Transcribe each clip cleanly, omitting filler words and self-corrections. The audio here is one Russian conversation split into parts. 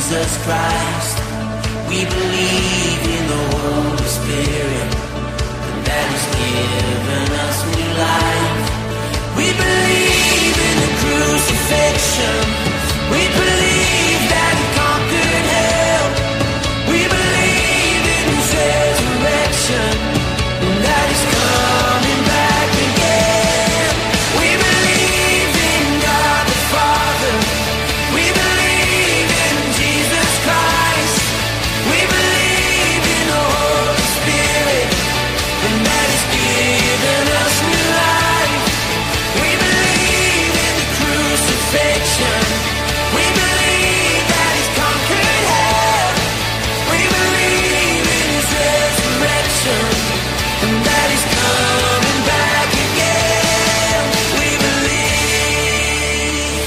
Jesus Christ. We believe in the Holy Spirit, and that He's given us new life. We believe in the crucifixion. We believe that He conquered hell. We believe in His resurrection, and that He's coming back again. We believe in God the Father. We believe in Jesus Christ. We believe in the Holy Spirit, and that He's given us new life. We believe in the crucifixion. We believe that He's conquered hell. We believe in His resurrection, and that He's coming back again. We believe.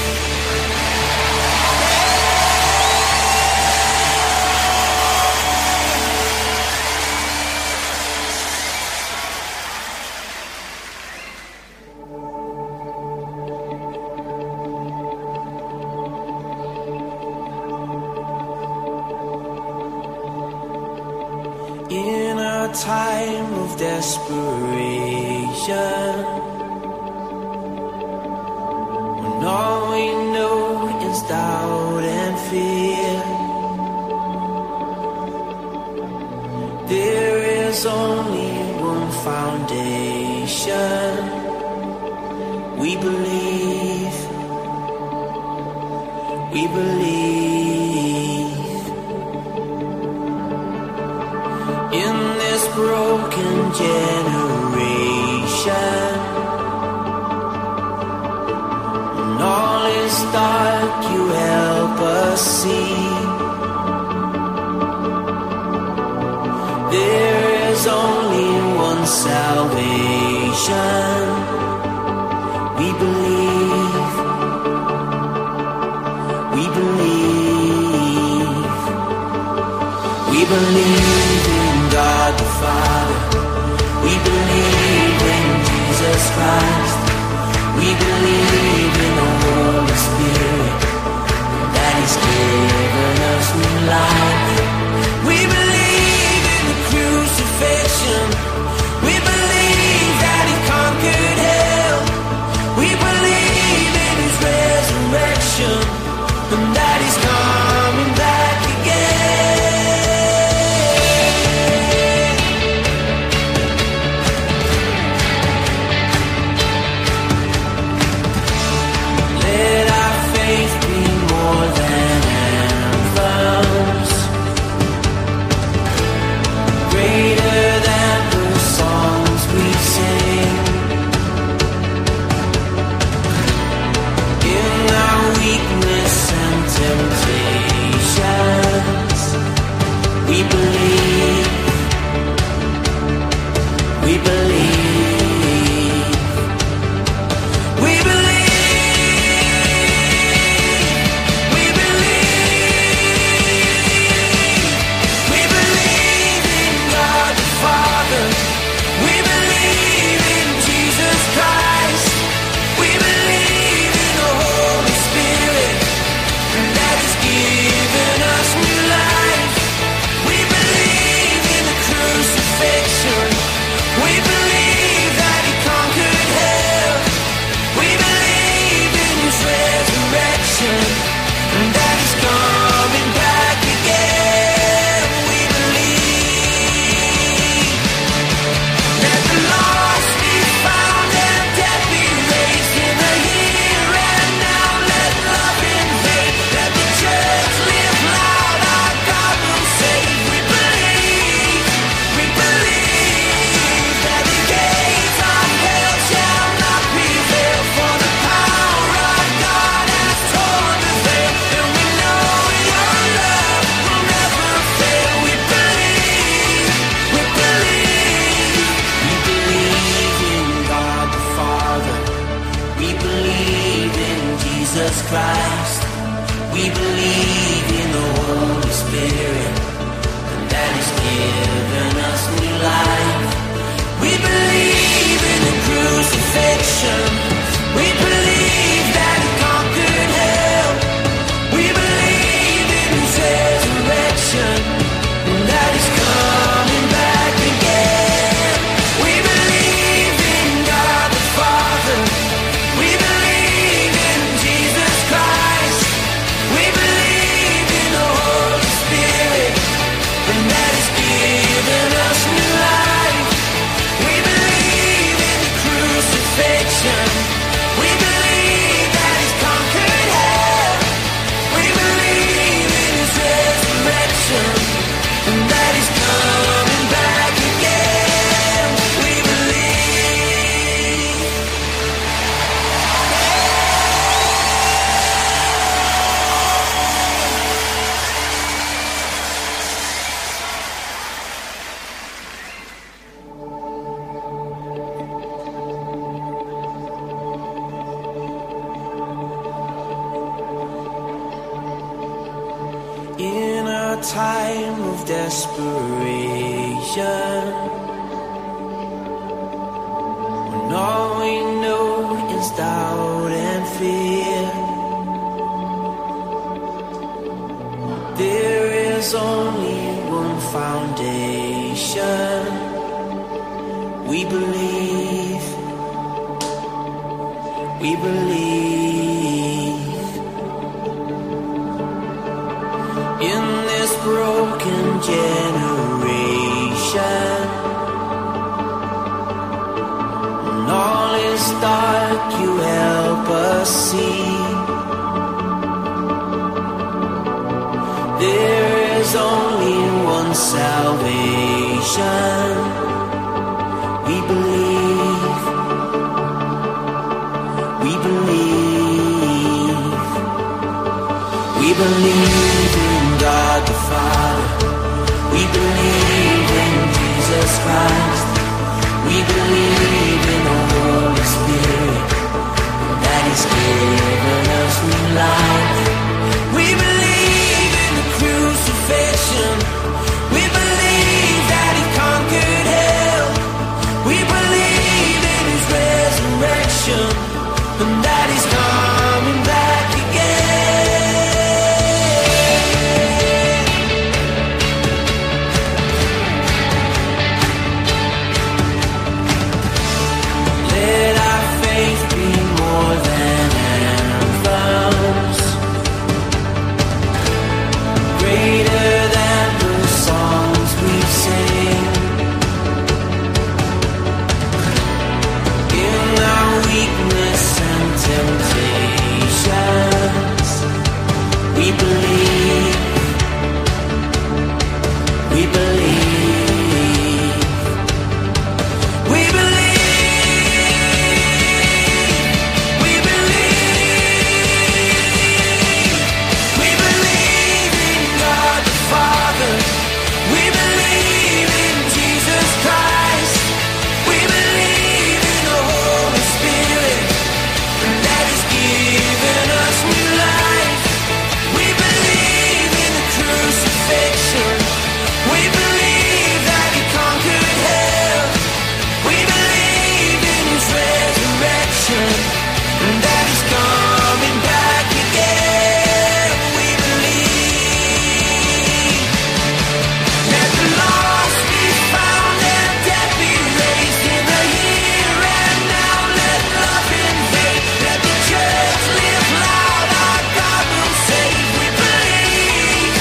In a time of desperation, when all we know is doubt and fear, there is only one foundation. We believe, we believe. In this broken generation, when all is dark, you help us see. There is only one salvation. We believe, we believe, we believe in God the Father. We believe in Jesus Christ. We believe in the Holy Spirit, that He's given us new life. We believe in the crucifixion. We believe that He conquered hell. We believe in His resurrection, and that He's coming back again. Let our faith be more than anthems, greater than the songs we sing. In our weakness and temptations, we believe, we believe, we believe, we believe, we believe in God the Father. We believe in Jesus Christ. We believe in the Holy Spirit, and that He's given us new life. We believe in the crucifixion. We believe that He conquered hell. We believe in His resurrection, and that He's coming back again. We believe. Let the lost be found and dead be raised in the here and now. Let love invade. Let the church live loud. Our God will save. We believe. We believe that the gates of hell shall not prevail. For the power of God has torn the veil, and we know Your love will never fail. We believe. We believe. We believe in God the Father. We believe in Jesus Christ. We believe in the Holy Spirit, and that He's given us new life. We believe in the crucifixion. We believe that He conquered hell. We believe in His In a time of desperation, when all we know is doubt and fear, there is only one foundation. We believe, we believe. In this broken generation, when all is dark, you help us see. There is only one salvation. We believe, we believe, we believe in God the Father. We believe in Jesus Christ. We believe in the Holy Spirit, that He's given us new life. We believe in the crucifixion. We believe that He conquered hell. We believe in His resurrection, and that He's coming back again. Let our faith be more than anthems, greater than the songs we sing. In our weakness and temptations, we believe, we believe, we believe, we believe, we believe in God the Father. We believe in Jesus Christ. We believe in the Holy Spirit, and that He's given us new life. We believe in the crucifixion. We believe that He conquered hell. We believe in His resurrection, and that He's coming back again. We believe. Let the lost be found and death be raised in the here and now. Let love invade. Let the church live loud. Our God will save. We believe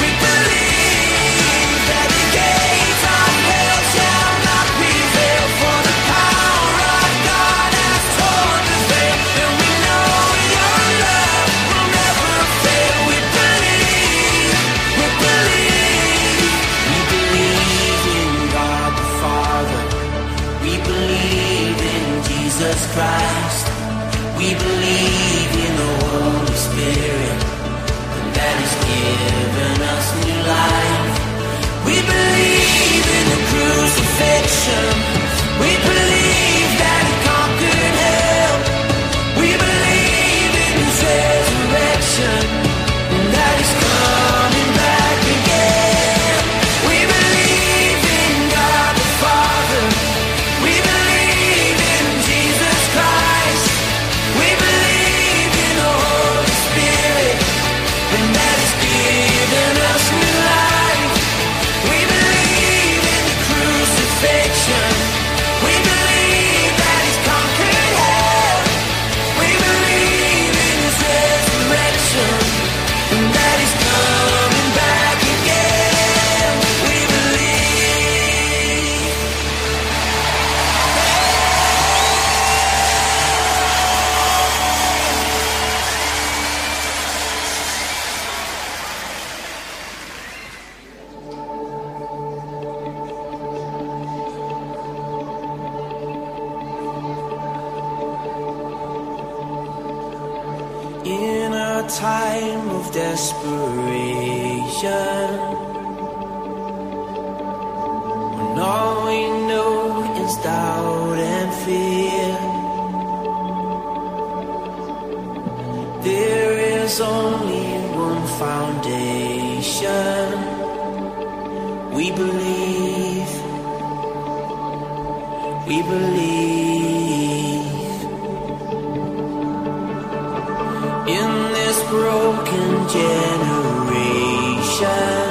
that the gates of hell shall not prevail. For the power of God has torn the veil, and we know Your love will never fail. We believe, we believe, we believe in God the Father. We believe in Jesus Christ. We believe in the Holy Spirit, and that He's given us new life. We believe in the crucifixion. We believe that He conquered hell. We believe in His resurrection, and that He's coming back again. We believe in God the Father. We believe in Jesus Christ. We believe in the Holy Spirit, and that He's given us new life. We believe in the crucifixion. We believe that He's conquered hell. We believe in His resurrection, and that He's coming back again. We believe. In a time of desperation, when all we know is doubt and fear, there is only one foundation. We believe. We believe in this broken generation.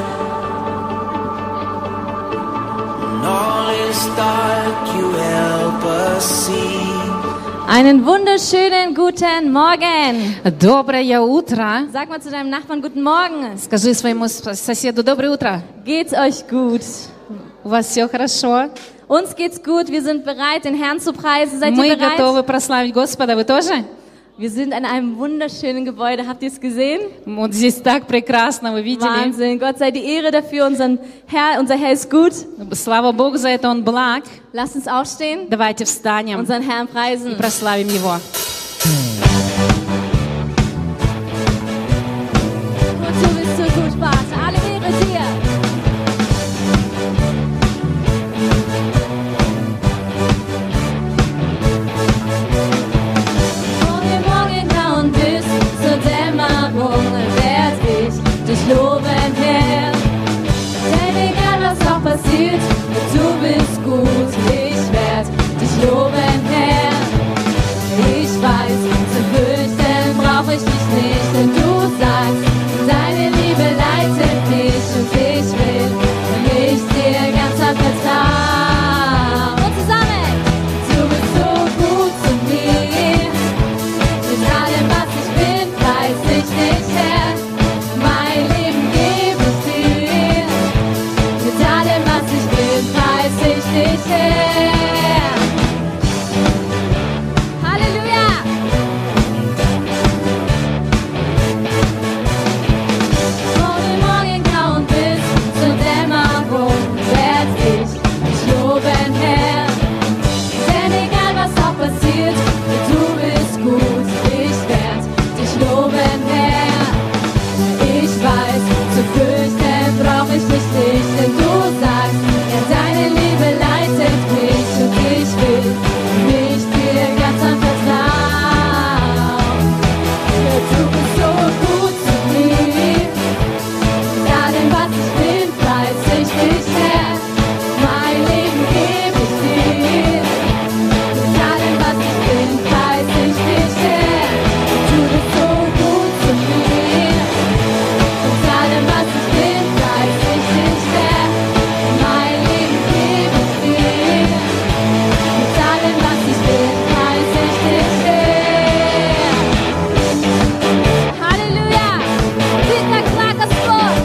When all is dark, you help us see. Einen wunderschönen guten Morgen. Доброе утро. Sag mal zu deinem Nachbarn guten Morgen. Скажи своему соседу доброе утро. Geht's euch gut? У вас все хорошо? Uns geht's gut. Wir sind bereit, den Herrn zu preisen. Seid Мы ihr bereit? готовы прославить Господа. Вы тоже? Wir sind in einem wunderschönen Gebäude. Habt ihr es gesehen? Вот здесь так прекрасно, вы видели. Wahnsinn. Gott sei die Ehre dafür. Unser Herr ist gut. Слава Богу за это, Он благ. Lasst uns aufstehen. Давайте встанем Unseren Herrn и preisen. прославим Его. Und du bist so gut, Vater. Alle Ehre dir. Morgen bis zur Dämmerung werd ich dich loben, Herr. Denn egal was auch passiert, du bist gut. Ich werd dich loben, Herr. Ich weiß, zu fürchten brauch ich dich nicht, denn du sagst, deine Liebe leitet mich und ich will mich dir ganz anvertrauen. Und zusammen, du bist so gut zu mir. Mit allem, was ich bin, preis ich dich, Herr. Mein Leben gebe ich dir. Mit allem, was ich bin, preis ich dich, Herr. Halleluja! Von dem Morgengrauen bis zur Dämmerung werd ich dich loben, Herr. Denn egal was auch passiert, du bist gut. Ich werd dich loben, Herr. Ich weiß, zu fürchten brauch ich dich nicht, denn du sagst, ja, deine Liebe leitet mich und ich will mich dir ganz anvertrauen. Ja, du bist so gut zu mir. Mit allem, was ich bin, preis ich dich, Herr. Mein Leben gebe ich dir. Mit allem, was ich bin, preis ich dich, Herr. Du bist so gut zu mir. Mit allem, was ich bin, preis ich dich, Herr. Mein Leben gebe ich dir. Mit allem, was ich bin, preis ich dich, Herr. Halleluja! Видно, как Господь!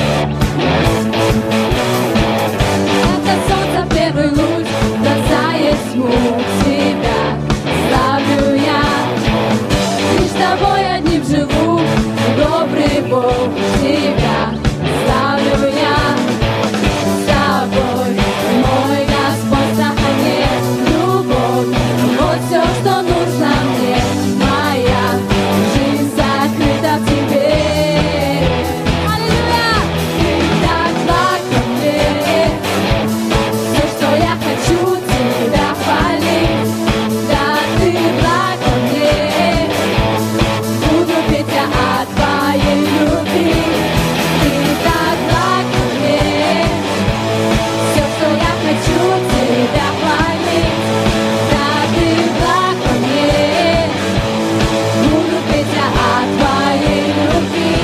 Это солнце первый луч, бросает тьму тебя, славлю я. Лишь тобой одним живу, добрый Бог, тебя славлю я. С тобой, мой Господь, сохраняет любовь. Вот все, что нужно мне, моя жизнь закрыта в тебе. Аллилуйя! Ты так благ ко мне. Все, что я хочу, тебя хвалить. Да, ты благ ко мне. Буду петь я о твоей любви. Ты так благ ко мне. Все, что я хочу, тебя хвалить. Да, ты благ ко мне. Буду петь я о твоей любви.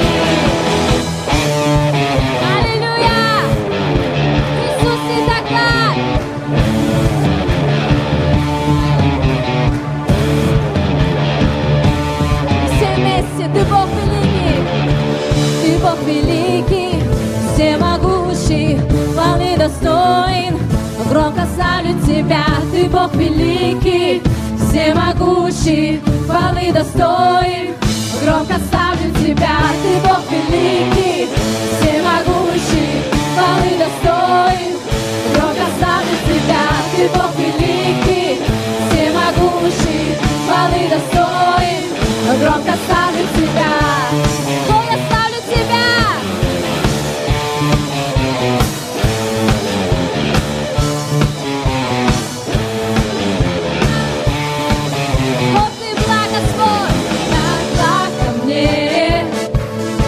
Аллилуйя! Иисус, ты так благ! Все вместе, ты Бог великий, ты Бог великий, всемогущий, хвалы достоин. Громко славлю тебя, ты Бог великий, всемогущий, хвалы достоин. Громко славлю тебя, ты Бог великий, всемогущий, хвалы достоин. Громко славлю тебя, ты Бог великий, всемогущий, хвалы достоин. Громко славлю тебя, о, я славлю тебя. О, ты благ, Господь, так благ ко мне.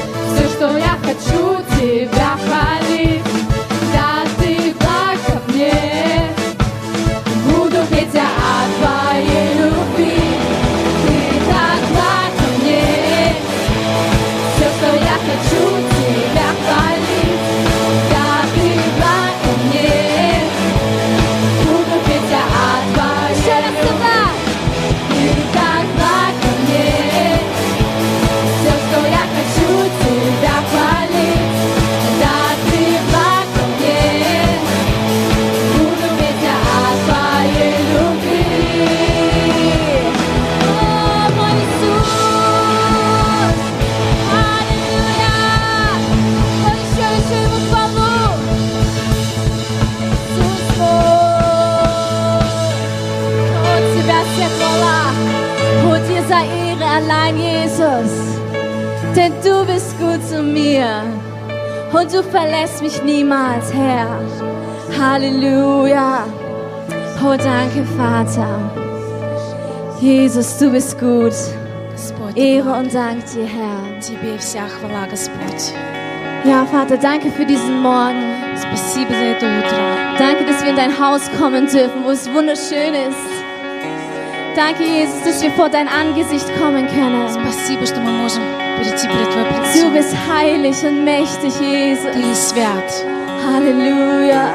Denn du bist gut zu mir und du verlässt mich niemals, Herr. Halleluja. Oh, danke, Vater. Jesus, du bist gut. Господь, Ehre und Dank dir, Herr. Тебе вся хвала, Господь. Ja, Vater, danke für diesen Morgen. Спасибо за это утро. Danke, dass wir in dein Haus kommen dürfen, wo es wunderschön ist. Danke, Jesus, dass wir vor dein Angesicht kommen können. Спасибо, что мы можем прийти перед Твое Du лицо. bist heilig und mächtig, Jesus. Ты свят. Halleluja.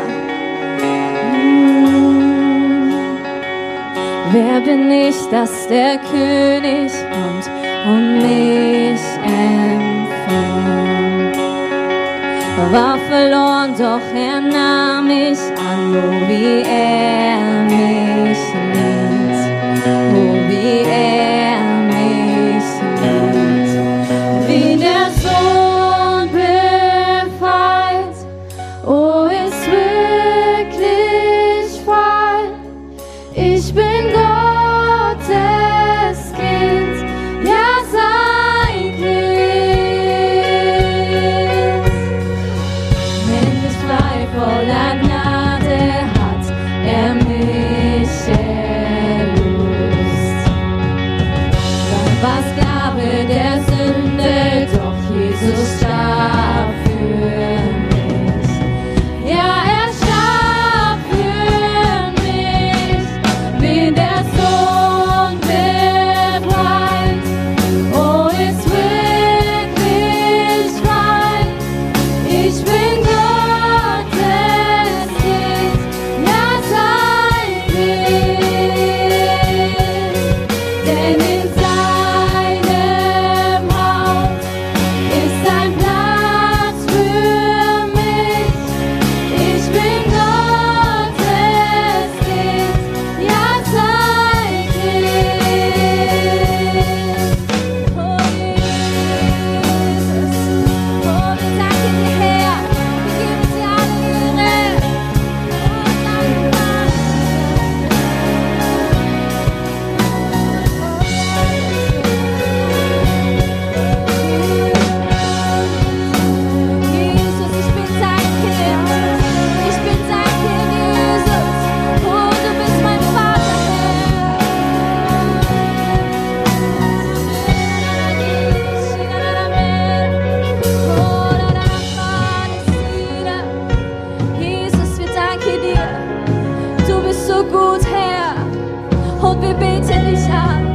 Wer bin ich, dass der König kommt und mich empfängt? War verloren, doch er nahm mich an, oh wie er mich liebt, oh wie er mich liebt, wie der Sohn befreit, oh ist wirklich frei, ich bin Gottes Kind, ja sein Kind. Wenn ich frei voller Gnade hat er mich erlöst. War Sklave der Sünde, doch Jesus starb für mich. Ja, er starb für mich, bin der Sohn befreit, oh ist wirklich frei, ich bin Gottes Kind, ja sein Kind, denn in seinem Haus ist ein Platz für mich, ich bin Gottes Kind, ja sein Kind. Oh Jesus, oh wir danken dir, Herr, wir geben dir alle Ehre. Jesus, ich bin dein Kind. Ich bin dein Kind, Jesus. Oh, du bist mein Vater, Jesus, wir danken dir. Du bist so gut, Herr. Und wir beten dich an.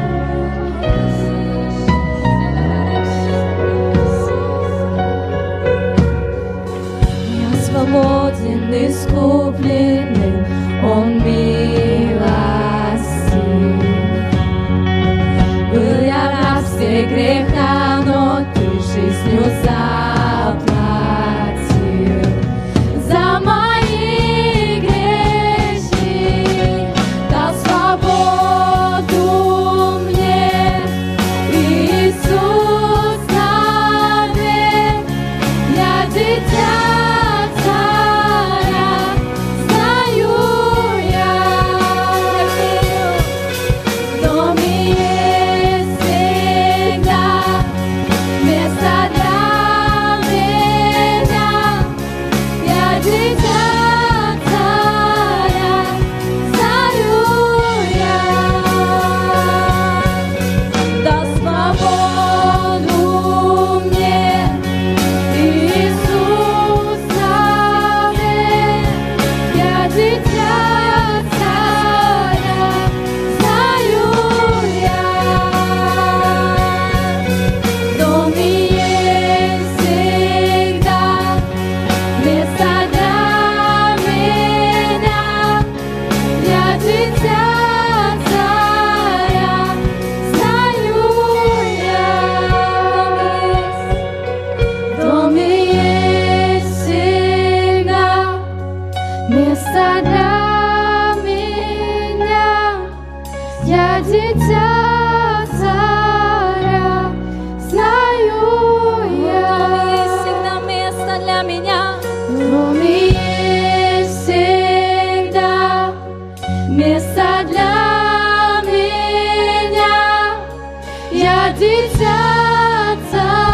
Я свободен, искуплен, Он милостив. Был я в рабстве греха, но Ты жизнью заплатил за мои грехи, дал свободу мне, Иисус навек. Я дитя царя, знаю я, в доме есть всегда место для меня. Я дитя царя, знаю я, дал свободу мне, Иисус навек. Я дитя царя, знаю я, в доме есть всегда место для меня. Я дитя царя, знаю я, в доме есть всегда место для меня. Я дитя царя, знаю я. Есть всегда место для меня. В доме есть всегда место для меня. Я дитя царя.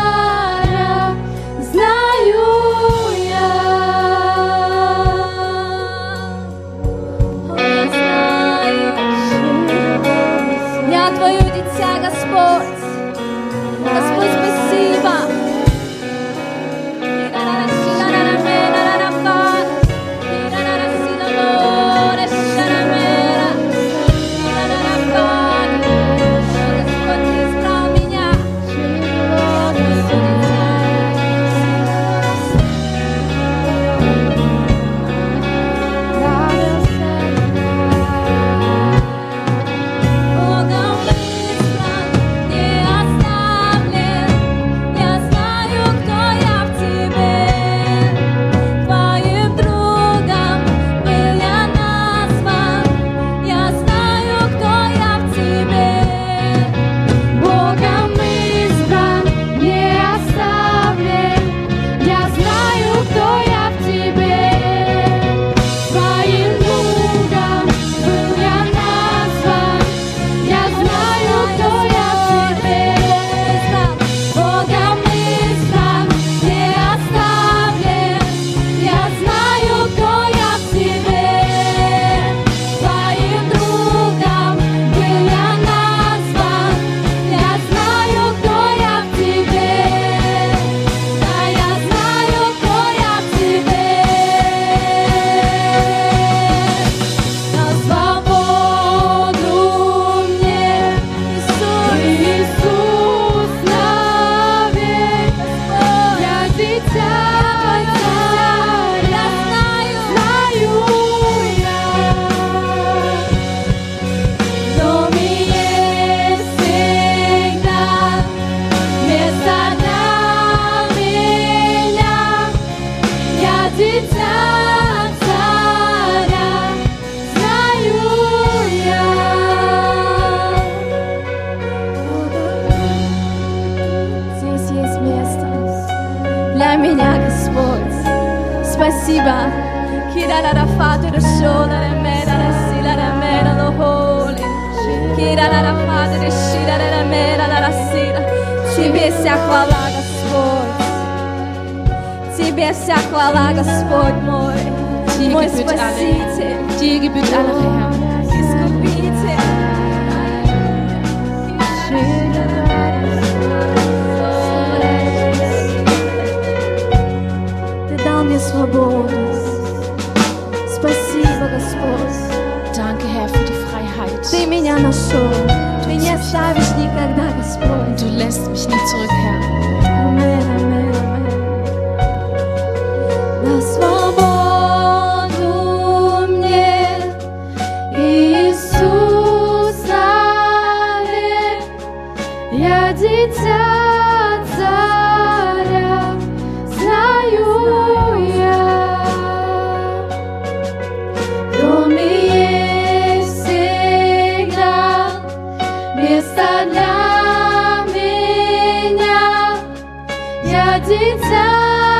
меня, Господь. Спасибо. Тебе вся хвала, Господь. Тебе вся хвала, Господь мой. Мой Спаситель. Dir gebührt alle Herr. Искупитель. Ты дал мне свободу. Спасибо, Господь. Danke, Herr, für die Freiheit. Ты меня нашел. Ты не оставишь никогда, Господь. Du lässt mich nie zurück, Herr. Amen, amen, amen. На свободу мне, Иисус зовет. Я дитя царя, знаю я. В доме есть всегда место для меня. Я дитя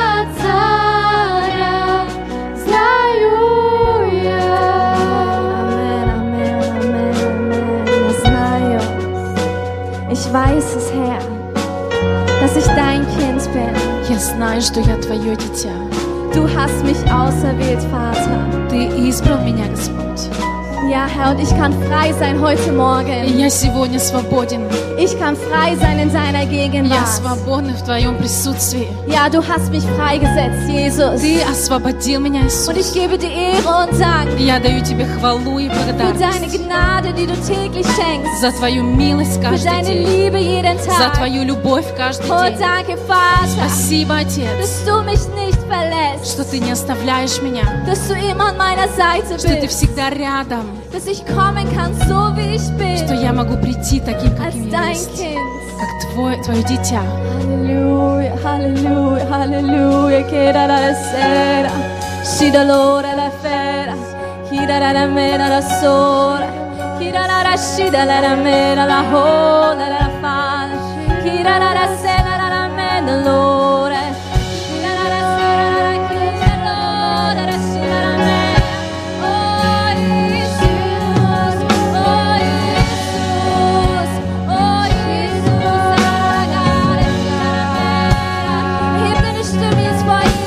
царя, знаю я. Amen, amen, amen, amen. Я знаю, ich weiß es, Herr, dass ich dein Kind bin. Я знаю, что я Твое дитя. Du hast mich auserwählt, Vater. Ты избрал меня, Господь. Ja, Herr, und ich kann frei sein heute И Morgen. я сегодня свободен. Ich kann frei sein in seiner Я Gegenwart. свободен в Твоем присутствии. Ja, du hast mich freigesetzt, Jesus. Ты освободил меня, Und ich Иисус. gebe dir Ehre und Dank И я даю Тебе хвалу и für deine благодарность Gnade, die du täglich schenkst. за Твою милость Für каждый deine день, Liebe jeden за Tag. Твою любовь каждый Oh, день. danke, Vater, Спасибо, Отец, dass du mich nicht verlässt. что Ты не оставляешь меня, Dass du immer an meiner Seite что Ты bist. всегда рядом, Dass ich kommen kann, so wie ich что bin. я могу прийти таким, Als каким я dein есть, Kind. как Твое дитя. Halleluja, halleluja, halleluja. Kira la sera, shida lora la fera. Kira la mera la sora. Kira la shida la mera la hola la fa. Kira la sera la mera lora. Kira la sera kira lora la shida la mera. Oh Jesus, oh Jesus, oh Jesus, heb deine Stimme jetzt vor ihm.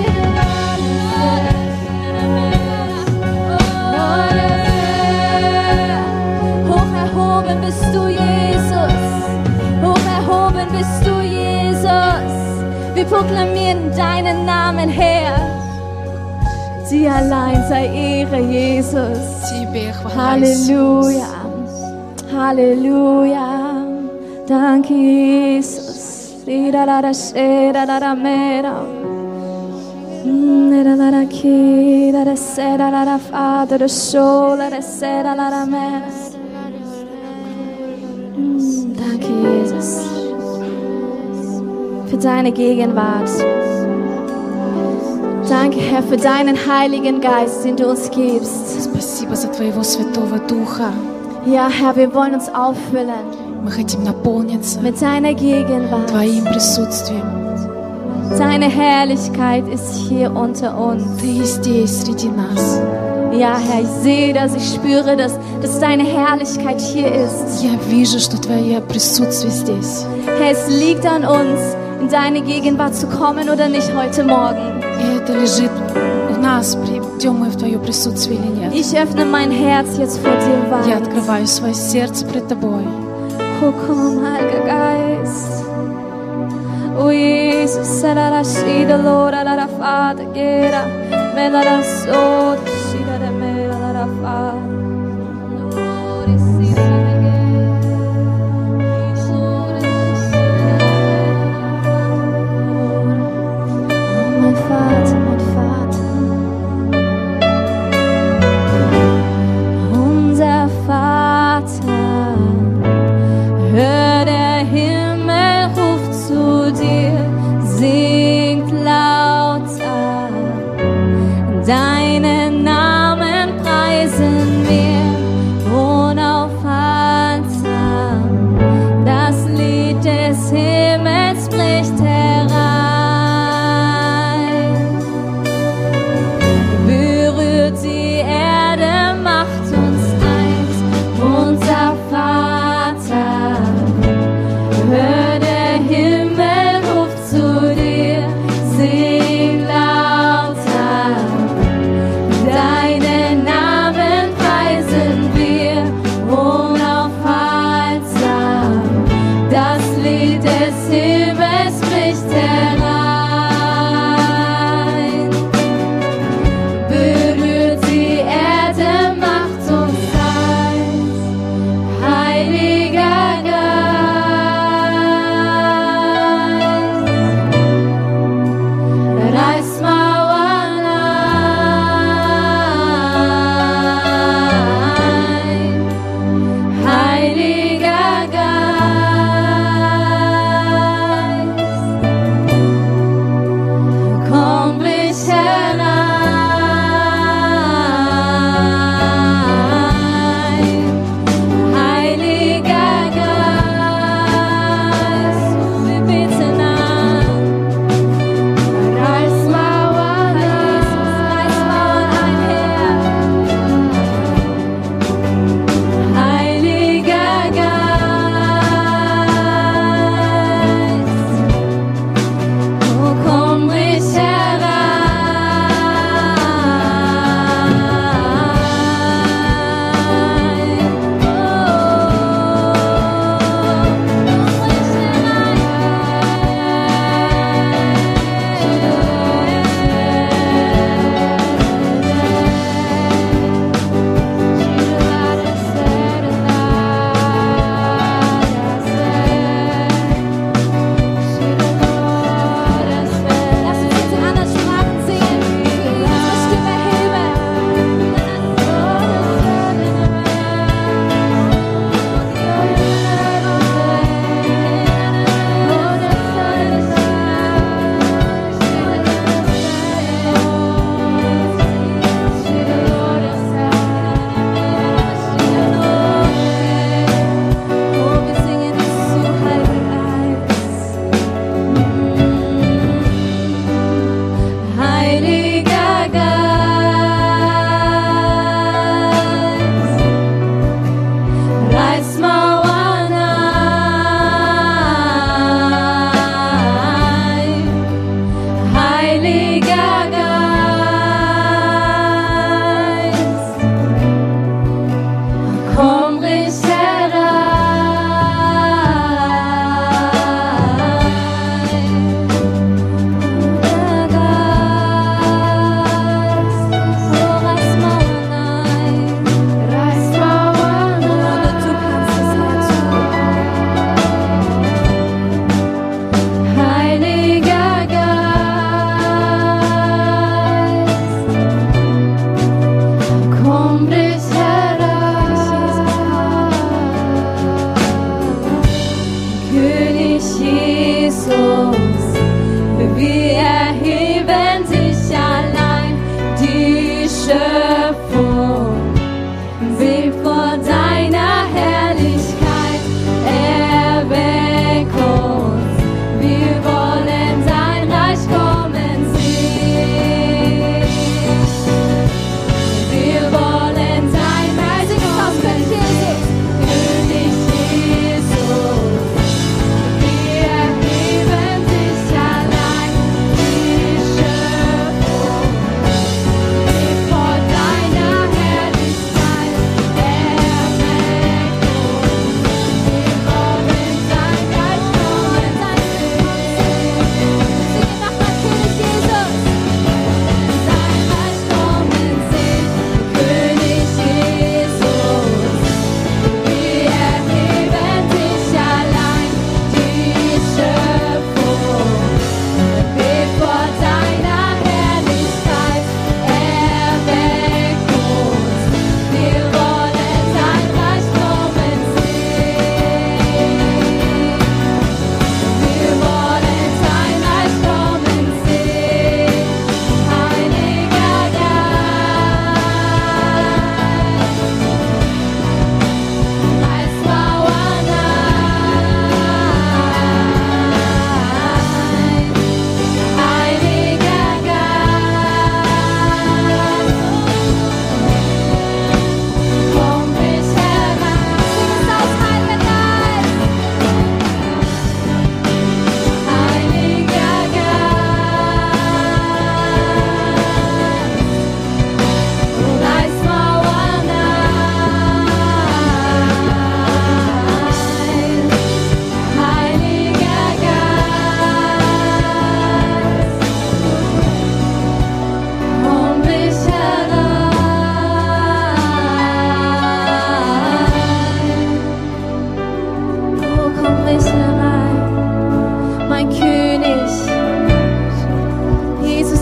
Hoch erhoben bist du, Jesus. Hoch erhoben bist du, Jesus. Wir proklamieren deinen Namen, Herr. Dir allein sei Ehre, Jesus. Тебе хвала, Иисус. Halleluja. Halleluja. Danke, Jesus. Rida la da sheda la da mera. Rida la da ki, la da seda la da fa, da sho, la da seda la da mera. Danke, Jesus. Für deine Gegenwart. Danke, Herr, für deinen Heiligen Geist, den du uns gibst. Спасибо за Твоего Святого Духа. Ja, Herr, wir wollen uns auffüllen Мы хотим наполниться mit deiner Gegenwart. Твоим присутствием. Deine Herrlichkeit ist hier unter uns. Ты здесь среди нас. Ja, Herr, ich sehe das, ich spüre das, dass deine Herrlichkeit hier ist. Я вижу, что Твое присутствие здесь. Herr, es liegt an uns, in deine Gegenwart zu kommen oder nicht heute Morgen. И это лежит в нас, придем мы в Твое присутствие или нет. Ich öffne mein Herz jetzt vor dir Я weit. открываю свое сердце пред Тобой. Oh, komm, Heiliger Geist. Oh, Jesus, la shida lora la fata gera, me la so shida de me la fa. Mein Vater, mein Vater, unser Vater, hör, der Himmel ruft zu dir, singt lauter, deinen Namen preisen wir unaufhaltsam, das Lied des Himmels bricht herein. es bricht herein, berührt die Erde, Macht und Zeit, Heiliger Geist, reiß Mauern ein, Heiliger Geist.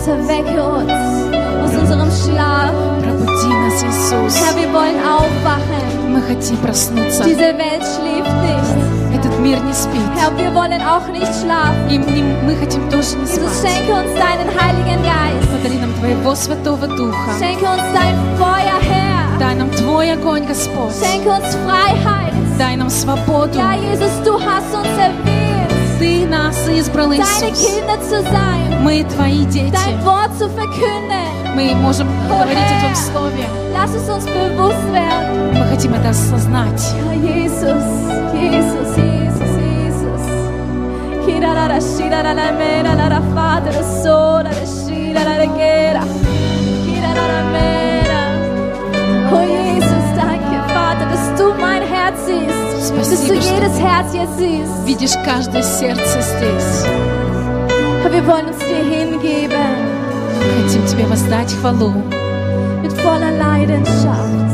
erwecke uns aus unserem Schlaf. Пробуди нас, Иисус. Herr, wir wollen aufwachen. Мы хотим проснуться. Diese Welt schläft nicht. Этот мир не спит. Herr, wir wollen auch nicht schlafen. И мы хотим тоже не Jesus, спать. schenke uns deinen Heiligen Geist. Подари нам Твоего Святого Духа. Schenke uns dein Feuer, Herr. Дай нам Твой огонь, Господь. Schenke uns Freiheit. Дай нам свободу. Ja, Jesus, du hast uns erwählt, Ты нас избрал, deine Иисус. Kinder zu sein, Мы Твои дети. dein Wort zu verkünden. Мы можем говорить о Твоем Слове. Lass es uns bewusst werden. Мы хотим это осознать. Ja, Jesus, Jesus, Jesus, Jesus. Kirarara, shirarara, merarara, Vater, Sohra, shirarara, gera. Kirarara, mera. Oh Jesus, danke, Vater, dass du mein Herz siehst, dass du Спасибо, что jedes ты Herz jetzt siehst. видишь каждое сердце здесь. Herr, wir wollen uns dir hingeben Мы хотим Тебе воздать хвалу. mit voller Leidenschaft.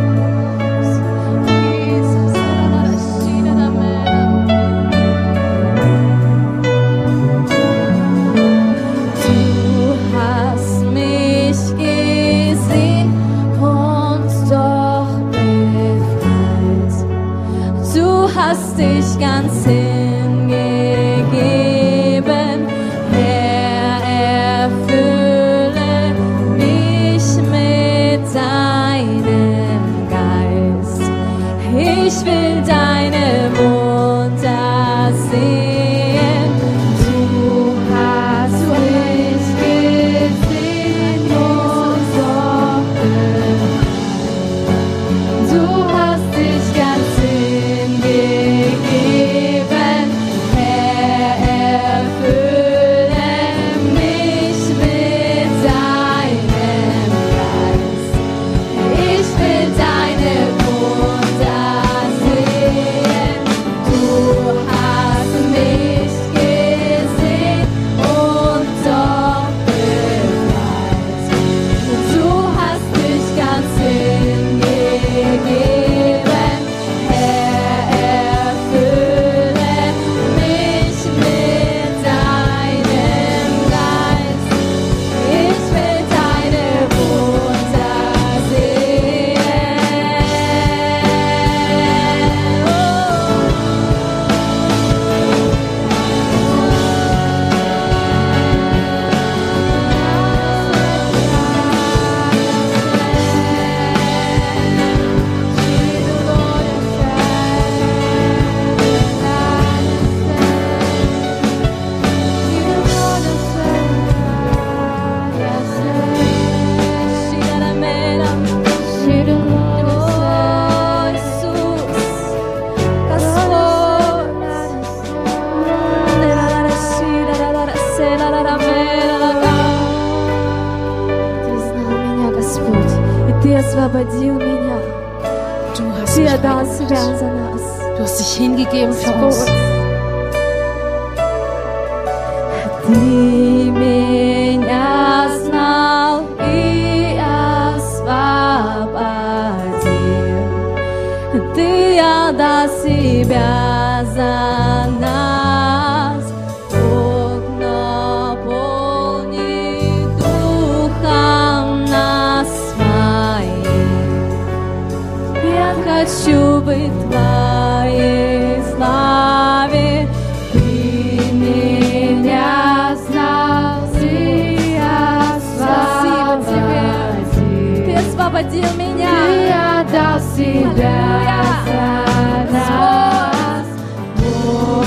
Jesus, du hast mich gesehen und doch befreit. Du hast dich ganz hingegeben, Herr, erfülle mich mit deinem Geist. Ich will deine Wunder sehen. Du hast mich gesehen und doch befreit. Du hast dich ganz hingegeben, Herr, erfülle mich mit deinem Geist. Ich will deine Wunder sehen. Du hast mich gesehen und doch befreit. Du hast dich ganz hingegeben, Herr, erfülle mich mit deinem Geist. Ich will deine Wunder Ты освободил меня, Du hast Ты mich отдал себя freigebracht. за нас. Du hast dich hingegeben für uns. Ты меня знал и освободил. Ты отдал себя за нас. Бог, наполни духом нас своим. Я хочу быть в Твоей славе. Ты меня знал и освободил. Ты освободил меня. Ты отдал себя за нас. Бог,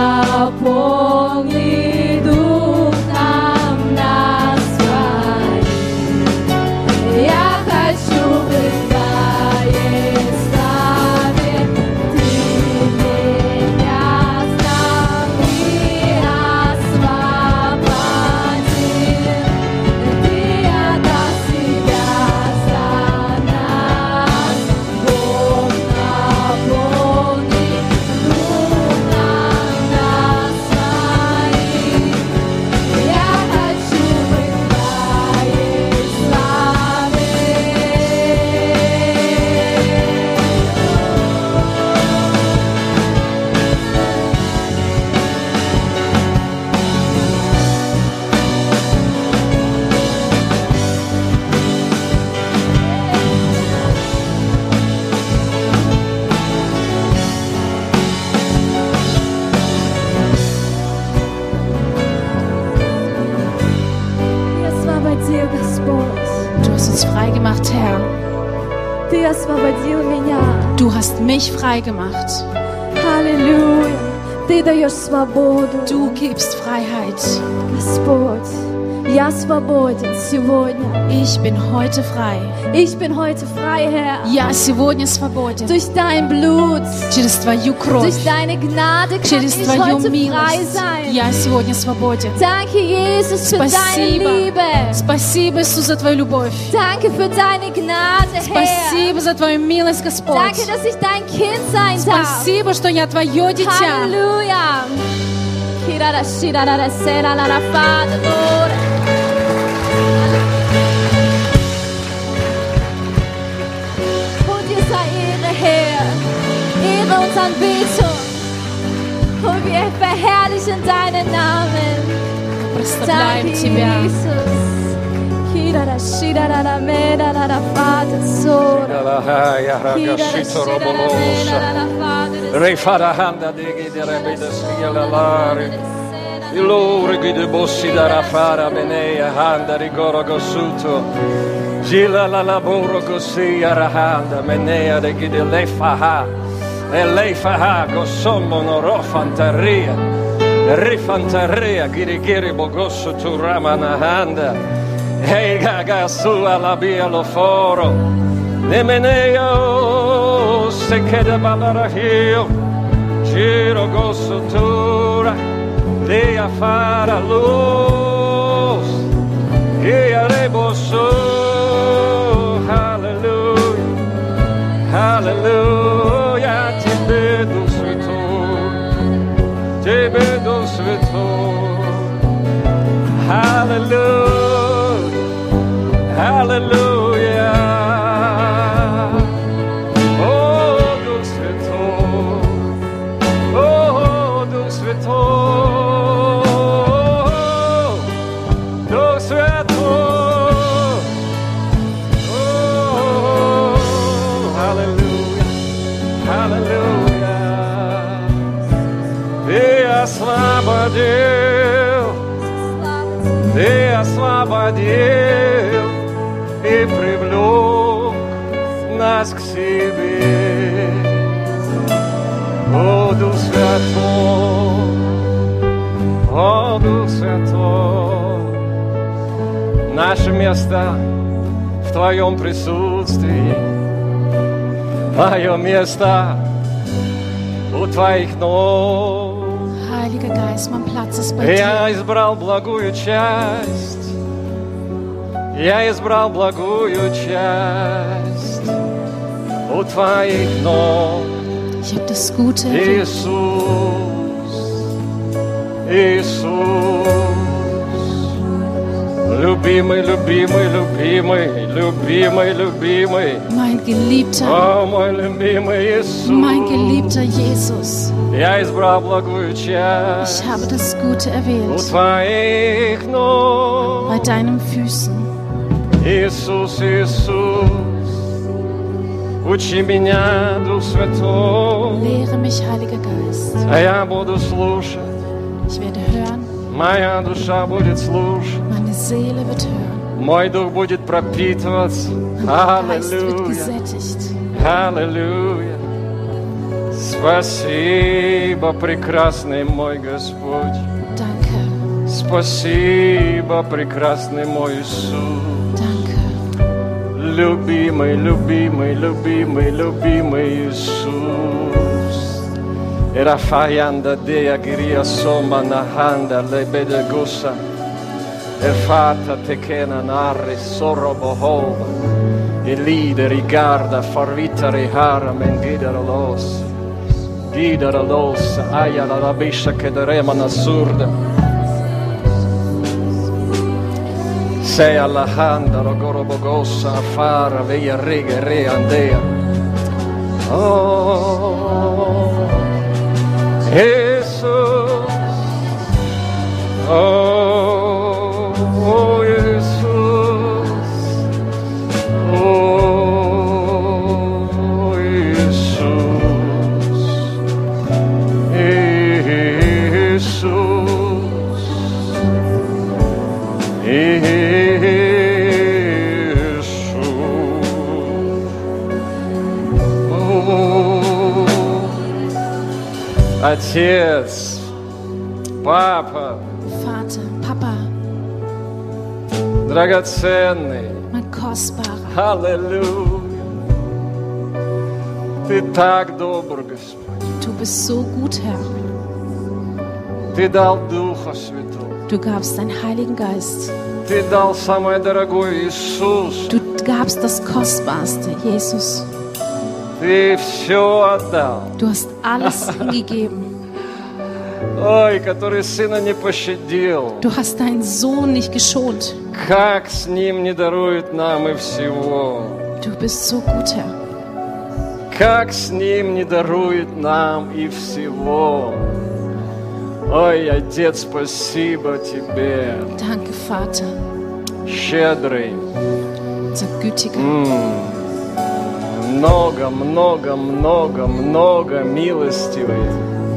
наполни духом нас своим. Я хочу быть в Твоей славе. Ты меня знал и освободил. Ты отдал себя за нас. Бог, наполни духом нас своим. gemacht, Herr. Ты освободил меня. Du hast mich frei gemacht. Аллилуйя. Ты даешь свободу. Du gibst Freiheit. Господь, я свободен сегодня. Ich bin heute frei. Ich bin heute frei, Herr. Я сегодня свободен. Durch dein Blut, Через Твою кровь, durch deine Gnade kann через ich Твою heute frei милость sein. я сегодня свободен. Danke, Jesus, für deine Спасибо. Liebe. Спасибо, Иисус, за Твою любовь. Danke für deine Gnade, Herr. Спасибо за Твою милость, Господь. Danke, dass ich dein Kind sein darf. Спасибо, что я Твое дитя. Halleluja. Kirara, shirara, serara, Vater, Lord. Und dir sei Ehre, Herr. Ehre und Anbetung. Und wir verherrlichen deinen Namen. Прославляем Danke, Тебя. Jesus. Kirara, shirara, merara, Vater, Lord. Kirara, shirara, merara, Vater, Refarahanda digi de rebida schiela lari. Ilore gide bossi da rafara benea handa rigoro gosuto. Gila la laboro così arahanda menea de gide lefaha. E lefaha gosommo no rofantaria. Rifantaria giri bogosso tu ramana handa. Hey gaga su alla bia lo foro. Nemenea o se queda babarahio. Giro gosso tura. De a fara luz. E a rebosso. Hallelujah. Hallelujah. Te vedo svitor. Te vedo svitor. Hallelujah. Hallelujah. Oh, Duh Svetor. Oh, Duh Svetor. Duh Svetor. Oh, hallelujah. Hallelujah. Ты освободил. Ты освободил и привлек нас к себе. О, Дух Святой, о, Дух Святой, наше место в Твоем присутствии, Твое место у Твоих ног. Heiliger Geist, mein Platz ist bei dir. Я избрал благую часть. Я избрал благую часть у Твоих ног. Ich habe das Gute erwählt. Иисус, Иисус, любимый, любимый, любимый, любимый, любимый. Mein Geliebter, О, мой любимый Иисус. mein geliebter Jesus. Я избрал благую Ich часть habe das Gute у erwählt. Твоих ног. Bei deinen Füßen. Иисус, Иисус, учи меня, Дух Святой, Lehre mich, Heiliger Geist. а я буду слушать, Ich werde hören, моя душа будет слушать, meine Seele wird hören. мой дух будет пропитываться. Mein Geist wird Аллилуйя, gesättigt. аллилуйя. Спасибо, прекрасный мой Господь. Danke, Спасибо, прекрасный мой Иисус. danke. Любимый, любимый, любимый, любимый Иисус. Rafayanda dea giria somma nahanda lebede gusa. Fata tekena narri sorro bohova. Il leader rigarda farvita rihara men guidara los. Guidara los aia la biscia che deremana assurda. Sei alla handa rogoro bogossa afara veia rega re andea. Oh, Jesus. Oh, Jesus. Oh, Jesus. Jesus. Jesus. Отец, Папа, Vater, Papa, драгоценный. mein Kostbarer. Аллилуйя. Ты так добр, Господь. Du bist so gut, Herr. Ты дал Духа Святого. Du gabst deinen Heiligen Geist. Ты дал самое дорогое, Иисус. Du gabst das Kostbarste, Jesus. Ты все отдал. Du hast alles hingegeben. Ой, который Сына не пощадил. Du hast deinen Sohn nicht geschont. Как с Ним не дарует нам и всего. Du bist so gut, Herr. Как с Ним не дарует нам и всего. Ой, Отец, спасибо Тебе. Danke, Vater, Щедрый. unser Gütiger. Много, много, много, много милостивый.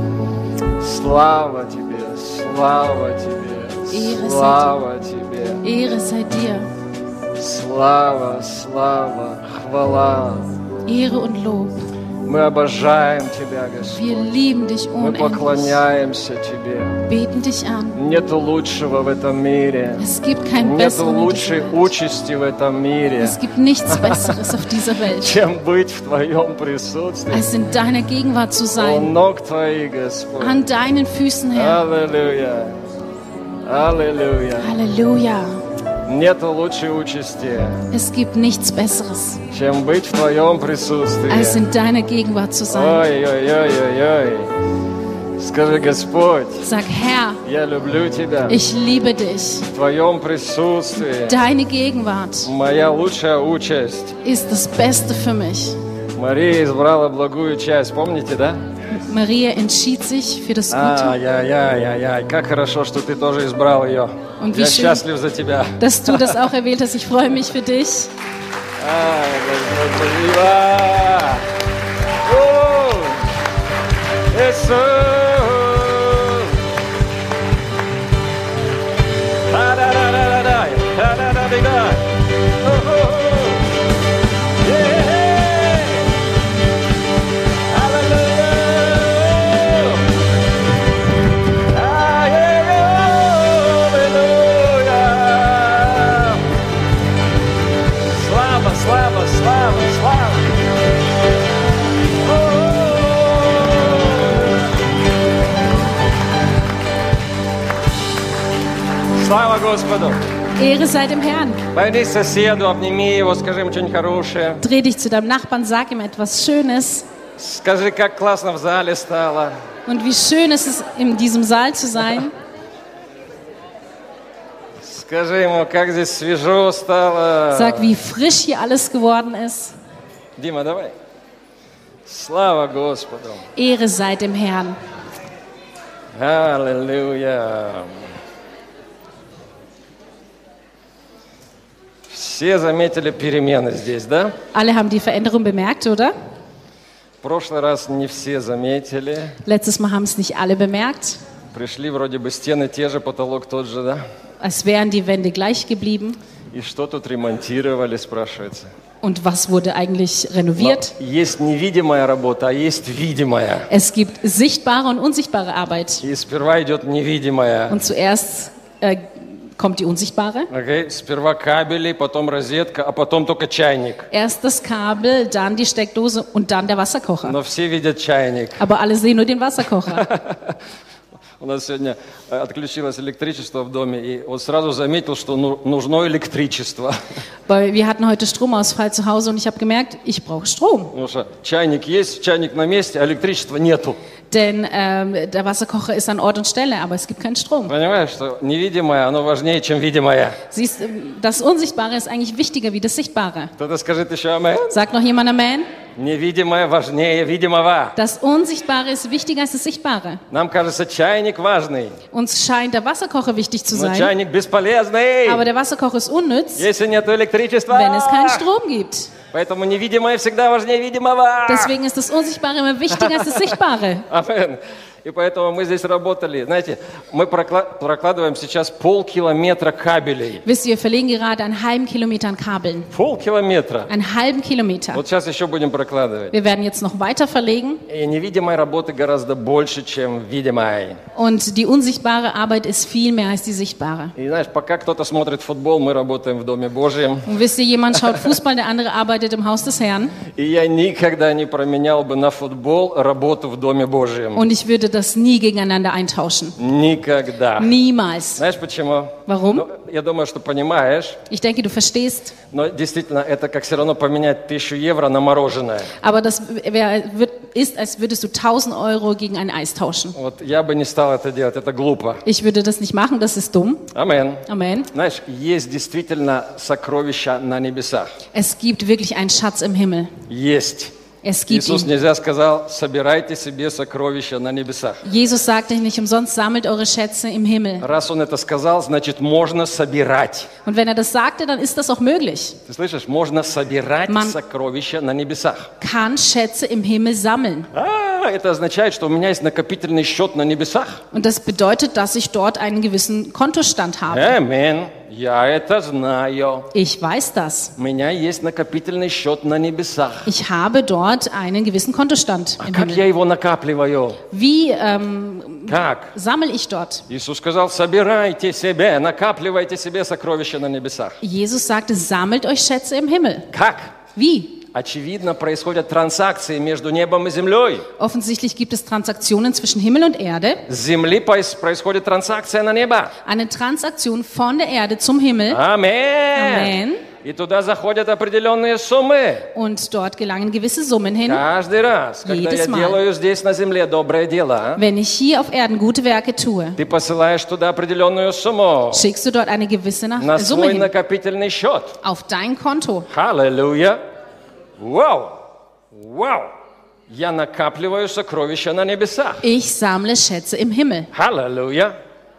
Слава Тебе, слава Тебе, слава Тебе. Ehre sei dir. Слава, слава, хвала. Ehre und Lob. Мы обожаем Тебя, Господь. Wir lieben dich Мы unendlich. поклоняемся Тебе. Beten dich an. Нету лучшего в этом мире. Es gibt keinen Нету besseren in лучшей dieser Welt. участи в этом мире, Es gibt nichts Besseres auf dieser Welt, чем быть в Твоем присутствии. als in deiner Gegenwart zu У sein. ног Твоих, Господь. An deinen Füßen, Herr. Аллилуйя. Аллилуйя. Halleluja. Нету лучшей участи, Es gibt nichts Besseres, чем быть в Твоем присутствии. als in deiner Gegenwart zu sein. Ой-ой-ой-ой-ой. Скажи, Господь, Sag, Herr, я люблю Тебя. ich liebe dich. В Твоем присутствии Deine Gegenwart моя лучшая участь. ist das Beste für mich. Мария избрала благую часть, помните, да? Maria entschied sich für das Gute, Ай-яй-яй-яй-яй, как хорошо, что ты тоже избрал ее. Und wie Я schön. счастлив за тебя. dass du das auch erwählt hast. Ich freue mich für dich. Ай, Господь, спасибо. О, Иисус. Та-да-да-да-да-дай, та-да-да-да-дай. О-о-о. Е-е-е. Аллилуйя. Аллилуйя. Слава, слава, слава, слава. Слава Господу! Ehre sei dem Herrn. Пойди к соседу, обними его, скажи ему что-нибудь хорошее. Dreh dich zu deinem Nachbarn, sag ihm etwas Schönes. Скажи, как классно в зале стало. Und wie schön ist es, in diesem Saal zu sein. Скажи ему, как здесь свежо стало. Sag, wie frisch hier alles geworden ist. Дима, давай. Слава Господу! Ehre sei dem Herrn. Аллилуйя! Все заметили перемены здесь, да? Alle haben die Veränderung bemerkt, oder? В прошлый раз не все заметили. Letztes Mal haben es nicht alle bemerkt. Пришли вроде бы стены те же, потолок тот же, да? Als wären die Wände gleich geblieben. И что тут ремонтировали, спрашивается. Und was wurde eigentlich renoviert? Но есть невидимая работа, а есть видимая. Es gibt sichtbare und unsichtbare Arbeit. И сперва идет невидимая. Und zuerst kommt die unsichtbare. Okay? Сперва кабели, потом розетка, а потом только чайник. Erst das Kabel, dann die Steckdose und dann der Wasserkocher. Но все видят чайник. Aber alle sehen nur den Wasserkocher. У нас сегодня отключилось электричество в доме, и вот сразу заметил, что нужно электричество. Weil wir hatten heute Stromausfall zu Hause und ich habe gemerkt, ich brauche Strom. Потому что чайник есть, чайник на месте, а электричества нету. Denn der Wasserkocher ist an Ort und Stelle, aber es gibt keinen Strom. Понимаешь, что невидимое, оно важнее, чем видимое. Siehst, das Unsichtbare ist eigentlich wichtiger wie das Sichtbare. Кто-то скажет еще амен. Sagt noch jemand Amen? Невидимое важнее видимого. Das Unsichtbare ist wichtiger als das Sichtbare. Нам кажется, чайник важный, Uns scheint der Wasserkocher wichtig zu но sein, чайник бесполезный, aber der Wasserkocher ist unnütz, если нет электричества. wenn es keinen Strom gibt. Поэтому невидимое всегда важнее видимого. Deswegen ist das Unsichtbare immer wichtiger als das Sichtbare. Амен. И поэтому мы здесь работали. Знаете, мы прокладываем сейчас полкилометра кабелей. Wisst ihr, wir verlegen gerade einen halben Kilometer an Kabeln. Полкилометра. Einen halben Kilometer. Вот сейчас еще будем прокладывать. Wir werden jetzt noch weiter verlegen. И невидимой работы гораздо больше, чем видимой. Und die unsichtbare Arbeit ist viel mehr als die sichtbare. И знаешь, пока кто-то смотрит футбол, мы работаем в Доме Божьем. Und wisst ihr, jemand schaut Fußball, der andere arbeitet im Haus des Herrn. И я никогда не променял бы на футбол работу в Доме Божьем. Und ich würde das nie gegeneinander eintauschen. Никогда. Niemals. Знаешь почему? Warum? Ну, я думаю, что понимаешь. Ich denke, du verstehst. Но действительно, это как все равно поменять 1000 евро на мороженое. Aber das ist, als würdest du 1000 Euro gegen ein Eis tauschen. Вот я бы не стал это делать, это глупо. Ich würde das nicht machen, das ist dumm. Амен. Amen. Знаешь, есть действительно сокровища на небесах. Es gibt wirklich einen Schatz im Himmel. Есть. Es gibt Иисус ihn. нельзя сказал, собирайте себе сокровища на небесах. Jesus sagte nicht umsonst, sammelt eure Schätze im Himmel. Раз Он это сказал, значит, можно собирать. Und wenn er das sagte, dann ist das auch möglich. Ты слышишь? Можно собирать сокровища на небесах. Kann Schätze im Himmel sammeln. Это означает, что у меня есть накопительный счет на небесах. Und das bedeutet, dass ich dort einen gewissen Kontostand habe. Аминь. Я это знаю. Ich weiß das. У меня есть накопительный счет на небесах. Ich habe dort einen gewissen Kontostand im Как я Himmel. его накапливаю? Wie Как? sammle ich dort? Иисус сказал, собирайте себе, накапливайте себе сокровища на небесах. Jesus sagte, sammelt euch Schätze im Himmel. Как? Wie? Очевидно, происходят транзакции между небом и землей. Offensichtlich gibt es Transaktionen zwischen Himmel und Erde. С земли происходит трансакция на небо. Eine Transaktion von der Erde zum Himmel. Аминь. Amen. И туда заходят определенные суммы. Und dort gelangen gewisse Summen hin. Каждый раз, когда Jedes я Mal. делаю здесь на земле доброе дело, Wenn ich hier auf Erden gute Werke tue, ты посылаешь туда определенную сумму schickst du dort eine gewisse на Summe свой hin. накопительный счет. Auf dein Konto. Аллилуйя! Вау! Вау! Я накапливаю сокровища на небесах. Ich sammle Schätze im Himmel. Аллилуйя!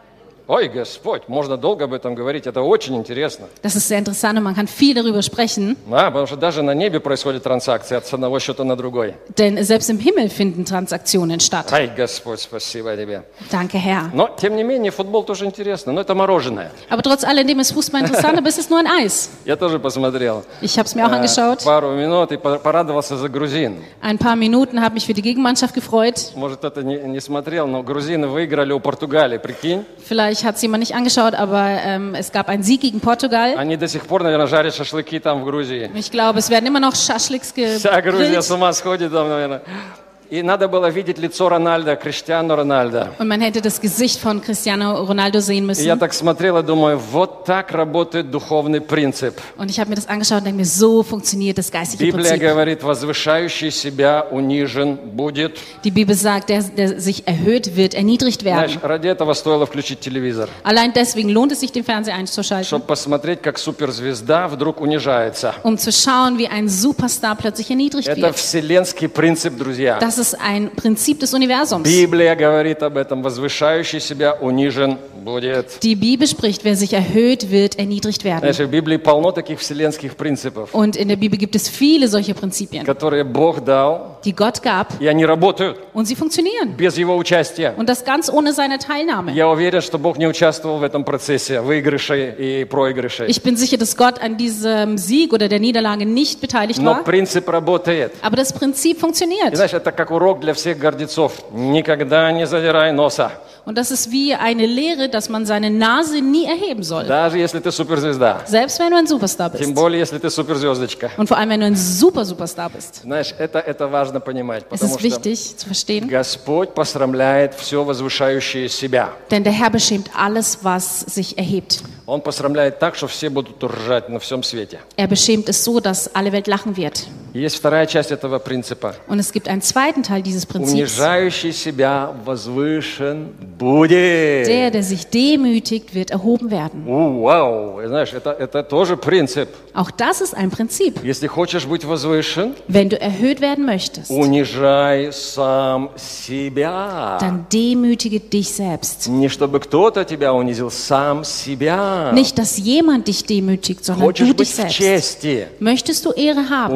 Ой, Господь, можно долго об этом говорить, это очень интересно. Das ist sehr interessant und man kann viel darüber sprechen, Потому что даже на небе происходят трансакции от одного счета на другой. denn selbst im Himmel finden Transaktionen statt. Ай, Господь, спасибо тебе. Danke, Herr. Но, тем не менее, футбол тоже интересно, но это мороженое. Aber trotz alledem ist Fußball interessant, aber es ist nur ein Eis. Я тоже посмотрел. Ich habe es mir auch angeschaut. Пару минут и порадовался за грузин. Ein paar Minuten, habe mich für die Gegenmannschaft gefreut. Может, кто-то не смотрел, но грузины выиграли у Португалии, прикинь. Vielleicht hat es jemand nicht angeschaut, aber es gab einen Sieg gegen Portugal. Они до сих пор, наверное, жарят шашлыки там в Грузии. Ich glaube, es werden immer noch Schaschliks Вся Грузия с gegrillt. ума сходит там, наверное. И надо было видеть лицо Рональдо, Криштиану Рональдо. Und man hätte das Gesicht von Cristiano Ronaldo sehen И я müssen. так смотрел и думаю, вот так работает духовный принцип. Und ich habe mir das angeschaut und denke mir, so funktioniert das geistige Библия Prinzip. говорит, возвышающий себя унижен будет. Die Bibel sagt, der sich erhöht, wird erniedrigt Знаешь, werden. ради этого стоило включить телевизор. Allein deswegen lohnt es sich, den Fernseher einzuschalten, Чтобы посмотреть, как суперзвезда вдруг унижается. um zu schauen, wie ein Superstar plötzlich erniedrigt Это wird. вселенский принцип, друзья. Das ist ein Prinzip des Universums. Библия говорит об этом. Возвышающий себя унижен будет. Die Bibel spricht, wer sich erhöht, wird erniedrigt werden. Знаешь, в Библии полно таких вселенских принципов, Und in der Bibel gibt es viele solche Prinzipien, которые Бог дал, die Gott gab, и они работают und sie funktionieren. без Его участия. Und das ganz ohne seine Teilnahme. Я уверен, что Бог не участвовал в этом процессе выигрышей и проигрышей. Ich bin sicher, dass Gott an diesem Sieg oder der Niederlage nicht beteiligt Но war. принцип работает. Aber das Prinzip И funktioniert. знаешь, это как урок для всех гордецов. Никогда не задирай носа, Und das ist wie eine Lehre, dass man seine Nase nie erheben soll. даже если ты суперзвезда. Selbst wenn du ein Superstar Тем bist. более, если ты суперзвездочка. Und vor allem, wenn du ein Superstar bist. Знаешь, это важно понимать, Es потому ist что wichtig zu verstehen, Господь посрамляет все возвышающее себя. denn der Herr beschämt alles, was sich erhebt. Он посрамляет так, что все будут ржать на всем свете. Er beschämt es so, dass alle Welt lachen wird. И есть вторая часть этого принципа. Und es gibt einen zweiten Teil dieses Prinzips. Унижающий себя возвышен будет. Der sich demütigt, wird erhoben werden. Вау, знаешь, это тоже принцип. Auch das ist ein Prinzip. Если хочешь быть возвышен, Wenn du erhöht werden möchtest, унижай сам себя. dann demütige dich selbst. Не чтобы кто-то тебя унизил, сам себя. Nicht, dass jemand dich demütigt, sondern du Хочешь быть dich в selbst. чести, Möchtest du Ehre haben, унижай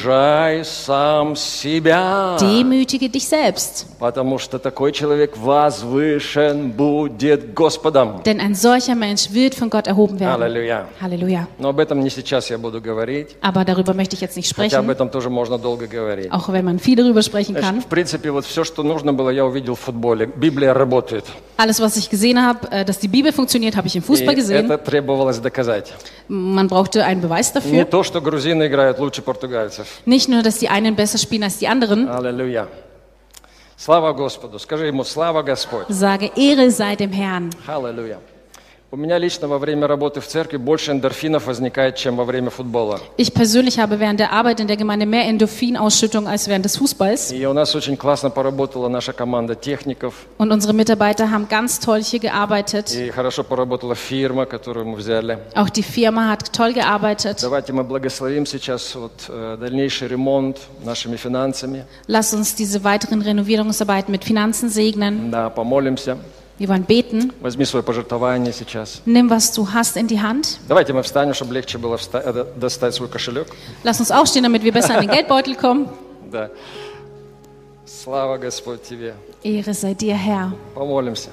унижай сам себя, Demütige dich selbst. потому что такой человек возвышен будет Господом. Denn ein solcher Mensch wird von Gott erhoben werden. Аллилуйя. Halleluja. Но об этом не сейчас я буду говорить, Aber darüber möchte ich jetzt nicht хотя об sprechen, этом тоже можно долго говорить. auch wenn man viel darüber sprechen Значит, kann. в принципе, вот все, что нужно было, я увидел в футболе. Библия работает. Alles, was ich gesehen habe, dass die Bibel funktioniert, habe ich im И Fußball gesehen. это требовалось доказать. Man brauchte einen Beweis Не dafür. то, что грузины играют лучше португальцев. Nicht nur, dass die einen besser spielen als die anderen. Аллилуйя. Слава Господу. Скажи ему, слава Господь. Sage, Ehre sei dem Herrn. Аллилуйя. У меня лично во время работы в церкви больше эндорфинов возникает, чем во время футбола. Ich persönlich habe während der Arbeit in der Gemeinde mehr Endorphinausschüttung als während des Fußballs. И у нас очень классно поработала наша команда техников. Und unsere Mitarbeiter haben ganz toll hier gearbeitet. И хорошо поработала фирма, которую мы взяли. Auch die Firma hat toll gearbeitet. Давайте мы благословим сейчас дальнейший ремонт нашими финансами. Lass uns diese weiteren Renovierungsarbeiten mit Finanzen segnen. Да, помолимся. Wir wollen beten. Возьми свое пожертвование сейчас. Nimm, was du hast, in die Hand. Давайте мы встанем, чтобы легче было достать свой кошелек. Lass uns aufstehen, damit wir besser an den Geldbeutel kommen. Да. Слава Господь Тебе. Ehre sei dir, Herr. Помолимся.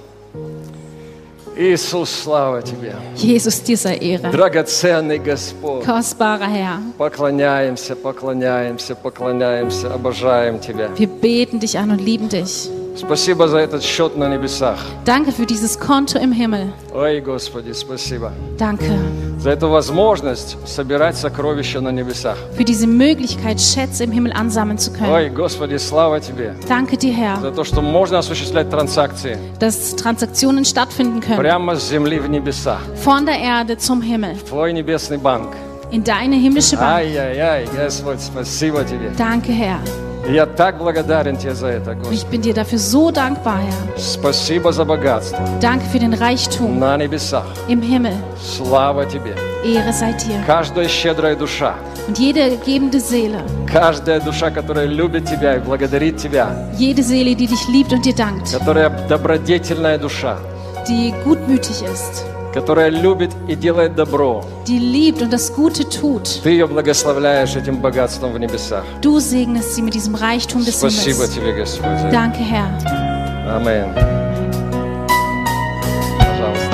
Иисус, слава Тебе. Jesus, dir sei Ehre. Драгоценный Господь. Kostbarer Herr, Поклоняемся, поклоняемся, поклоняемся, обожаем Тебя. wir beten dich an und lieben dich. Спасибо за этот счет на небесах. Danke für dieses Konto im Himmel. Ой, Господи, спасибо. Danke За эту возможность собирать сокровища на небесах. für diese Möglichkeit, Schätze im Himmel ansammeln zu können. Ой, Господи, слава Тебе. Danke dir, Herr, За то, что можно осуществлять транзакции dass Transaktionen stattfinden können. прямо с земли в небеса. Von der Erde zum Himmel. В Твой небесный банк. In deine himmlische Bank. Ай-яй-яй, Господь, спасибо Тебе. Danke, Herr. Я так благодарен Тебе за это, Und Господи. ich bin dir dafür so dankbar, Herr. Спасибо за богатство Danke für den Reichtum на небесах. im Himmel. Слава Тебе. Ehre sei dir. Каждая щедрая душа, Und jede gebende Seele, каждая душа, которая любит Тебя и благодарит Тебя, jede Seele, die dich liebt und dir dankt, которая добродетельная душа, die gutmütig ist, которая любит и делает добро, die liebt und das Gute tut. Ты ее благословляешь этим богатством в небесах. Du segnest sie mit diesem Reichtum des Спасибо Himmels. Тебе, Господь. за это. Danke, Herr. Аминь. Пожалуйста.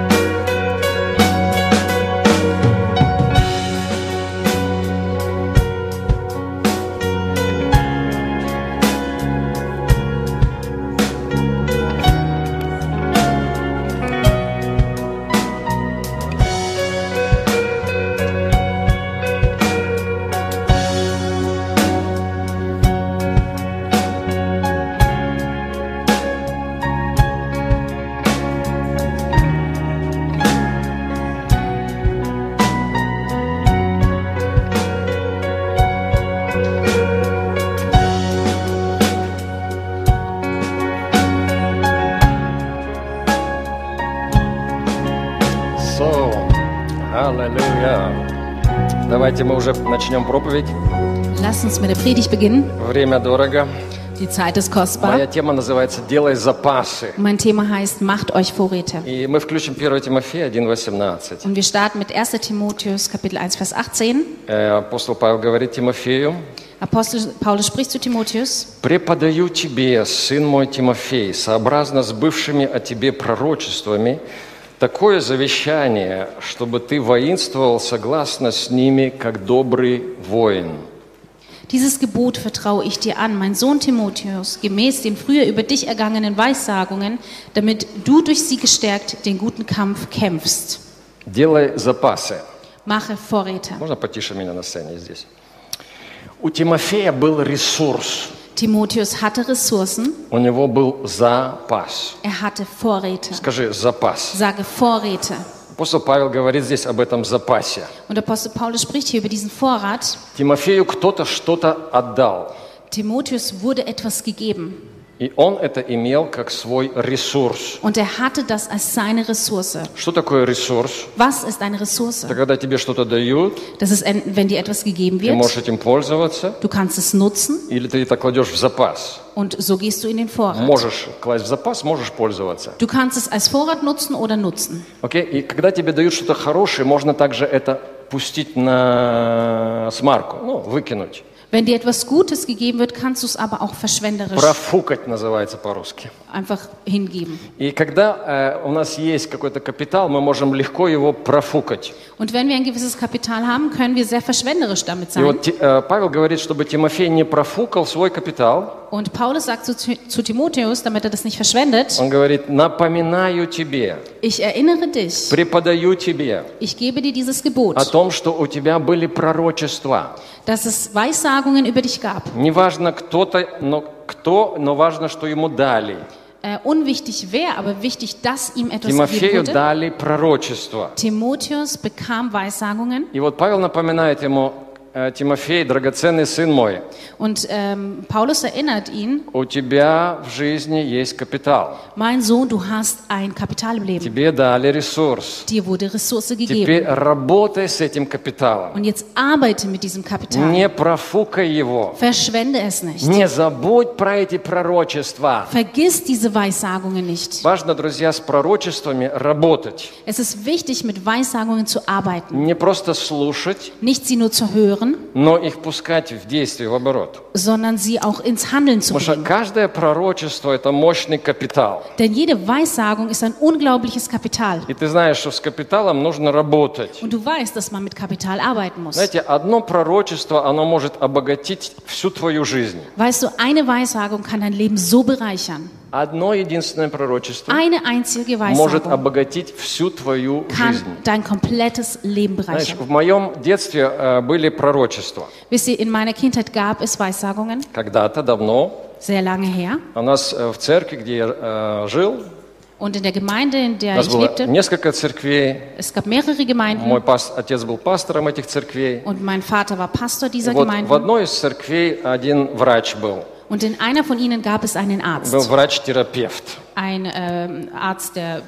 Аллилуйя. Давайте мы уже начнем проповедь. Lass uns mit der Predigt beginnen. Время дорого. Die Zeit ist Моя kostbar. тема называется «Делай запасы». Mein Thema heißt, macht euch Vorräte. И мы включим 1 Тимофея 1:18. Und wir starten mit 1. Timotheus, Kapitel 1, Vers 18. Апостол Павел говорит Тимофею: Apostel Paulus spricht zu Timotheus. «Преподаю тебе, сын мой Тимофей, сообразно с бывшими о тебе пророчествами, такое завещание, чтобы ты воинствовал согласно с ними, как добрый воин». Dieses Gebot vertraue ich dir an, mein Sohn Timotheus, gemäß den früher über dich ergangenen Weissagungen, damit du durch sie gestärkt den guten Kampf kämpfst. Делай запасы. Mache Vorräte. Можно потише меня на сцене здесь? У Тимофея был ресурс, Timotheus hatte Ressourcen, у него был запас. er hatte Vorräte. Скажи, запас. Sage Vorräte. Апостол Павел говорит здесь об этом запасе. Und Apostel Paulus spricht hier über diesen Vorrat. Тимофею кто-то что-то отдал, Timotheus wurde etwas gegeben и он это имел как свой ресурс. und er hatte das als seine Ressource. Что такое ресурс? Was ist eine Ressource? Это когда тебе что-то дают, Das ist, wenn dir etwas gegeben ты можешь wird, этим пользоваться, du kannst es nutzen или ты это кладешь в запас. und so gehst du in den Vorrat. Можешь класть в запас, можешь пользоваться. Du kannst es als Vorrat nutzen oder nutzen. Окей? И когда тебе дают что-то хорошее, можно также это пустить на смарку, выкинуть. Wenn dir etwas Gutes gegeben wird, kannst du es aber auch verschwenderisch Профукать называется по-русски. einfach hingeben. И когда у нас есть какой-то капитал, мы можем легко его профукать. Und wenn wir ein gewisses Kapital haben, können wir sehr verschwenderisch damit И sein. вот Павел говорит, чтобы Тимофей не профукал свой капитал. Und Paulus sagt zu Timotheus, damit er das nicht verschwendet, Он говорит, напоминаю тебе, ich erinnere dich, преподаю тебе ich gebe dir dieses Gebot, о том, что у тебя были пророчества. dass es Weissagungen über dich gab. Неважно кто-то, но важно, что ему дали. Unwichtig wer, aber wichtig, dass ihm etwas gegeben Тимофею wurde. дали пророчество. Timotheus bekam Weissagungen И вот Павел напоминает ему, Тимофей, драгоценный сын мой, und Paulus erinnert ihn, у тебя в жизни есть капитал. mein Sohn, du hast ein Kapital im Leben. Тебе дали ресурс. Dir wurde Ressource Теперь gegeben. работай с этим капиталом. Und jetzt arbeite mit diesem Kapital. Не профукай его. Verschwende es nicht. Не забудь про эти пророчества. Vergiss diese Weissagungen nicht. Важно, друзья, с пророчествами работать. Es ist wichtig, mit Weissagungen zu arbeiten. Не просто слушать, Nicht sie nur zu hören, но их пускать в действие, в оборот. sondern sie auch ins Handeln zu Потому что bringen. каждое пророчество – это мощный капитал. Denn jede Weissagung ist ein unglaubliches Kapital. И ты знаешь, что с капиталом нужно работать. Und du weißt, dass man mit Kapital arbeiten muss. Знаете, одно пророчество, оно может обогатить всю твою жизнь. Weißt du, eine Weissagung kann dein Leben so bereichern. Одно единственное пророчество Eine einzige может Weissagung обогатить всю твою kann жизнь. dein komplettes Leben Знаешь, bereichern. в моем детстве были пророчества. Wisst ihr, in meiner Kindheit gab es Weissagungen, Когда-то давно sehr lange her. у нас в церкви, где я жил, Und in der Gemeinde, in у der нас ich было lebte, несколько церквей. es gab mehrere Gemeinden Мой отец был пастором этих церквей. und mein Vater war Pastor И dieser вот в Gemeinden. одной из церквей один врач был. Und in einer von ihnen gab es einen Arzt. Был врач-терапевт. Ein Arzt, der,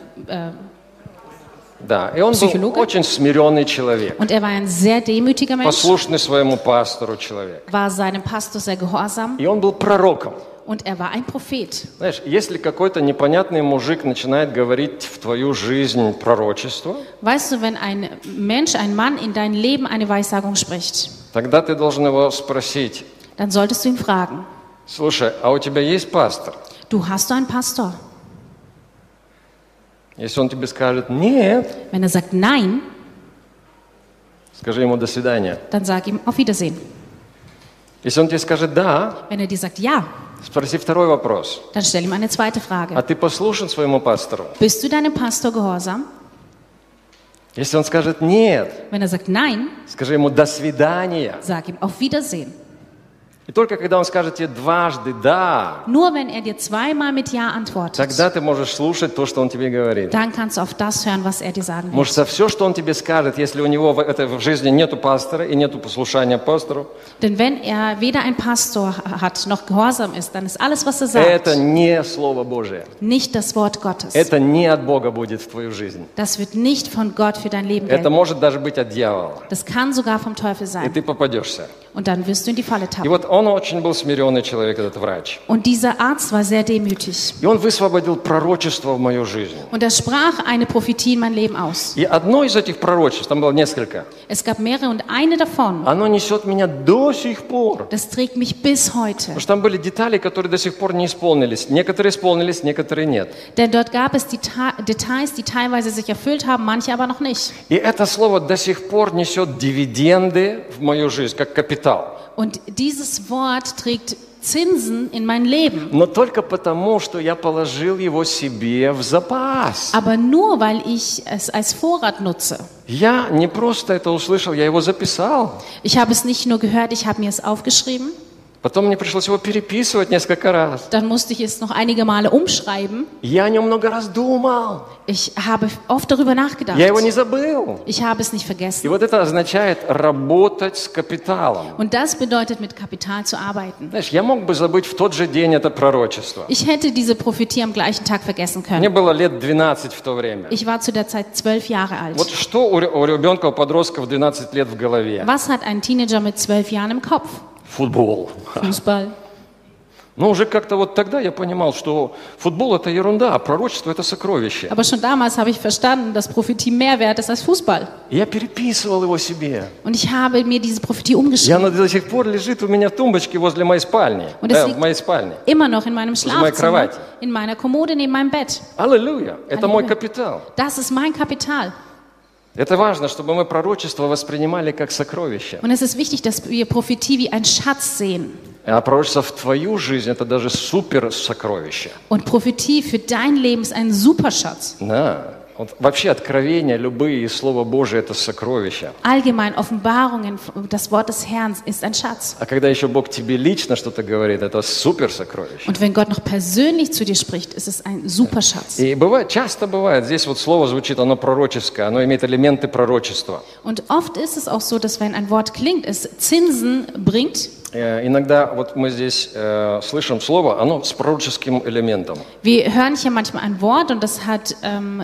Да, и он был Психолога? очень смиренный человек. und er war ein sehr demütiger Mensch, Послушный своему пастору человек. war seinem Pastor sehr gehorsam И он был пророком. und er war ein Prophet. Знаешь, если какой-то непонятный мужик начинает говорить в твою жизнь пророчество, Weißt du, wenn ein Mensch, ein Mann in dein Leben eine Weissagung spricht, тогда ты должен его спросить: dann solltest du ihn fragen, слушай, а у тебя есть пастор? du hast du einen Pastor? Если он тебе скажет нет, Wenn er sagt nein, скажи ему до свидания. dann sag ihm auf Wiedersehen. Если он тебе скажет да, Wenn er dir sagt ja, спроси второй вопрос. dann stell ihm eine zweite А Frage. ты послушен своему пастору? Bist du deinem Pastor gehorsam? Если он скажет нет, Wenn er sagt nein, скажи ему до свидания. sag ihm auf Wiedersehen. И только когда он скажет тебе дважды да, Nur wenn er dir zweimal mit Ja antwortet, тогда ты можешь слушать то, что он тебе говорит. dann kannst du auf das hören, was er dir sagen Потому will. что все, что он тебе скажет, если у него в жизни нету пастора и нету послушания пастору, Denn wenn er weder ein Pastor hat, noch gehorsam ist, dann ist alles, was er это sagt, не Слово Божие. nicht das Wort Gottes. Это не от Бога будет в твою жизнь. Das wird nicht von Gott für dein Leben Это gelten. может даже быть от дьявола. Das kann sogar vom Teufel И sein. ты попадешься. Und dann wirst du in die Falle И tappen. вот он очень был смиренный человек, этот врач. Und dieser Arzt war sehr demütig. И он высвободил пророчество в мою жизнь. Und er sprach eine Prophetie in mein Leben aus. И одно из этих пророчеств, там было несколько, Es gab mehrere und eine davon, оно несет меня до сих пор. das trägt mich bis heute. Потому что там были детали, которые до сих пор не исполнились. Некоторые исполнились, некоторые нет. Denn dort gab es Details, die teilweise sich erfüllt haben, manche aber noch nicht. И это слово до сих пор несет дивиденды в мою жизнь, как капитал. Und dieses Wort trägt Zinsen in mein Leben. Но только потому, что я положил его себе в запас. Aber nur, weil ich es als Vorrat nutze. Я не просто это услышал, я его записал. Ich habe es nicht nur gehört, ich habe mir es aufgeschrieben. Потом мне пришлось его переписывать несколько раз. Dann musste ich es noch einige Male umschreiben. Я о нем много раз думал. Ich habe oft darüber nachgedacht. Я его не забыл. Ich habe es nicht И vergessen. вот это означает работать с капиталом. Und das bedeutet, mit Kapital zu arbeiten. Знаешь, я мог бы забыть в тот же день это пророчество. Ich hätte diese Prophetie am gleichen Tag vergessen Мне können. было лет 12 в то время. Ich war zu der Zeit 12 Jahre Вот alt. что у ребенка, у подростка в 12 лет в голове? Was hat ein Teenager mit 12 Jahren im Kopf? Футбол. Fußball. Но уже как-то вот тогда я понимал, что футбол – это ерунда, а пророчество – это сокровище. Aber schon damals habe ich verstanden, dass Prophetie mehr wert ist als Fußball. И я переписывал его себе. Und ich habe mir diese Prophetie И umgeschrieben. она до сих пор лежит у меня в тумбочке возле моей спальни. Und es В liegt моей спальне. immer noch in meinem моей Schlafzimmer, кровати. in meiner Kommode neben meinem Bett. Аллилуйя! Это мой Аллилуйя. капитал. Das ist mein Kapital. Это важно, чтобы мы пророчество воспринимали как сокровище. Und es ist wichtig, dass wir Prophetie wie ein Schatz sehen. А пророчество в твою жизнь – это даже супер сокровище. Und Prophetie für dein Leben ist ein Superschatz. Да. Вот вообще откровения, любые, и Слово Божие – это сокровища. Allgemein Offenbarungen, das Wort des Herrn ist ein Schatz. А когда еще Бог тебе лично что-то говорит, это супер сокровище. Und wenn Gott noch persönlich zu dir spricht, ist es ein Superschatz. И бывает, часто бывает, здесь вот слово звучит, оно пророческое, оно имеет элементы пророчества. Und oft ist es auch so, dass wenn ein Wort klingt, es Zinsen bringt. Иногда вот мы здесь слышим слово, оно с пророческим элементом. Wir hören hier manchmal ein Wort und das hat,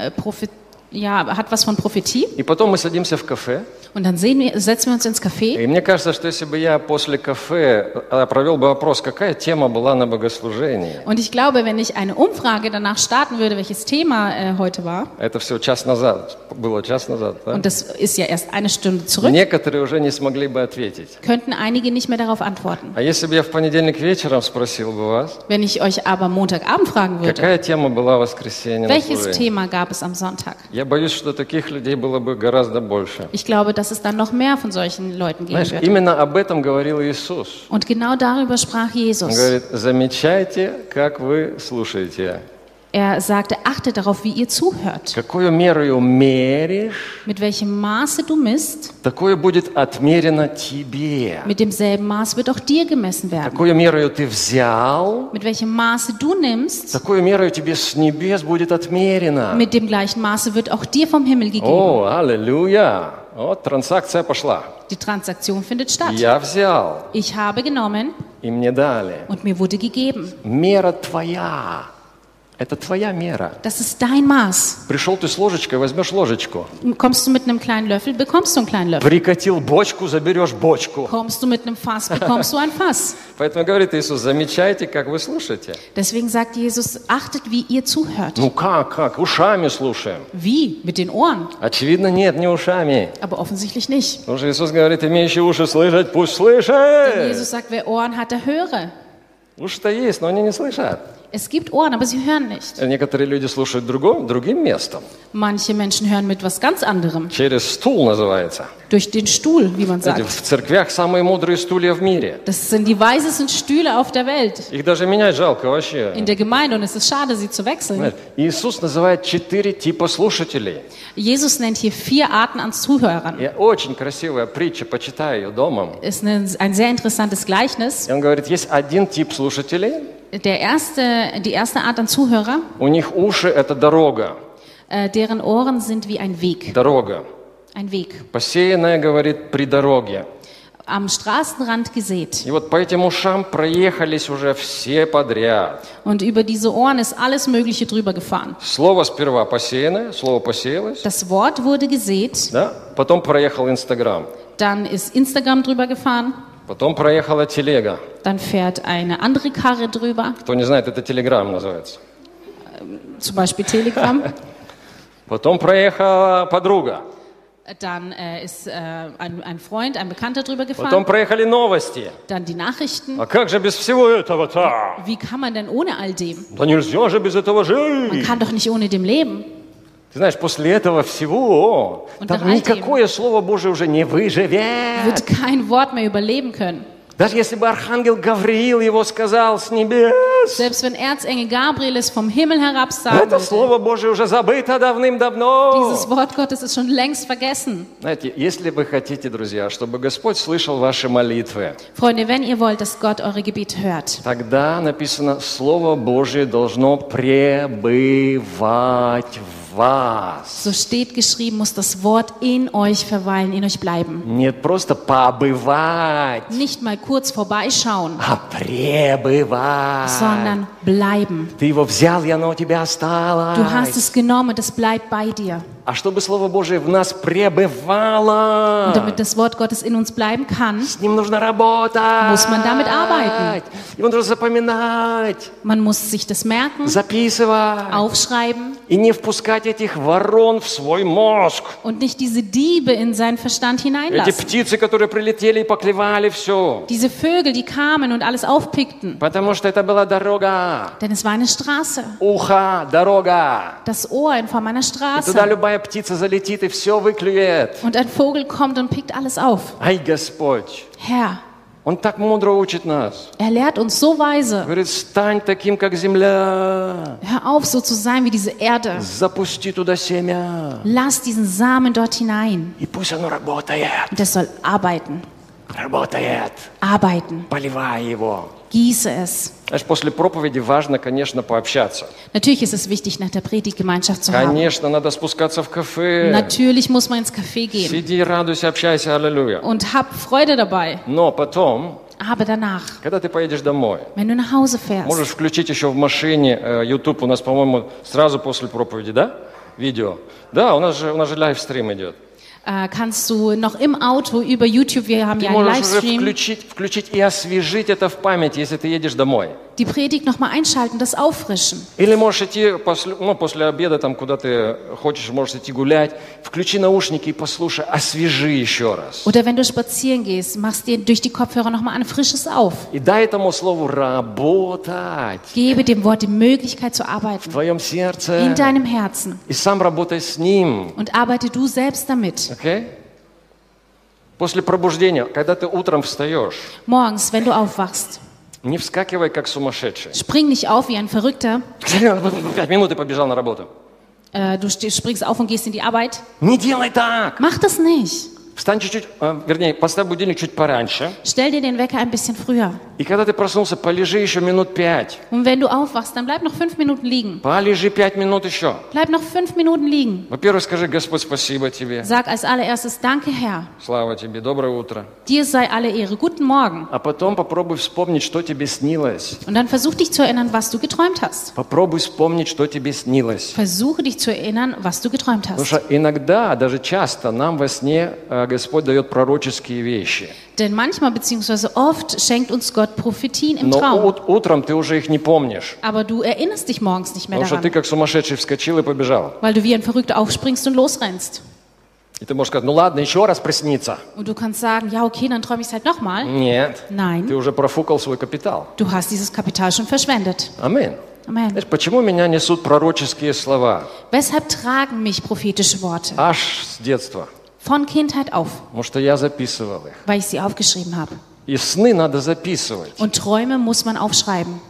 hat was von Prophetie. И потом мы садимся в кафе. Und dann setzen wir uns ins Café. И мне кажется, что если бы я после кафе провел бы опрос, какая тема была на богослужении. Und ich glaube, wenn ich eine Umfrage danach starten würde, welches Thema heute war. Это все час назад, было час назад. Да? Und das ist ja erst eine Stunde zurück. Некоторые уже не смогли бы ответить. Könnten einige nicht mehr darauf antworten. А если бы я в понедельник вечером спросил бы вас, Wenn ich euch aber Montagabend fragen würde, какая тема была в воскресенье на welches служении? Thema gab es am Sonntag? Я боюсь, что таких людей было бы гораздо больше. Ich glaube, dass es dann noch mehr von solchen Leuten geben Знаешь, wird. именно об этом говорил Иисус. Und genau darüber sprach Он Jesus. говорит, замечайте, как вы слушаете. Er sagte, achte darauf, wie ihr zuhört. Какую мерою меришь, Mit welchem Maße du misst, такое будет отмерено тебе. mit demselben Maß wird auch dir gemessen werden. Какую мерою ты взял, Mit welchem Maße du nimmst, такую мерою тебе с небес будет отмерено. mit dem gleichen Maße wird auch dir vom Himmel gegeben. О, аллилуйя! Вот транзакция пошла. Die Transaktion findet statt. Я взял, Ich habe genommen и мне дали. und mir wurde gegeben. Мера твоя. Это твоя мера. Das ist dein Maß. Пришел ты с ложечкой, возьмешь ложечку. Kommst du mit einem kleinen Löffel, bekommst du einen kleinen Löffel. Прикатил бочку, заберешь бочку. Kommst du mit einem Fass, bekommst du ein Fass. Поэтому говорит Иисус, замечайте, как вы слушаете. Deswegen sagt Jesus, achtet, wie ihr zuhört. Ну как? Ушами слушаем. Wie? Mit den Ohren? Очевидно, нет, не ушами. Aber offensichtlich nicht. Потому что Иисус говорит, имеющий уши слышать, пусть Denn слышит. Jesus sagt, wer Ohren hat, der höre. Уши-то есть, но они не слышат. Es gibt Ohren, aber sie hören nicht. Некоторые люди слушают другим местом. Manche Menschen hören mit was ganz anderem. Через стул называется. Durch den Stuhl, wie man Кстати, sagt. в церквях самые мудрые стулья в мире. Das sind die weisesten Stühle auf der Welt. Их даже менять жалко вообще. In der Gemeinde, und es ist schade, sie zu wechseln. Знаешь, Иисус называет 4 типа слушателей. Jesus nennt hier 4 Arten an Zuhörern. И очень красивая притча, почитай ее дома. Ist ein sehr interessantes Gleichnis. И он говорит, есть один тип слушателей. Die erste Art an Zuhörer, У них уши – это дорога. deren Ohren sind wie ein Weg. Дорога. Ein Weg. Посеянная, говорит, при дороге. Am Straßenrand gesät. И вот по этим ушам проехались уже все подряд. Und über diese Ohren ist alles Mögliche drüber gefahren. Слово сперва посеянное, слово посеялось. Das Wort wurde gesät, Да? Потом проехал Инстаграм. dann ist Instagram drüber gefahren, Потом проехала телега. dann fährt eine andere Karre drüber, Кто не знает, это Телеграм называется. zum Beispiel Telegram. Потом проехала подруга. Dann ist ein Freund, ein Bekannter drüber Потом gefahren. проехали новости. Dann die Nachrichten. А как же без всего этого-то? Wie kann man denn ohne all dem? Да нельзя же без этого Man жить. kann doch nicht ohne dem leben. Ты знаешь, после этого всего Und там nach all dem никакое Слово Божие уже не выживет. wird kein Wort mehr überleben können. Даже если бы архангел Гавриил его сказал с небес, Selbst wenn Erzengel Gabriel es vom Himmel herab sagen это würde, Слово Божие уже забыто давным-давно. dieses Wort Gottes ist schon längst vergessen. Знаете, если вы хотите, друзья, чтобы Господь слышал ваши молитвы, Freunde, wenn ihr wollt, dass Gott eure Gebete hört, тогда написано, Слово Божие должно пребывать в вас. So steht geschrieben, muss das Wort in euch verweilen, in euch bleiben. Нет просто побывать, Nicht mal kurz vorbeischauen, а пребывать. sondern bleiben. Ты его взял, и оно у тебя осталось. Du hast es genommen und es bleibt bei dir. А чтобы Слово Божие в нас Und пребывало, damit das Wort Gottes in uns bleiben kann, с ним нужно работать. muss man damit arbeiten. Его нужно запоминать, Man muss sich das merken, записывать. aufschreiben И не впускать этих ворон в свой мозг. und nicht diese Diebe in seinen Verstand Эти hineinlassen. птицы, которые прилетели и поклевали все. Diese Vögel, die kamen und alles aufpickten. Потому что это была дорога. Denn es war eine Straße. Ухо, дорога. Das Ohr in Form einer И туда Straße. любая птица залетит и все выклюет. Und ein Vogel kommt und pickt alles auf. Ай, Господь, Herr, Он так мудро учит нас. er lehrt uns so weise. Говорит, стань таким, как земля. Hör auf, so zu sein wie diese Erde. Запусти туда семя. Lass diesen Samen dort hinein. И пусть оно работает. Und es soll arbeiten. Работает. Arbeiten. Поливай его. Gieße es. Знаешь, после проповеди важно, конечно, пообщаться. Natürlich ist es wichtig, nach der Predigt Gemeinschaft zu haben. Конечно, надо спускаться в кафе. Natürlich muss man ins Café gehen. Сиди, радуйся, общайся, аллилуйя. Und hab Freude dabei. Но потом, Aber danach, когда ты поедешь домой, wenn du nach Hause fährst, можешь включить еще в машине YouTube, у нас, по-моему, сразу после проповеди, да? Видео. Да, у нас же лайвстрим идет. kannst du noch im Auto über YouTube, wir haben Ты ja einen можешь уже Livestream, включить и освежить это в памяти, если ты едешь домой. die Predigt nochmal einschalten, das auffrischen. Или можешь идти после обеда, там, куда ты хочешь, можешь идти гулять, включи наушники и послушай, освежи еще раз. Oder wenn du spazieren gehst, machst dir durch die Kopfhörer nochmal ein frisches auf. И дай этому слову работать Gebe dem Wort die Möglichkeit zu в arbeiten. твоем сердце. In deinem Herzen. И сам работай с ним. Und arbeite du selbst damit. Okay? После пробуждения, когда ты утром встаешь, Morgens, wenn du aufwachst, не вскакивай как сумасшедший. spring nicht auf wie ein Verrückter. 5 минут и побежал на работу. Du springst auf und gehst in die Arbeit. Не делай так. Mach das nicht. Встань чуть-чуть, вернее, поставь будильник чуть пораньше. Stell dir den Wecker ein bisschen früher. И когда ты проснулся, полежи еще минут 5. Und wenn du aufwachst, dann bleib noch 5 Minuten liegen. Полежи 5 минут еще. Bleib noch 5 Minuten liegen. Во-первых, скажи, Господь, спасибо тебе. Sag als allererstes Danke, Herr. Слава тебе, доброе утро. Dir sei alle Ehre. Guten Morgen. А потом попробуй вспомнить, что тебе снилось. Und dann versuch dich zu erinnern, was du geträumt hast. Попробуй вспомнить, что тебе снилось. Versuche dich zu erinnern, was du geträumt Потому hast. что иногда, даже часто, нам во сне Господь дает пророческие вещи. Denn manchmal bzw. oft schenkt uns Gott Prophetien im Но Traum. утром ты уже их не помнишь. Aber du erinnerst dich morgens nicht mehr Потому что ты daran, как сумасшедший вскочил и побежал. weil du wie ein Verrückter aufspringst und losrennst. И ты можешь сказать, ну ладно, еще раз приснится. Und du kannst sagen, ja okay, dann träume ich es halt nochmal. Нет, ты Nein, уже профукал свой капитал. du hast dieses Kapital schon verschwendet. Аминь. Amen. Знаешь, почему меня несут пророческие слова? Weshalb tragen mich prophetische Worte? Аж с детства. Von Kindheit auf, Потому что я записывал их. weil ich sie aufgeschrieben habe. И сны надо записывать. Und Träume muss man aufschreiben.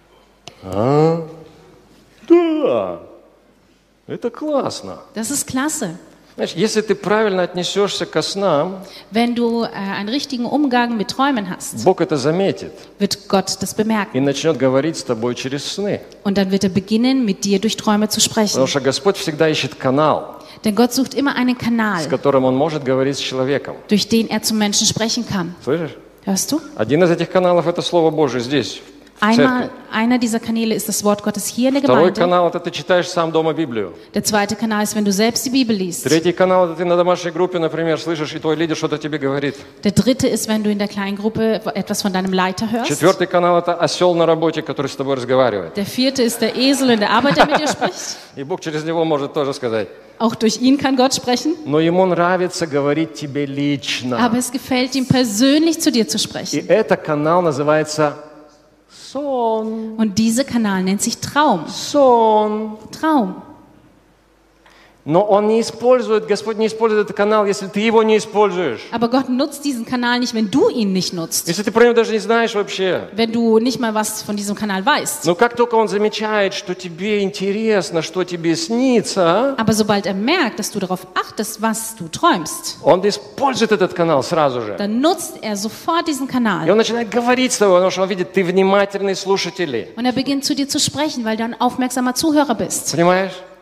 Да, это классно. Das ist klasse. Знаешь, если ты правильно отнесешься ко снам, Wenn du einen richtigen Umgang mit Träumen hast, Бог это заметит wird Gott das bemerken. и начнет говорить с тобой через сны. Und dann wird er beginnen, mit dir durch Träume zu sprechen. Потому что Господь всегда ищет канал, Denn Gott sucht immer einen с Kanal, которым Он может говорить с человеком. durch den er zum Menschen sprechen kann. Слышишь? Hörst du? Один из этих каналов – это Слово Божие здесь, в церкви. Einer dieser Kanäle ist das Wort Gottes hier in der Второй Gemeinde. канал – это ты читаешь сам дома Библию. Der zweite Kanal ist, wenn du selbst die Bibel liest. Третий канал – это ты на домашней группе, например, слышишь, и твой лидер что-то тебе говорит. Der dritte ist, wenn du in der kleinen Gruppe etwas von deinem Leiter hörst. Четвертый канал – это осел на работе, который с тобой разговаривает. Der vierte ist der Esel in der Arbeit, der mit dir spricht. И Бог через него может тоже сказать. Auch durch ihn kann Gott sprechen. Но ему нравится говорить тебе лично. Aber es gefällt ihm persönlich zu dir zu И sprechen. этот канал называется сон. Und dieser Kanal nennt sich Traum. Сон. Traum. Но он не использует, Господь не использует этот канал, если ты его не используешь. Aber Gott nutzt diesen Kanal nicht, wenn du ihn nicht nutzt. Если ты про него даже не знаешь вообще. Wenn du nicht mal was von diesem Kanal weißt. Но как только он замечает, что тебе интересно, что тебе снится, Aber sobald er merkt, dass du darauf achtest, was du träumst, он использует этот канал сразу же. dann nutzt er sofort diesen И Kanal. он начинает говорить с тобой, потому что он видит, ты внимательный слушатель. Und er beginnt zu dir zu sprechen, weil du ein aufmerksamer Zuhörer bist. Понимаешь?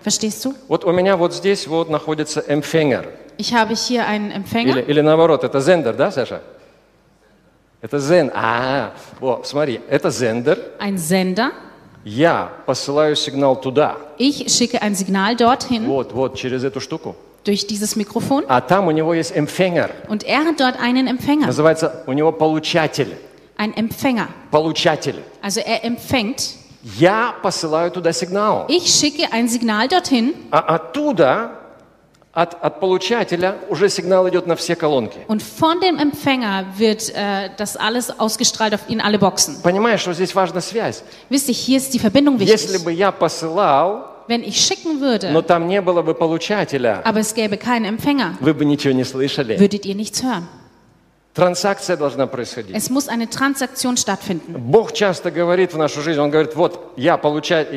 Verstehst du? Вот у меня вот здесь вот находится Empfänger. Ich habe hier einen Empfänger. Или наоборот, это Sender, да, Саша? Это Zen. Вот, смотри, это Sender. Ein Sender. Я посылаю сигнал туда. Ich schicke ein Signal dorthin Вот, через эту штуку. durch dieses Mikrofon. А там у него есть Empfänger. Und er hat dort einen Empfänger. Называется у него получатель. Ein Empfänger. Получатель. Also er empfängt. Я посылаю туда сигнал. Ich schicke ein Signal dorthin. А оттуда, от получателя, уже сигнал идет на все колонки. Und von dem Empfänger wird das alles ausgestrahlt auf in alle Boxen. Понимаешь, что здесь важна связь? Wisst ihr, hier ist die Verbindung Если wichtig. бы я посылал, Wenn ich schicken но würde, там не было бы получателя, aber es gäbe keinen Empfänger, вы бы ничего не слышали. würdet ihr nichts hören. Транзакция должна происходить. Es muss eine Transaktion stattfinden. Бог часто говорит в нашу жизнь, Он говорит, вот, я получаю,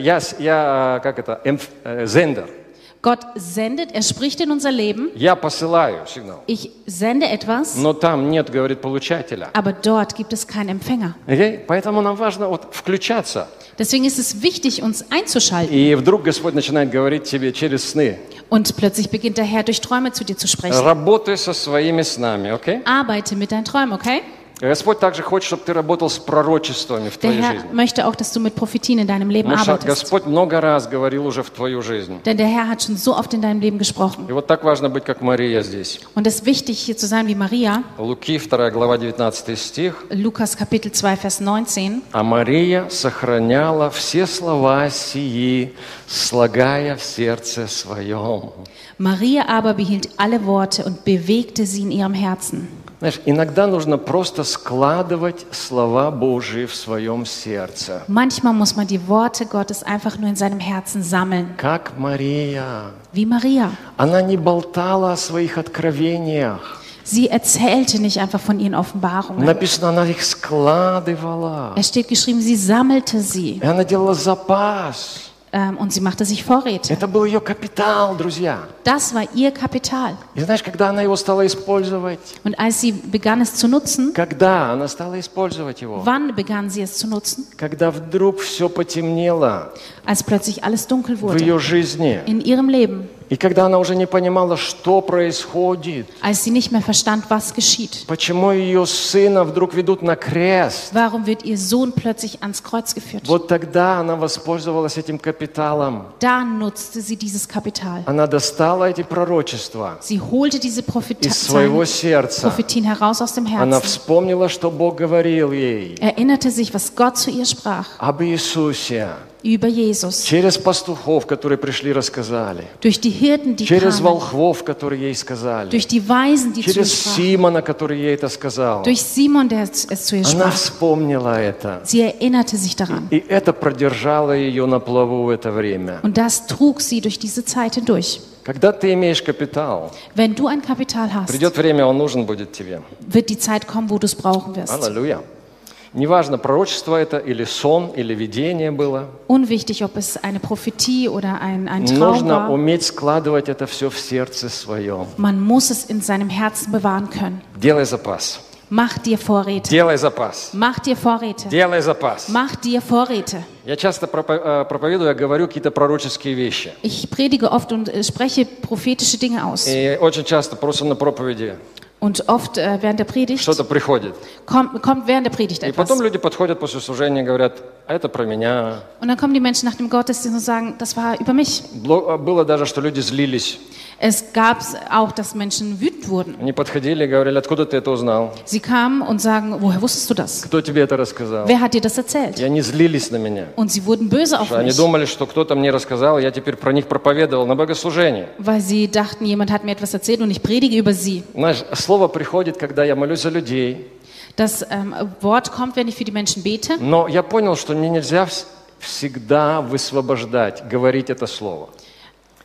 Sender. Gott sendet, er spricht in unser Leben. Я посылаю сигнал. Ich sende etwas, Но там нет, говорит, получателя. aber dort gibt es keinen Empfänger. Okay? Поэтому нам важно вот включаться. Deswegen ist es wichtig, uns einzuschalten. И вдруг Господь начинает говорить тебе через сны. Und plötzlich beginnt der Herr durch Träume zu dir zu sprechen. Работай со своими снами, окей? Arbeite mit deinen Träumen, okay? Господь также хочет, чтобы ты работал с пророчествами в Der твоей Herr жизни. möchte auch, dass du mit Prophetien in deinem Leben Потому что arbeitest. Господь много раз говорил уже в твою жизнь. Denn der Herr hat schon so oft in deinem Leben gesprochen. И вот так важно быть, как Мария здесь. Und es ist wichtig, hier zu sein wie Maria. Луки, 2 глава, 19 стих. Lukas Kapitel 2, Vers 19. А Мария сохраняла все слова сии, слагая в сердце своем. Maria aber behielt alle Worte und bewegte sie in ihrem Herzen. Знаешь, иногда нужно просто складывать слова Божьи в своем сердце. Manchmal muss man die Worte Gottes einfach nur in seinem Herzen sammeln. Как Мария. Wie Maria. Она не болтала о своих откровениях. Sie erzählte nicht einfach von ihren Offenbarungen. Написано, она их складывала. Es steht geschrieben, sie sammelte sie. И она делала запас. Und sie machte sich Vorräte. Это был ее капитал, друзья. Das war ihr Kapital. И знаешь, когда она его стала использовать, Und als sie begann es zu nutzen, когда она стала использовать его, wann begann sie es zu nutzen? когда вдруг все потемнело Als plötzlich alles dunkel в wurde ее жизни, in ihrem Leben. и когда она уже не понимала, что происходит, Als sie nicht mehr verstand, was geschieht. почему ее сына вдруг ведут на крест, Warum wird ihr Sohn plötzlich ans Kreuz geführt? вот тогда она воспользовалась этим капиталом. Da nutzte sie dieses Kapital. Она достала эти пророчества Sie holte diese из своего Prophetien сердца. heraus aus dem Она Herzen. вспомнила, что Бог говорил ей Erinnerte sich, was Gott zu ihr sprach об Иисусе. über Jesus. Через пастухов, которые пришли, рассказали. Durch die Hirten, die Через kamen. волхвов, которые ей сказали. Durch die Weisen, die zu ihr Через sprachen. Симона, который ей это сказал. Durch Simon, der es zu ihr Она sprach. вспомнила это. Sie erinnerte sich daran. И это продержало ее на плаву в это время. Und das trug sie durch diese Zeit hindurch. Когда ты имеешь капитал, Wenn du ein Kapital hast, придет время, он нужен будет тебе. wird die Zeit kommen, wo du es brauchen wirst. Аллилуйя. Неважно, пророчество это, или сон, или видение было. Unwichtig, ob es eine Prophetie oder ein Traum Нужно war. уметь складывать это все в сердце своем. Man muss es in seinem Herzen bewahren können. Делай запас. Mach dir Vorräte. Делай запас. Mach dir Vorräte. Делай запас. Mach dir Vorräte. Я часто проповедую, я говорю какие-то пророческие вещи. Ich predige oft und spreche prophetische Dinge aus. И очень часто просто на проповеди Und oft während der Predigt что-то приходит. kommt während der Predigt И etwas. потом люди подходят после служения и говорят, а это про меня. Und dann kommen die Menschen nach dem Gottesdienst und sagen, das war über mich. Было даже, что люди злились. Es gab auch, dass Menschen wütend wurden. Они подходили и говорили, откуда ты это узнал? Sie kamen und sagen, woher wusstest du das? Кто тебе это рассказал? Wer hat dir das erzählt? И они злились на меня. Und sie wurden böse auf Они mich, думали, что кто-то мне рассказал, я теперь про них проповедовал на богослужении. weil sie dachten, jemand hat mir etwas erzählt und ich predige über sie. Знаешь, слово приходит, когда я молюсь за людей. Das Wort kommt, wenn ich für die Menschen bete. Но я понял, что мне нельзя всегда высвобождать, говорить это слово.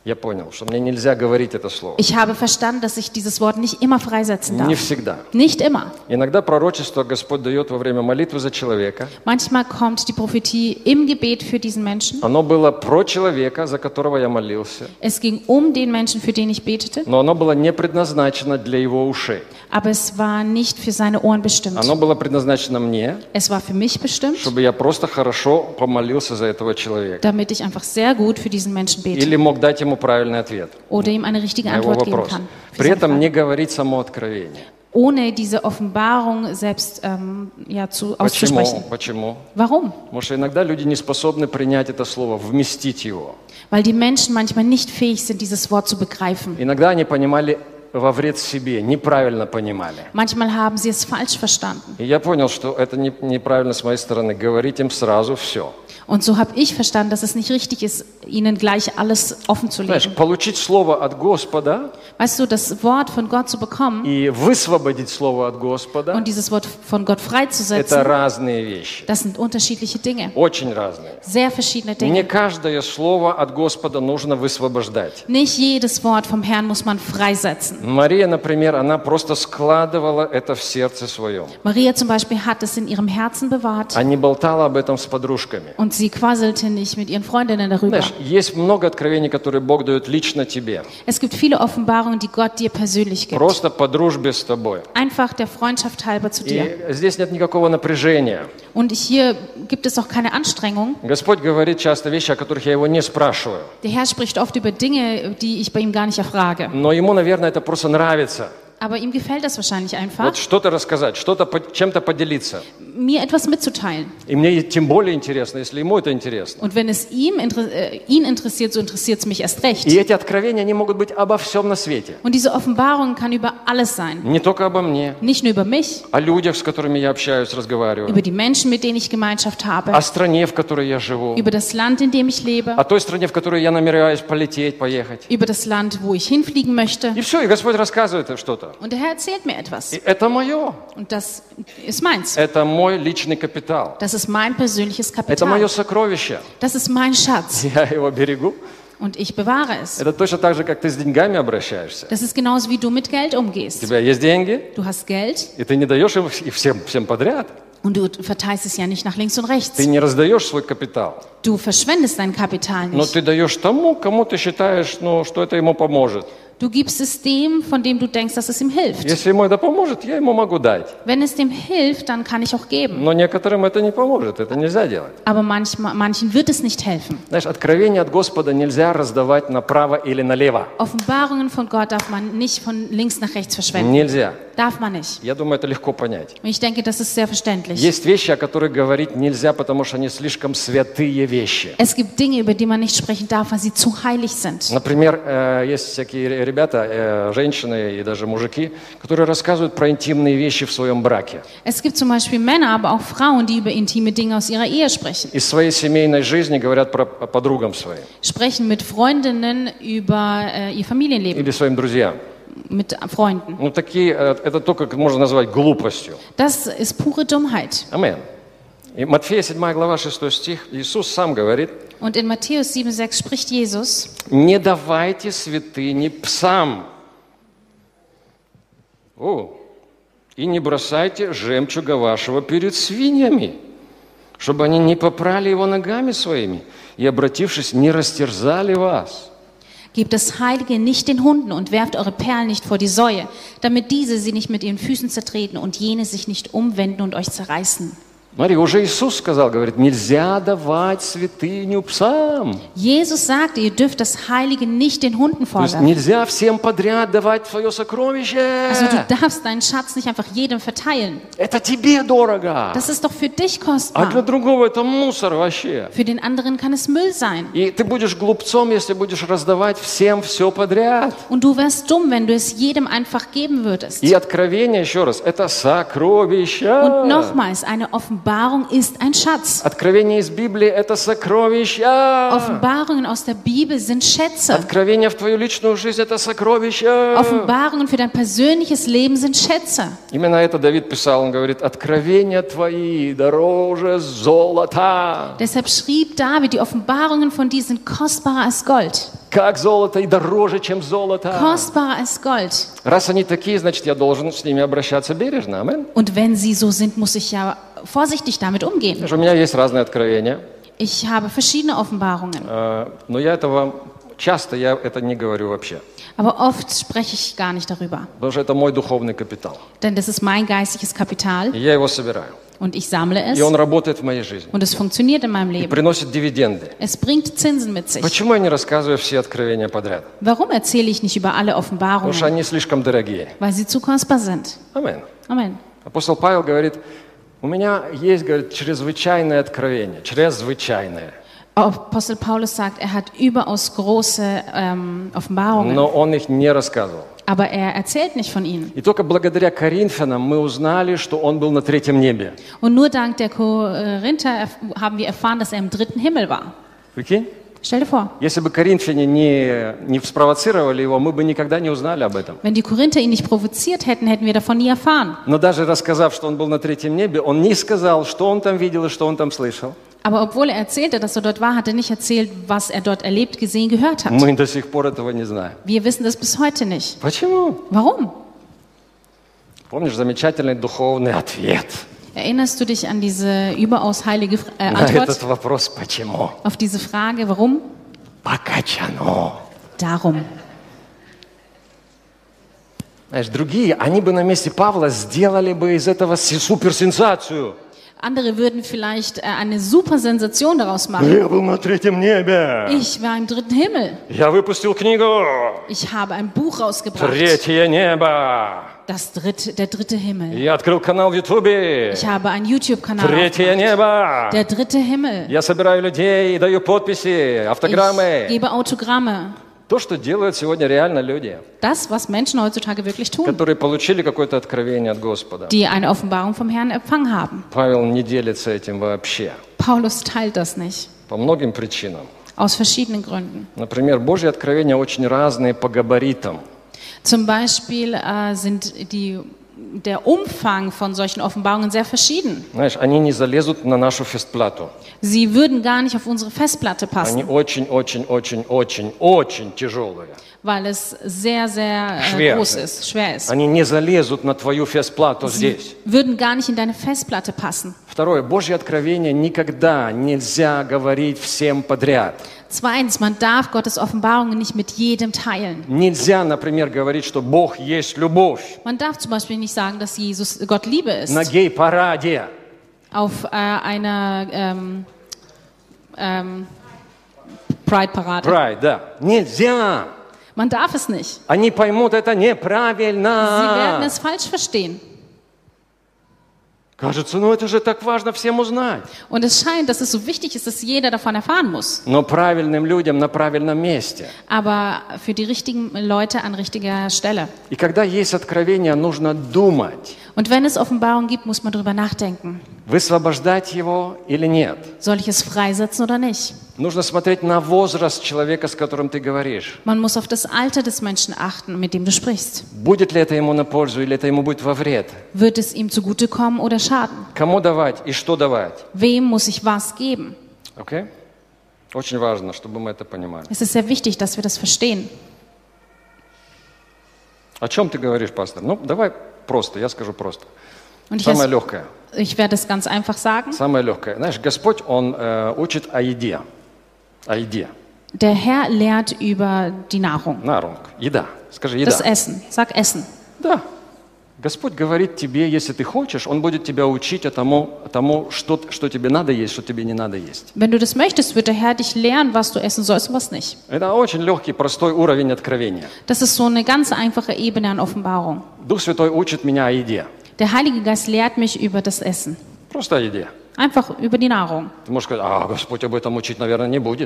Я понял, что мне нельзя говорить это слово. Ich habe verstanden, dass ich dieses Wort nicht immer freisetzen Не darf. всегда. Nicht immer. Иногда пророчество Господь дает во время молитвы за человека. Manchmal kommt die Prophetie im Gebet für diesen Menschen. Оно было про человека, за которого я молился. Es ging um den Menschen, für den ich betete, Но оно было не предназначено для его ушей. aber es war nicht für seine Ohren bestimmt. Оно было предназначено мне, Es war für mich bestimmt, чтобы я просто хорошо помолился за этого человека. damit ich einfach sehr gut für diesen Menschen bete Или мог дать ему правильный ответ oder ihm eine richtige на его Antwort geben вопрос. kann. für При seine этом Frage. не говорить само откровение. Ohne diese Offenbarung selbst auszusprechen. Почему? Warum? Потому что иногда люди не способны принять это слово, вместить его. Weil die Menschen manchmal nicht fähig sind, dieses Wort zu begreifen. Иногда они понимали во вред себе, неправильно понимали. Manchmal haben sie es falsch verstanden. И я понял, что это неправильно с моей стороны, говорить им сразу все. Und so habe ich verstanden, dass es nicht richtig ist, ihnen gleich alles offen zu Знаешь, legen. получить слово от Господа Weißt du, das Wort von Gott zu bekommen и высвободить слово от Господа und dieses Wort von Gott – это freizusetzen, разные вещи. das sind unterschiedliche Dinge. Очень разные. Sehr verschiedene Не Dinge. каждое слово от Господа нужно высвобождать. Nicht jedes Wort vom Herrn muss man freisetzen. Мария, например, она просто складывала это в сердце своем, Maria zum Beispiel hat es in ihrem Herzen bewahrt а не болтала об этом с подружками. und sie quasselte nicht mit ihren Freundinnen darüber. Знаешь, есть много откровений, которые Бог дает лично тебе. Es gibt viele Offenbarungen, die Gott dir persönlich gibt. Просто по дружбе с тобой. Einfach der Freundschaft halber zu dir. И здесь нет никакого напряжения. Und hier gibt es auch keine Anstrengung. Господь говорит часто вещи, о которых я его не спрашиваю. Der Herr spricht oft über Dinge, die ich bei ihm gar nicht erfrage. Но ему, наверное, это просто нравится. Aber ihm gefällt das wahrscheinlich einfach, Вот что-то рассказать, что-то чем-то поделиться. mir etwas mitzuteilen. И мне тем более интересно, если ему это интересно. Und wenn es ihn interessiert, so interessiert es mich erst recht. И эти откровения, они могут быть обо всем на свете. Und diese Offenbarung kann über alles sein. Не только обо мне, Nicht nur über mich, о людях, с которыми я общаюсь, разговариваю, über die Menschen, mit denen ich Gemeinschaft habe, о стране, в которой я живу, über das Land, in dem ich lebe, о той стране, в которую я намереваюсь полететь, поехать. über das Land, wo ich hinfliegen möchte. И все, и Господь рассказывает что-то. Und der Herr erzählt mir etwas. И это мое. Und das ist meins. Это мой личный капитал. Das ist mein persönliches Это мое Kapital. сокровище. Das ist mein Schatz. Я его берегу. Und ich bewahre es. Это точно так же, как ты с деньгами обращаешься. Das ist genauso, wie du mit Geld У umgehst. тебя есть деньги, Du hast Geld и ты не даешь их всем подряд. und du verteilst es ja nicht nach links und rechts. Ты не раздаешь свой капитал. Du verschwendest dein Kapital Но nicht. ты даешь тому, кому ты считаешь, что это ему поможет. Du gibst es dem, von dem du denkst, dass es ihm hilft. Если ему это поможет, я ему могу дать. Wenn es dem hilft, dann kann ich auch geben. Но некоторым это не поможет, это нельзя делать. Aber manchen wird es nicht helfen. Знаешь, откровение от Господа нельзя раздавать направо или налево. Offenbarungen von Gott darf man nicht von links nach rechts verschwenden. Нельзя. Darf man nicht. Я думаю, это легко понять. Und ich denke, das ist sehr verständlich. Есть вещи, о которых говорить нельзя, потому что они слишком святые вещи. Es gibt Dinge, über die man nicht sprechen darf, weil sie zu heilig sind. Например, есть всякие ребята, женщины и даже мужики, которые рассказывают про интимные вещи в своем браке. Es gibt zum Beispiel Männer, aber auch Frauen, die über intime Dinge aus ihrer Ehe sprechen. Из своей семейной жизни говорят про подругам своим Sprechen mit Freundinnen über ihr Familienleben, или своим друзьям. mit Freunden. Ну, такие, это только можно назвать глупостью. Das ist pure Dummheit. Амин. И Матфея 7 глава 6 стих, Иисус сам говорит: Und in Matthäus 7,6 spricht Jesus: «Не давайте святыни псам, и не бросайте жемчуга вашего перед свиньями, чтобы они не попрали его ногами своими и, обратившись, не растерзали вас». Gebt das Heilige nicht den Hunden und werft eure Perlen nicht vor die Säue, damit diese sie nicht mit ihren Füßen zertreten und jene sich nicht umwenden und euch zerreißen. Смотри, уже Иисус сказал, говорит, нельзя давать святыню псам. Jesus sagte, ihr dürft das Heilige nicht den Hunden То есть vorwerfen. нельзя всем подряд давать свое сокровище. Also du darfst deinen Schatz nicht einfach jedem verteilen. Это тебе дорого. Das ist doch für dich А для kostbar. другого это мусор вообще. Für den anderen kann es Müll sein. И ты будешь глупцом, если будешь раздавать всем все подряд. Und du wärst dumm, wenn du es jedem einfach geben würdest. И откровение, еще раз, это сокровище. Und nochmals, eine Offenbarung Offenbarung ist ein Schatz. Откровение из Библии – это сокровища. Offenbarungen aus der Bibel sind Schätze. Откровение в твою личную жизнь – это сокровища. Offenbarungen für dein persönliches Leben sind Schätze. Именно это Давид писал. Он говорит, откровения твои дороже золота. Deshalb schrieb David, die Offenbarungen von dir sind kostbarer als Gold. Как золото и дороже, чем золото. Kostbarer als Gold. Раз они такие, значит, я должен с ними обращаться бережно. Аминь. Und wenn sie so sind, muss ich ja vorsichtig damit umgehen. Потому что у меня есть разные откровения. Ich habe verschiedene Offenbarungen. Но я это не говорю вообще. Aber oft spreche ich gar nicht darüber. Потому что это мой духовный капитал. Denn das ist mein geistliches Kapital И я его собираю. und ich sammle es И он работает в моей жизни. und es funktioniert in meinem И Leben. приносит дивиденды. Es bringt Zinsen mit sich. Почему я не рассказываю все откровения подряд? Warum erzähle ich nicht über alle Потому что Offenbarungen? они слишком дорогие. Weil sie zu kostbar sind. Аминь. Amen. Апостол Павел говорит, у меня есть, говорит, чрезвычайное откровение. Чрезвычайное. Apostel Paulus sagt, er hat überaus große Offenbarungen, Но он их не рассказывал. aber er erzählt nicht von ihnen. И только благодаря Коринфянам мы узнали, что он был на третьем небе. Und nur dank der Korinther haben wir erfahren, dass er im dritten Himmel war. Прикинь? Stell dir vor, Если бы коринфяне не спровоцировали его, мы бы никогда не узнали об этом. wenn die Korinther ihn nicht provoziert hätten, hätten wir davon nie erfahren. Но даже рассказав, что он был на третьем небе, он не сказал, что он там видел и что он там слышал. Aber obwohl er erzählte, dass er dort war, hat er nicht erzählt, was er dort erlebt, gesehen, gehört hat. Мы до сих пор этого не знаем. Wir wissen das bis heute nicht. Почему? Warum? Помнишь замечательный духовный ответ Erinnerst du dich an diese überaus heilige на Antwort этот вопрос «почему?» auf diese Frage, warum? Покачано. Darum. Знаешь, другие, они бы на месте Павла сделали бы из этого суперсенсацию. Andere würden vielleicht eine super Sensation daraus machen. Я был на третьем небе. Ich war im dritten Himmel. Я выпустил книгу. Ich habe ein Buch rausgebracht. Третье небо. Der dritte Himmel. Я открыл канал в Ютубе. Ich habe einen YouTube-Kanal Третье aufgemacht. небо. Der dritte Himmel. Я собираю людей и даю подписи, Ich автограммы. gebe Autogramme. То, что делают сегодня реально люди, Das, was Menschen heutzutage wirklich tun, которые получили какое-то откровение от Господа. die eine Offenbarung vom Herrn empfangen haben. Павел не делится этим вообще. Paulus teilt das nicht. По многим причинам. Aus verschiedenen Gründen. Например, Божьи откровения очень разные по габаритам. Zum Beispiel sind der Umfang von solchen Offenbarungen sehr verschieden. Знаешь, они не залезут на нашу фестплату. Sie würden gar nicht auf unsere Festplatte Они passen, очень тяжелые. weil es sehr, sehr Schwer. groß ist, schwer ist. Они не залезут на твою фестплату здесь. Würden gar nicht in deine Festplatte passen. Второе. Божьи откровения никогда нельзя говорить всем подряд. Zweitens, man darf Gottes Offenbarungen nicht mit jedem teilen. Нельзя, например, говорить, что Бог есть любовь Man darf zum Beispiel nicht sagen, dass Gott Liebe ist. на гей-параде. Auf einer Pride-Parade. Pride, да. Нельзя. Man darf es nicht. Они поймут это Sie werden неправильно. es falsch verstehen. Кажется, ну это же так важно всем узнать. Und es scheint, dass es so wichtig ist, dass jeder davon erfahren muss. Но правильным людям на правильном месте. Aber für die richtigen Leute an richtiger Stelle. И когда есть откровение, нужно думать, Und wenn es Offenbarung gibt, muss man darüber nachdenken. высвобождать его или нет. Soll ich es freisetzen oder nicht? Нужно смотреть на возраст человека, с которым ты говоришь. Man muss auf das Alter des Menschen achten, mit dem du sprichst. Будет ли это ему на пользу или это ему будет во вред? Wird es ihm zugutekommen oder schaden? Кому давать и что давать? Wem muss ich was geben? Окей? Очень важно, чтобы мы это понимали. Es ist sehr wichtig, dass wir das verstehen. О чем ты говоришь, пастор? Ну, давай просто, я скажу просто. Und Самое легкое. ich werde es ganz einfach sagen. Самое легкое. Знаешь, Господь, Он учит о еде. О еде. Der Herr lehrt über die Nahrung. Нарунг. Еда. Скажи, еда. Das Essen. Sag Essen. Да. Господь говорит тебе, если ты хочешь, Он будет тебя учить тому, что тебе надо есть, что тебе не надо есть. Wenn du das möchtest, wird der Herr dich lehren, was du essen sollst und was nicht. Это очень легкий, простой уровень откровения. Das ist so eine ganz einfache Ebene an Offenbarung. Дух Святой учит меня о еде. Der Heilige Geist lehrt mich über das Essen. Просто о еде. Einfach über die Nahrung. Ты можешь сказать, Господь об этом учить, наверное, не будет.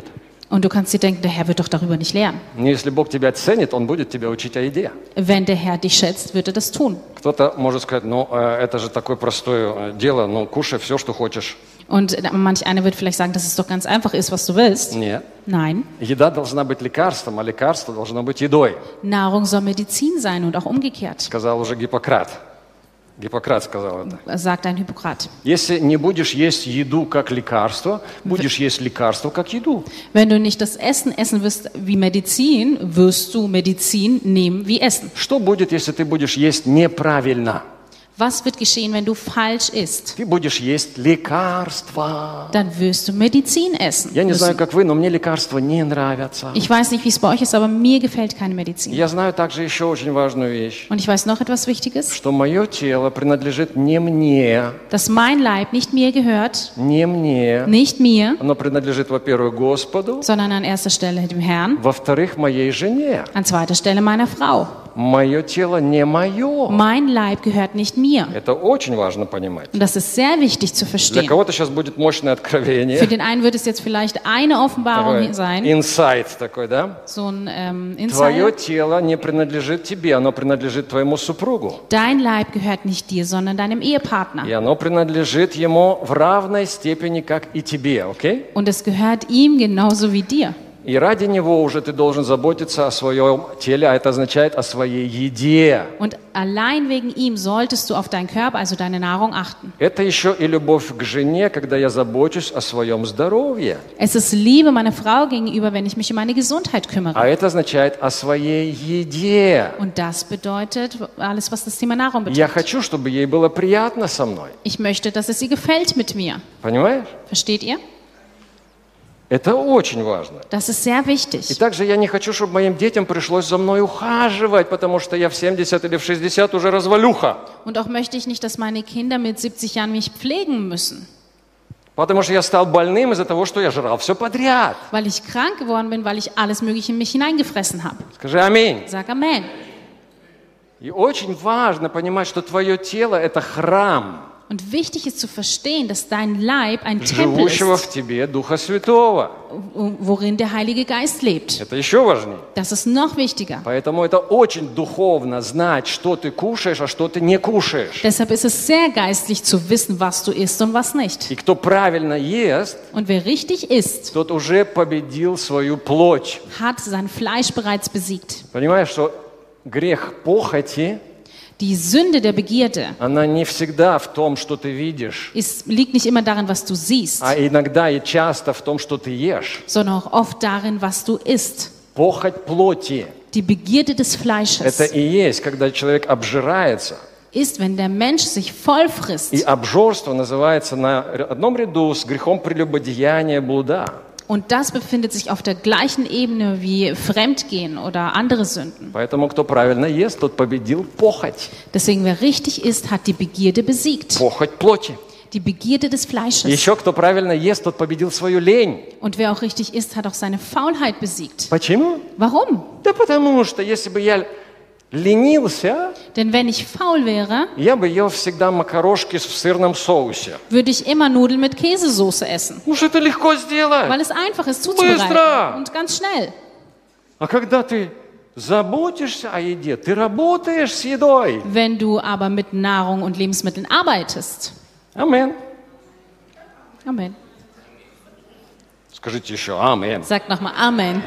Und du kannst dir denken, der Herr wird doch darüber nicht lehren. Но если Бог тебя ценит, Он будет тебя учить о еде. Wenn der Herr dich schätzt, wird er das tun. Кто-то может сказать, это же такое простое дело, кушай все, что хочешь. Und manch einer wird vielleicht sagen, dass es doch ganz einfach ist, was du willst. Нет. Nein, Еда должна быть лекарством, а лекарство должно быть едой, Nahrung soll Medizin sein und auch umgekehrt, сказал уже Гиппократ. Гиппократ сказал это. sagt ein Hippokrat. Если не будешь есть еду как лекарство, будешь есть лекарство как еду. Wenn du nicht das Essen essen wirst wie Medizin, wirst du Medizin nehmen wie Essen. Что будет, если ты будешь есть неправильно? Was wird geschehen, wenn du falsch isst? Ты будешь есть лекарства. Dann wirst du Medizin essen Я не знаю, müssen. как вы, но мне лекарства не нравятся. Ich weiß nicht, wie es bei euch ist, aber mir gefällt keine Medizin. Я знаю также еще очень важную вещь, Und ich weiß noch etwas Wichtiges, что мое тело принадлежит не мне, dass mein Leib nicht mir gehört, не мне. nicht mir, Оно принадлежит, во-первых, Господу, sondern an erster Stelle dem Herrn, во-вторых, моей жене. an zweiter Stelle meiner Frau. Мое тело не мое. Mein Leib gehört nicht mir. Это очень важно понимать. Und das ist sehr wichtig zu Для verstehen. кого-то сейчас будет мощное Für откровение. den einen wird es jetzt vielleicht eine Offenbarung Такой sein, инсайт такой, да? so ein Твое Insight. тело не принадлежит тебе, оно принадлежит твоему супругу. Dein Leib gehört nicht dir, sondern deinem Ehepartner. И оно принадлежит ему в равной степени, как и тебе, окей? Und es gehört ihm genauso wie dir. И ради него уже ты должен заботиться о своем теле, а это означает о своей еде. Und allein wegen ihm solltest du auf deinen Körper, also deine Nahrung, achten. Это еще и любовь к жене, когда я забочусь о своем здоровье. Es ist Liebe meiner Frau gegenüber, wenn ich mich um meine Gesundheit kümmere. А это означает о своей еде. Und das bedeutet alles, was das Thema Nahrung Я betrifft. хочу, чтобы ей было приятно со мной. Ich möchte, dass es ihr gefällt mit mir. Понимаешь? Versteht ihr? Это очень важно. Das ist sehr И wichtig. также я не хочу, чтобы моим детям пришлось за мной ухаживать, потому что я в 70 или в 60 уже развалюха. Und auch möchte ich nicht, dass meine Kinder mit 70 Jahren mich pflegen müssen, Потому что я стал больным из-за того, что я жрал все подряд. weil ich krank geworden bin, weil ich alles Mögliche in mich hineingefressen habe. Скажи аминь. Sag Amen. И очень важно понимать, что твое тело – это храм, Und wichtig ist zu verstehen, dass dein Leib ein Tempel живущего в ist, тебе Духа Святого. worin der Heilige Geist lebt. Это еще важнее. Das ist noch wichtiger. Поэтому это очень духовно знать, что ты кушаешь, а что ты не кушаешь. Deshalb ist es sehr geistlich zu wissen, was du isst und was nicht. И кто правильно ест, Und wer richtig isst, тот уже победил свою плоть. hat sein Fleisch bereits besiegt. Понимаешь, что грех похоти, Die Sünde der Begierde она не всегда в том, что ты видишь, liegt nicht immer darin, was du siehst, а иногда и часто в том, что ты ешь. sondern auch oft darin, was du isst. Похоть плоти Die Begierde des – это Fleisches и есть, когда человек обжирается. ist, wenn der Mensch sich voll frisst. И обжорство называется на одном ряду с грехом прелюбодеяния, блуда. Und das befindet sich auf der gleichen Ebene wie Fremdgehen oder andere Sünden. Поэтому кто правильно ест, тот победил похоть. Deswegen, wer richtig ist, hat die Begierde besiegt. Похоть плоти. Die Begierde des Fleisches. Еще кто правильно ест, тот победил свою лень. Und wer auch richtig ist, hat auch seine Faulheit besiegt. Почему? Warum? Да потому что если бы я ленился, Denn wenn ich faul wäre, я бы ел всегда макарошки в сырном соусе. würde ich immer Nudeln mit Käsesoße essen. Потому что это легко сделать. Weil es einfach ist Быстро. zuzubereiten und ganz schnell. А когда ты заботишься о еде, ты работаешь с едой. Wenn du aber mit Nahrung und Lebensmitteln arbeitest. Амен. Amen. Скажите еще амен. Sagt nochmal Amen.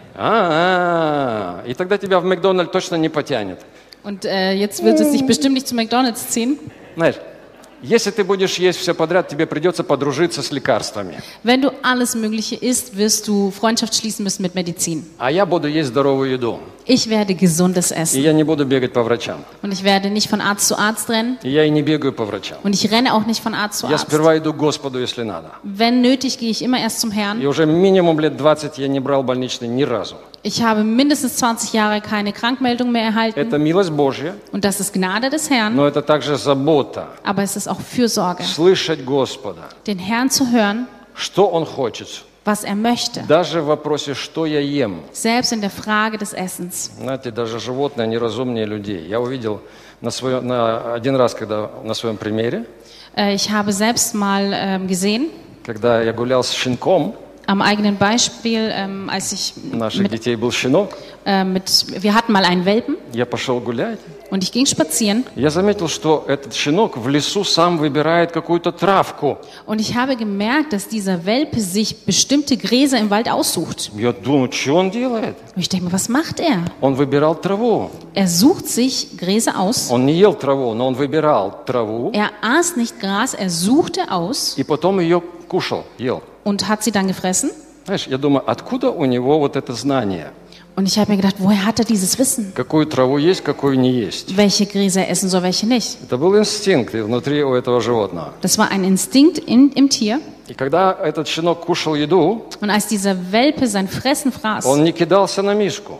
И тогда тебя в Макдональд точно не потянет. Und jetzt wird es dich bestimmt nicht zu McDonald's ziehen. Знаешь, если ты будешь есть все подряд, тебе придется подружиться с лекарствами. Wenn du alles Mögliche isst, wirst du Freundschaft schließen müssen mit Medizin. А я буду есть здоровую еду. Ich werde gesundes И essen. я не буду бегать по врачам. Und ich werde nicht von Arzt zu Arzt rennen. И я и не бегаю по врачам. Und ich renne auch nicht von Arzt zu Я Arzt. сперва иду к Господу, если надо. Wenn nötig, gehe ich immer erst zum И Herrn. уже минимум лет 20 я не брал больничный ни разу. Ich habe mindestens 20 Jahre keine Krankmeldung mehr erhalten. Это милость Божья, Und das ist Gnade des Herrn. но это также забота. Aber es ist auch Fürsorge. Слышать Господа, Den Herrn zu hören, что Он хочет. was er möchte. Даже в вопросе, что я ем. Selbst in der Frage des Essens. Знаете, даже животные, они разумнее людей. Я увидел один раз, когда на своем примере, Ich habe selbst mal gesehen, когда я гулял с щенком, am eigenen Beispiel, als ich Наших детей был щенок, wir hatten mal einen Welpen я пошел гулять. und ich ging spazieren Я заметил, что этот щенок в лесу сам выбирает какую-то травку. und ich habe gemerkt, dass dieser Welpe sich bestimmte Gräser im Wald aussucht. Я думаю, что он делает? Und ich denke mir, was macht er? Он выбирал траву. Er sucht sich Gräser aus. Он не ел траву, но он выбирал траву Er aß nicht Gras, er suchte aus и потом ее кушал, ел. und hat sie dann gefressen. Знаешь, я думаю, откуда у него вот это знание? Und ich habe mir gedacht, woher hat er dieses Wissen? Какую траву есть, какую не есть. Welche Gräser er essen soll, welche nicht. Это был инстинкт внутри у этого животного. Das war ein Instinkt im Tier. И когда этот щенок кушал еду, Und als dieser Welpe sein Fressen fraß, он не кидался на миску.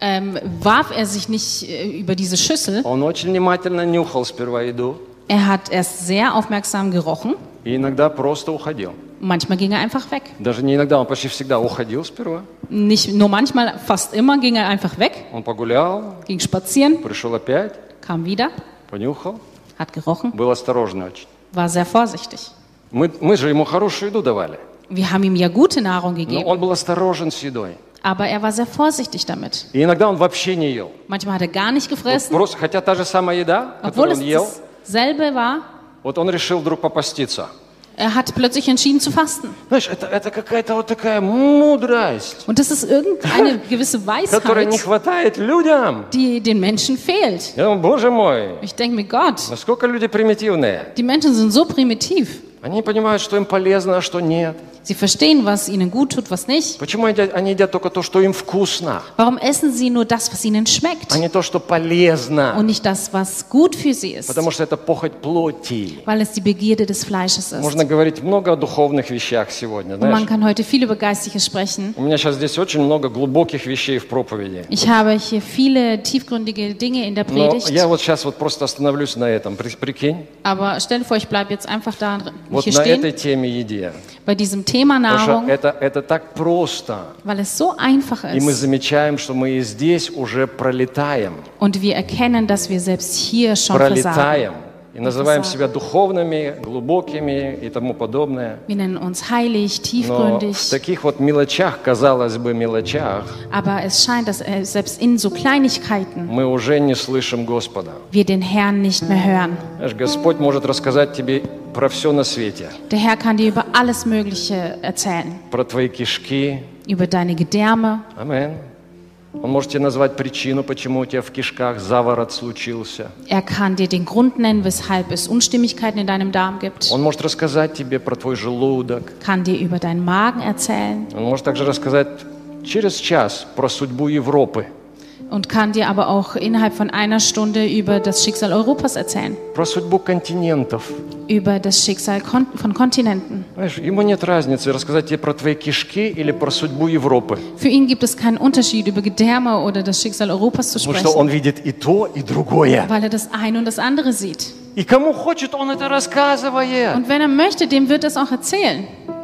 warf er sich nicht über diese Schüssel. Он очень внимательно нюхал сперва еду Er hat erst sehr aufmerksam gerochen. и иногда просто уходил. Manchmal ging er einfach weg. Даже не иногда, он почти всегда уходил сперва. Nicht nur manchmal, fast immer ging er einfach weg, Он погулял, ging spazieren, пришел опять, kam wieder, понюхал, hat gerochen, был осторожный очень. war sehr vorsichtig. Мы же ему хорошую еду давали, Wir haben ihm ja gute Nahrung но gegeben, он был осторожен с едой. aber er war sehr vorsichtig damit. И иногда он вообще не ел. Manchmal hat er gar nicht gefressen, Просто, хотя та же самая еда, obwohl которую es он ел, dasselbe war. вот он решил вдруг попаститься. Er hat plötzlich entschieden zu fasten. Знаешь, это какая-то вот такая мудрость, Und das ist irgendeine gewisse которой не Weisheit, хватает людям. die den Menschen fehlt. Я думаю, Боже мой, Ich denke mir, Gott, насколько люди примитивные. die Menschen sind so primitiv. Они понимают, что им полезно, а что нет. Sie verstehen, was ihnen gut tut, was nicht. Почему они едят только то, что им вкусно, Warum essen sie nur das, was ihnen schmeckt а не то, что полезно? und nicht das, was gut für sie ist? Потому что это похоть плоти. Weil es die Begierde des Fleisches ist. Можно говорить много о духовных вещах сегодня, Und man знаешь. kann heute viel über Geistliches sprechen. У меня сейчас здесь очень много глубоких вещей в проповеди. Ich habe hier viele tiefgründige Dinge in der Но Predigt. я вот сейчас вот просто остановлюсь на этом. Прикинь, Aber stell dir vor, ich bleibe jetzt einfach da вот hier на этой stehen, теме еде. bei diesem Thema Потому что Nahrung, это так просто. weil es so einfach И мы ist. замечаем, что мы и здесь уже пролетаем. Und wir erkennen, dass wir selbst hier schon versagen. Пролетаем. И называем себя духовными, глубокими и тому подобное. Wir nennen uns heilig, Но tiefgründig. в таких вот мелочах, казалось бы, мелочах, Aber es scheint, dass selbst in so Kleinigkeiten мы уже не слышим Господа. wir den Herrn nicht mehr hören. Знаешь, Господь может рассказать тебе про все на свете. Der Herr kann dir über alles Mögliche erzählen. Про твои кишки. Über deine Gedärme. Аминь. Он может тебе назвать причину, почему у тебя в кишках заворот случился. Er kann dir den Grund nennen, weshalb es Unstimmigkeiten in deinem Darm gibt. Он может рассказать тебе про твой желудок. Kann dir über deinen Magen erzählen. Он может также рассказать через час про судьбу Европы. Und kann dir aber auch innerhalb von einer Stunde über das Schicksal Europas erzählen. Про судьбу континентов. Über das Schicksal von Kontinenten. Знаешь, ему нет разницы, рассказать тебе про твои кишки или про судьбу Европы. Für ihn gibt es keinen Unterschied, über Gedärme oder das Schicksal Europas zu Потому что он sprechen, видит и то, и другое. weil er das eine und das andere sieht. И кому хочет, он это рассказывает. Und wenn er möchte, dem wird es auch erzählen.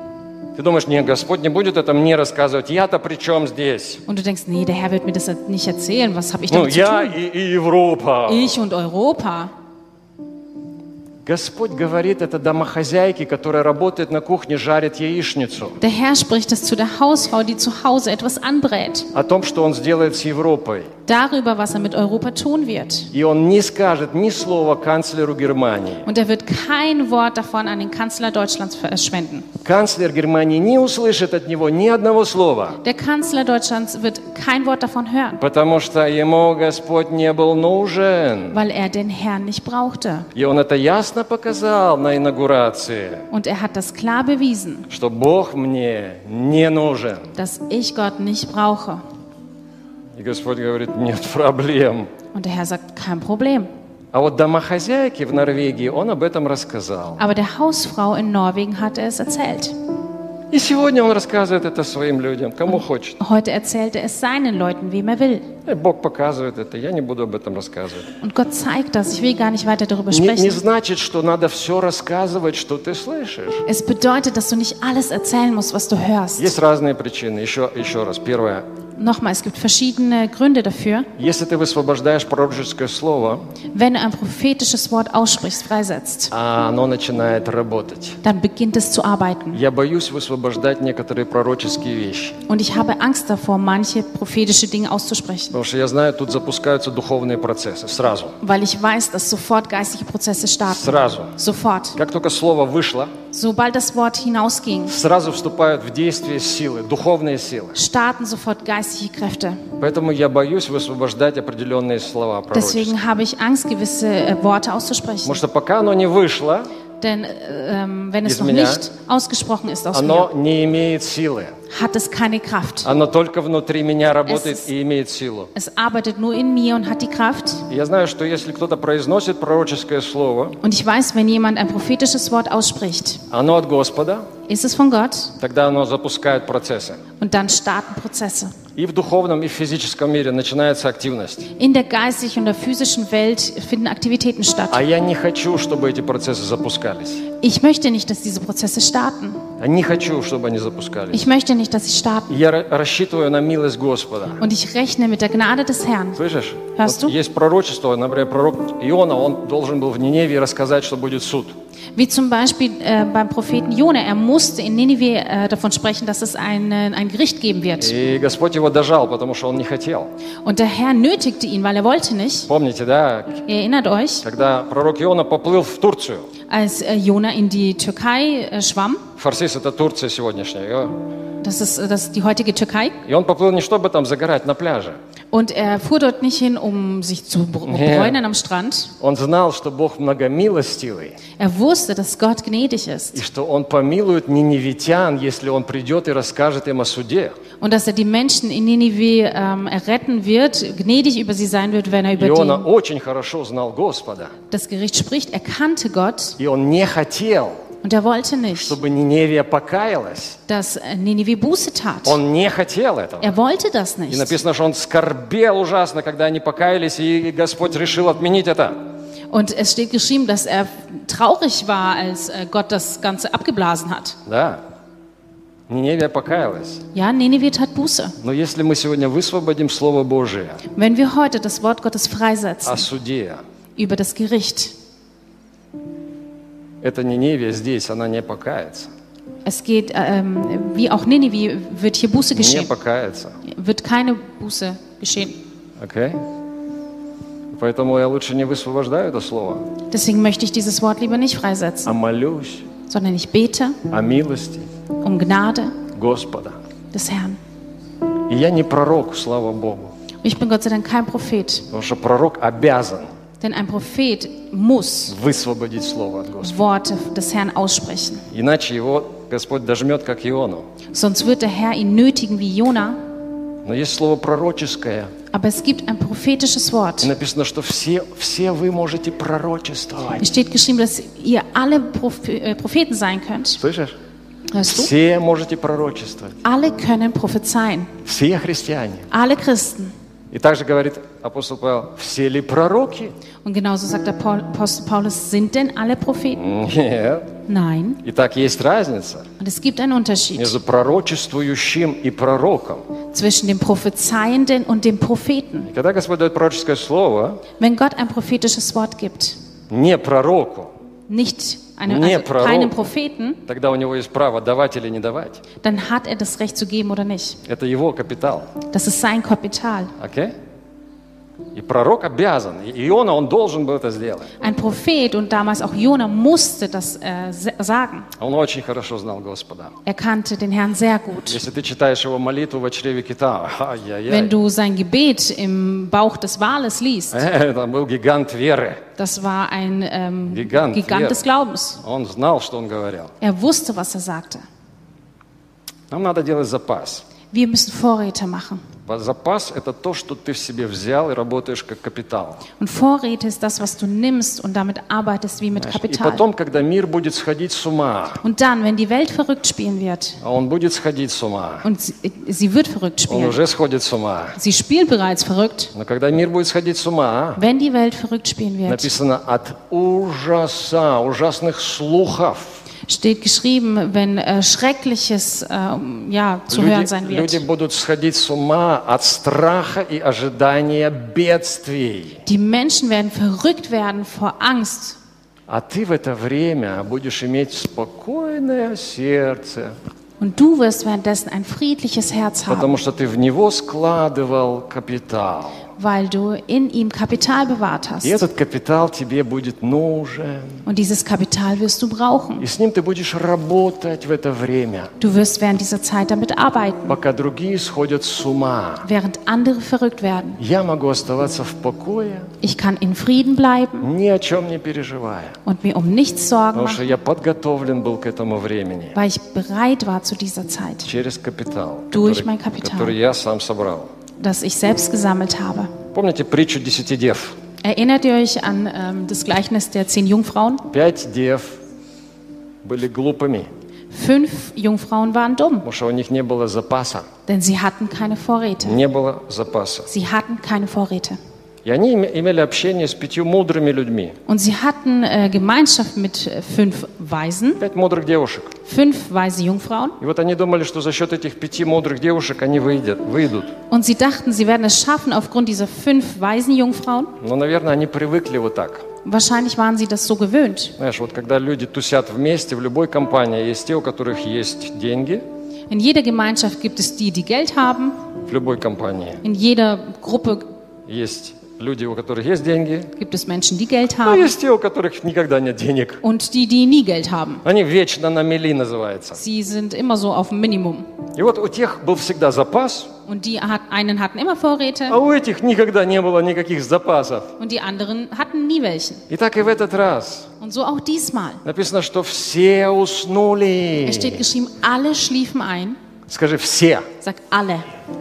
Ты думаешь, нет, Господь не будет это мне рассказывать. Я-то при чем здесь? Und du denkst, nee, der Herr wird mir das nicht erzählen. Was habe ich Ну, damit zu я tun? и Европа. Ich und Europa. Господь говорит это домохозяйке, которая работает на кухне, жарит яичницу. Der Herr spricht es zu der Hausfrau, die zu Hause etwas anbrät. О том, что Он сделает с Европой. Darüber, was er mit Europa tun wird. И Он не скажет ни слова канцлеру Германии. Und er wird kein Wort davon an den Kanzler Deutschlands verschwenden. Канцлер Германии не услышит от него ни одного слова. Der Kanzler Deutschlands wird kein Wort davon hören, Потому что ему Господь не был нужен. weil er den Herrn nicht brauchte. И Он это ясно показал на инаугурации, Und er hat das klar bewiesen, что Бог мне не нужен. dass ich Gott nicht brauche. И Господь говорит, нет проблем. Und der Herr sagt, kein Problem. А вот домохозяйке в Норвегии Он об этом рассказал. Aber der Hausfrau in Norwegen hat er es erzählt. И сегодня Он рассказывает это своим людям, кому хочет. Heute erzählt er es seinen Leuten, wem er will. И Бог показывает это, я не буду об этом рассказывать. Und Gott zeigt das. Ich will gar nicht weiter darüber Не sprechen. значит, что надо все рассказывать, что ты слышишь. Es bedeutet, dass du nicht alles erzählen musst, was du hörst. Есть разные причины. Еще раз. Первое. Nochmal, es gibt verschiedene Gründe dafür. Если ты высвобождаешь пророческое слово, Wenn du ein prophetisches Wort aussprichst, freisetzt, а оно начинает работать. dann beginnt es zu arbeiten. Я боюсь высвобождать некоторые пророческие вещи. Und ich habe Angst davor, manche prophetische Dinge auszusprechen, Потому что я знаю, тут запускаются духовные процессы. Сразу. weil ich weiß, dass sofort geistliche Prozesse starten. Сразу. Sofort. Как только слово вышло, Sobald das Wort hinausging, сразу вступают в действие силы, духовные силы. starten sofort geistliche Kräfte. Поэтому я боюсь высвобождать определенные слова пророческие. Deswegen habe ich Angst, gewisse Worte auszusprechen. Потому что пока оно не вышло, Denn wenn es Из noch меня. nicht ausgesprochen ist aus оно mir, не имеет силы. hat es keine Kraft. Оно только внутри меня работает Es- и имеет силу. Es arbeitet nur in mir und hat die Kraft. И я знаю, что если кто-то произносит пророческое слово, Und ich weiß, wenn jemand ein prophetisches Wort ausspricht, оно от Господа, ist es von Gott тогда оно запускает процессы. und dann starten Prozesse. И в духовном, и в физическом мире начинается активность. In der geistigen und der physischen Welt finden Aktivitäten statt. А я не хочу, чтобы эти процессы запускались. Ich möchte nicht, dass diese Prozesse starten. Я не хочу, чтобы они запускались. Ich möchte nicht, dass sie starten. И я рассчитываю на милость Господа. Und ich rechne mit der Gnade des Herrn. Слышишь? Hörst du? Есть пророчество, например, пророк Иона, он должен был в Ниневии рассказать, что будет суд. Wie zum Beispiel beim Propheten Jona. Er musste in Ninive davon sprechen, dass es ein Gericht geben wird. И Господь его дожал, потому что он не хотел. Und der Herr nötigte ihn, weil er wollte nicht. Помните, да, Ihr erinnert euch, когда пророк Иона поплыл в Турцию. als Jona in die Türkei schwamm. Фарсис – это Турция сегодняшняя. Das ist die heutige Türkei. И он поплыл не чтобы там загорать на пляже. Und er fuhr dort nicht hin, um sich zu bräunen am Strand. Он знал, что Бог многомилостивый, Er wusste, dass Gott gnädig и ist что Он помилует ниневитян, если Он придет и расскажет им о суде. und dass er die Menschen in Ninive erretten wird, gnädig über sie sein wird, wenn er über Иона die, очень хорошо знал Господа, das Gericht spricht. Er kannte Gott и он не хотел, und er wollte nicht, чтобы Ниневия покаялась. dass Ninive Buße tat. Он не хотел этого. Er wollte das И nicht. написано, что он скорбел ужасно, когда они покаялись, и Господь решил отменить это. Und es steht geschrieben, dass er traurig war, als Gott das Ganze abgeblasen hat. Да, Ниневия покаялась. Ja, Ninive tat Buße. Но если мы сегодня высвободим Слово Божие Wenn wir heute das Wort Gottes freisetzen о суде, über das Gericht, эта Ниневия здесь, она не покается. es geht, wie auch Ninive, wird hier Buße Не geschehen. покается. Wird keine Buße geschehen. Окей? Поэтому я лучше не высвобождаю это слово, Deswegen möchte ich dieses Wort lieber nicht а freisetzen, молюсь sondern ich bete о милости um Gnade Господа. des Herrn. И я не пророк, слава Богу, Und ich bin Gott sei Dank kein Prophet, потому что пророк обязан denn ein Prophet muss высвободить слово от Господа. Worte des Herrn aussprechen. Иначе его Господь дожмет, как Иону. Sonst wird der Herr ihn nötigen wie Jona. Но есть слово пророческое. Aber es gibt ein prophetisches Wort. И написано, что все вы можете пророчествовать. Es steht geschrieben, dass ihr alle Propheten sein könnt. Слышишь? Hörst du? Все можете пророчествовать. Alle können prophezeien. Все христиане. Alle Christen. И также говорит апостол Павел, все ли пророки? Und genauso sagt der Apostel Paulus, sind denn alle Propheten? Нет. Nein. Итак, есть разница Und es gibt einen Unterschied между пророчествующим и пророком. zwischen dem Prophezeienden und dem Propheten. И когда Господь дает пророческое слово Wenn Gott ein prophetisches Wort gibt, не пророку, nicht Не пророку. keinem Propheten, тогда у него есть право давать или не давать. dann hat er das Recht zu geben oder nicht. Это его капитал. Das ist sein Kapital. Окей? И пророк обязан, и Иона, он должен был это сделать. Ein Prophet und damals auch Jona musste das sagen. Он очень хорошо знал Господа. Er kannte den Herrn sehr gut. Если ты читаешь его молитву в чреве кита, Wenn ай-яй-яй, du sein Gebet im Bauch des Wales liest, это был гигант веры. das war ein Gigant, Gigant ja. des Glaubens. Он знал, что он говорил. Er wusste, was er sagte. Нам надо делать запас. Wir müssen Vorräte machen. Запас – это то, что ты в себе взял и работаешь как капитал. Und Vorräte ist das, was du nimmst und damit arbeitest wie mit И Kapital. потом, когда мир будет сходить с ума, Und dann, wenn die Welt verrückt spielen wird, а он будет сходить с ума, und sie wird verrückt он spielen, уже сходит с ума, sie spielt bereits verrückt, но когда мир будет сходить с ума, wenn die Welt verrückt spielen wird, написано от ужаса, ужасных слухов, Steht geschrieben, wenn Schreckliches zu hören sein wird. Люди будут сходить с ума от страха и ожидания бедствий. Die Menschen werden verrückt werden vor Angst. А ты в это время будешь иметь спокойное сердце, Und du wirst währenddessen ein friedliches Herz haben, потому что ты в него складывал капитал. weil du in ihm Kapital bewahrt hast. И этот капитал тебе будет нужен. Und dieses Kapital wirst du brauchen. И с ним ты будешь работать в это время, Du wirst während dieser Zeit damit arbeiten, пока другие сходят с ума. während andere verrückt werden. Я могу оставаться в покое, Ich kann in Frieden bleiben ни о чем не переживая, und mir um nichts Sorgen потому что machen, я подготовлен был к этому времени weil ich bereit war zu dieser Zeit, через капитал, Durch mein Kapital. который я сам собрал. das ich selbst gesammelt habe. Помните притчу 10 дев? Erinnert ihr euch an das Gleichnis der 10 Jungfrauen? 5 дев были глупыми, 5 Jungfrauen waren dumm, потому что у них не было запаса. denn sie hatten keine Vorräte. Не было запаса. Sie hatten keine Vorräte. И они имели общение с 5 мудрыми людьми. Und sie hatten Gemeinschaft mit 5 Weisen, 5 мудрых девушек. 5 weise Jungfrauen. И вот они думали, что за счет этих 5 мудрых девушек они выйдут. Und sie dachten, sie werden es schaffen aufgrund dieser 5 weisen Jungfrauen. Но, наверное, они привыкли вот так. Wahrscheinlich waren sie das so gewöhnt. Знаешь, вот когда люди тусят вместе, в любой компании есть те, у которых есть деньги, In jeder Gemeinschaft gibt es die, die Geld haben. в любой компании. In jeder Gruppe Есть люди, у которых есть деньги, gibt es Menschen, die Geld а haben. есть те, у которых никогда нет денег. Und die, die nie Geld haben. Они вечно на мели называются. Sie sind immer so auf dem Minimum. И вот у тех был всегда запас, Und die einen hatten immer Vorräte а у этих никогда не было никаких запасов. und die anderen hatten nie welchen. И так и в этот раз. Und so auch diesmal. Написано, что все уснули. Es steht geschrieben, alle schliefen ein. Скажи, все. Sagt alle.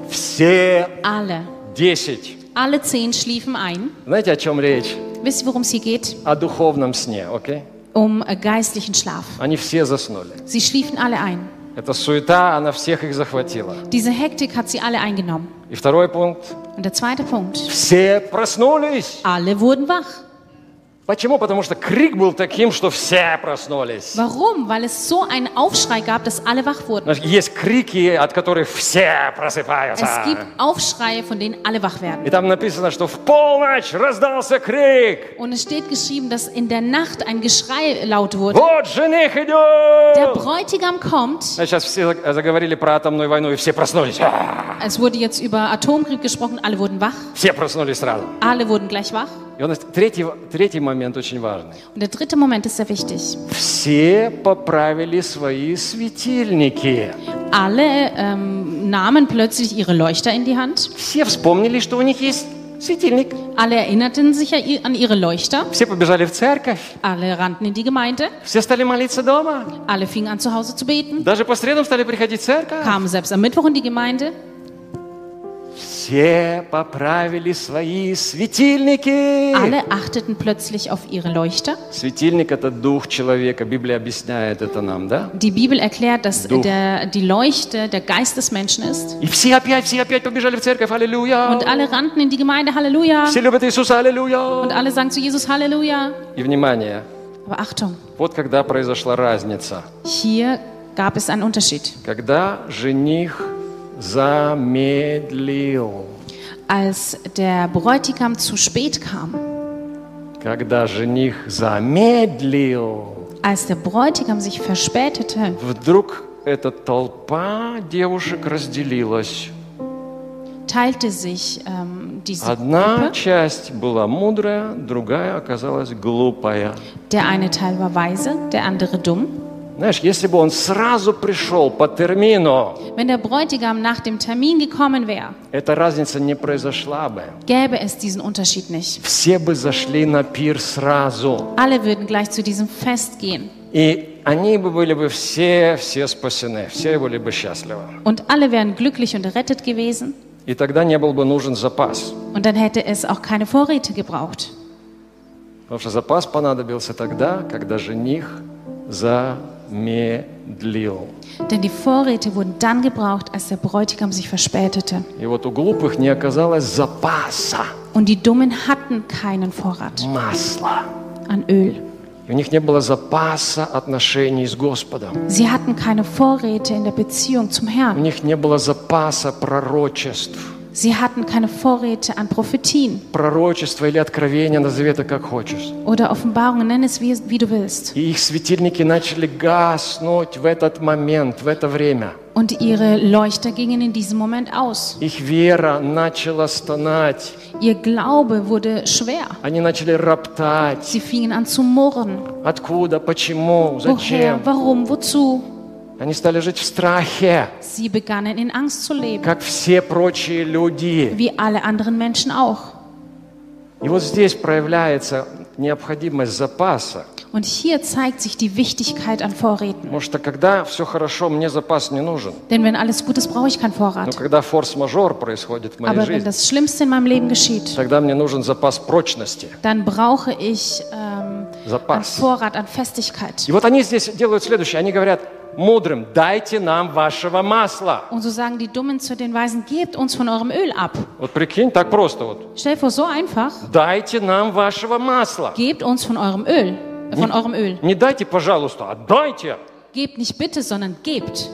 Все Alle. 10. Alle 10 schliefen ein. Знаете, о чем речь? Wisst ihr, worum es hier geht? О духовном сне, окей? Geistlichen Schlaf. Они все заснули. Sie schliefen alle ein. Эта суета, она всех их захватила. Diese Hektik hat sie alle eingenommen. И второй пункт. Und der zweite Punkt. Все проснулись. Alle wurden wach. Почему? Потому что крик был таким, что все проснулись. Warum? Weil es so einen Aufschrei gab, dass alle wach wurden. Знаешь, есть крики, от которых все просыпаются. Es gibt Aufschreie, von denen alle wach werden. И там написано, что в полночь раздался крик. Und es steht geschrieben, dass in der Nacht ein Geschrei laut wurde. Вот жених Der идет! Bräutigam kommt. Сейчас все заговорили про атомную войну, и все проснулись. Es wurde jetzt über Atomkrieg gesprochen, alle wurden wach. Все проснулись сразу. Alle wurden gleich wach. И у нас третий момент очень важный. Und der dritte Moment ist sehr wichtig. Все поправили свои светильники. Alle nahmen plötzlich ihre Leuchter in die Hand. Все вспомнили, что у них есть светильник. Alle erinnerten sich an ihre Leuchter. Все побежали в церковь. Alle rannten in die Gemeinde. Все стали молиться дома. Alle fingen an, zu Hause zu beten. Даже по средам стали приходить в церковь. Kamen selbst am Mittwoch in die Gemeinde. Все поправили свои светильники. Alle achteten plötzlich auf ihre Leuchter. Светильник – это дух человека. Библия объясняет это нам, да? Die Bibel erklärt, dass Duch. die Leuchte der Geist des Menschen ist. И все опять побежали в церковь. Аллилуйя. Und alle rannten in die Gemeinde, Halleluja. Все любят Иисуса. Und Аллилуйя. alle sagen zu Jesus, Halleluja. И внимание, Aber Achtung, вот когда произошла разница. hier gab es einen Unterschied. Когда жених замедлил. Als der Bräutigam zu spät kam, Когда жених замедлил. als der Bräutigam sich verspätete, Вдруг эта толпа девушек разделилась. teilte sich diese Одна Gruppe. часть была мудрая, другая оказалась глупая. Der eine Teil war weise, der andere dumm. Знаешь, если бы он сразу пришел по термину, Wenn der Bräutigam nach dem Termin gekommen wäre, эта разница не произошла бы. gäbe es diesen Unterschied nicht. Все бы зашли на пир сразу. Alle würden gleich zu diesem Fest gehen. И они бы были бы все спасены, все были бы счастливы. Und alle wären glücklich und errettet gewesen. И тогда не был бы нужен запас. Und dann hätte es auch keine Vorräte gebraucht. Потому что запас понадобился тогда, когда жених замедлил. Denn die Vorräte wurden dann gebraucht, als der Bräutigam sich verspätete. И вот у глупых не оказалось запаса Und die Dummen hatten keinen Vorrat масла. an Öl. И у них не было запаса отношений с Господом. Sie hatten keine Vorräte in der Beziehung zum У Herrn. них не было запаса пророчеств. Sie hatten keine Vorräte an Prophetien Пророчество или откровение, назови это как хочешь. oder Offenbarungen, nenn es wie du willst. И их светильники начали гаснуть в этот момент, в это время. Und ihre Leuchter gingen in diesem Moment aus. Их вера начала стонать. Ihr Glaube wurde schwer. Они начали роптать. Sie fingen an zu murren. Откуда? Почему? Woher? Зачем? Warum? Wozu? Они стали жить в страхе, Sie begannen in Angst zu leben, как все прочие люди. wie alle anderen Menschen auch. И вот здесь проявляется необходимость запаса. Und hier zeigt sich die Wichtigkeit an Vorräten. Потому что когда все хорошо, мне запас не нужен. Denn wenn alles gut ist, brauche ich keinen Но Vorrat. когда форс-мажор происходит в моей Aber wenn жизни, das Schlimmste in meinem Leben geschieht, тогда мне нужен запас прочности. dann brauche ich an Запас. Vorrat, an Festigkeit. И вот они здесь делают следующее. Они говорят мудрым: дайте нам вашего масла. Und so sagen die Dummen zu den Weisen, gebt uns von eurem Öl ab. Вот прикинь, так просто вот. Stell dir vor, so einfach, Дайте нам вашего масла. gebt uns von eurem Öl. Von eurem Öl. Не дайте, пожалуйста, а дайте. Gebt nicht bitte, sondern gebt.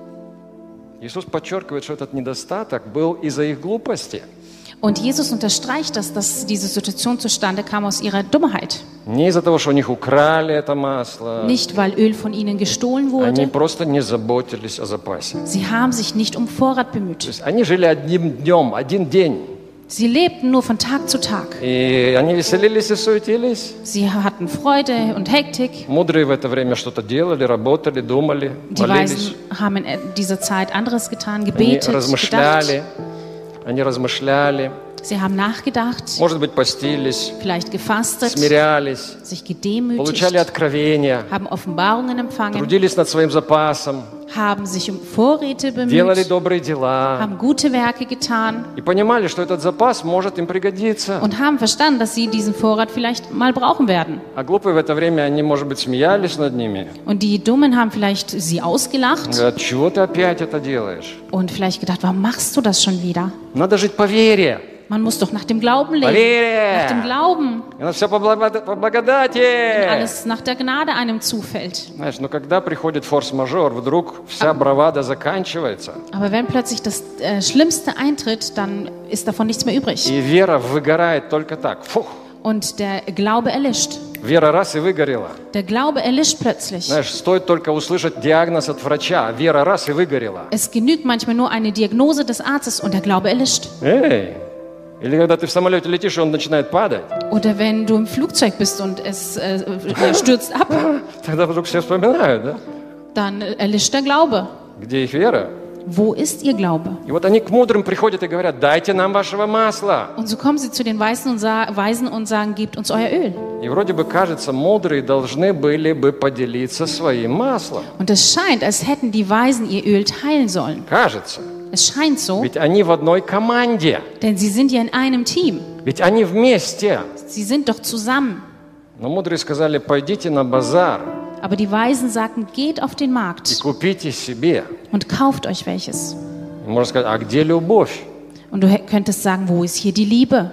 Иисус подчеркивает, что этот недостаток был из-за их глупости. Und Jesus unterstreicht das, dass diese Situation zustande kam aus ihrer Dummheit. Не из-за того, что у них украли это масло. Nicht, weil Öl von ihnen gestohlen Они wurde. просто не заботились о запасе. Sie haben sich nicht um Vorrat То bemüht. есть они жили одним днем, один день. Sie lebten nur von Tag zu Tag. И они веселились и суетились. Sie hatten Freude und Hektik. Мудрые в это время что-то делали, работали, думали, Die молились. Weisen haben in dieser Zeit anderes getan, Они gebetet, gedacht. размышляли. Они размышляли. Sie haben nachgedacht, Может быть, постились, vielleicht gefastet, смирялись, sich получали gedemütigt, откровения, haben Offenbarungen empfangen, трудились над своим запасом, haben sich um Vorräte делали bemüht, добрые дела haben gute Werke getan и понимали, что этот запас может им пригодиться. und haben verstanden, dass sie diesen Vorrat vielleicht mal brauchen werden. А глупые в это время, они, может быть, смеялись над ними. Und die Dummen haben vielleicht sie ausgelacht Говорят: чего ты опять это делаешь? und vielleicht gedacht, warum machst du das schon wieder? Надо жить по вере. Man muss doch nach dem Glauben leben. Поверь! Nach dem Glauben. И надо все по благодати. Alles nach der Gnade einem zufällt. Знаешь, но когда приходит форс-мажор, вдруг вся бравада заканчивается. Aber wenn plötzlich das Schlimmste eintritt, dann ist davon nichts mehr übrig. И вера выгорает только так. Фух. Und der Glaube erlischt. Вера раз и выгорела. Der Glaube erlischt plötzlich. Знаешь, стоит только услышать диагноз от врача. Вера раз и выгорела. Es genügt manchmal nur eine Diagnose des Arztes und der Glaube erlischt. Эй! Или когда ты в самолете летишь, и он начинает падать. Oder wenn du im Flugzeug bist und es stürzt ab, Тогда вдруг все вспоминают, да? dann erlischt der Glaube. Где их вера? Wo ist ihr Glaube? И вот они к мудрым приходят и говорят: дайте нам вашего масла. Und so kommen sie zu den Weisen und sagen, gebt uns euer Öl. И вроде бы кажется, мудрые должны были бы поделиться своим маслом. Und es scheint, als hätten die Weisen ihr Öl teilen sollen. Кажется. Es scheint so, Ведь они в одной команде. denn sie sind ja in einem Team. Ведь они вместе. Sie sind doch zusammen. Но мудрые сказали: пойдите на базар Aber die Weisen sagten, geht auf den и Markt купите себе. und kauft euch welches. И можно сказать: а где любовь? Und du könntest sagen, wo ist hier die Liebe?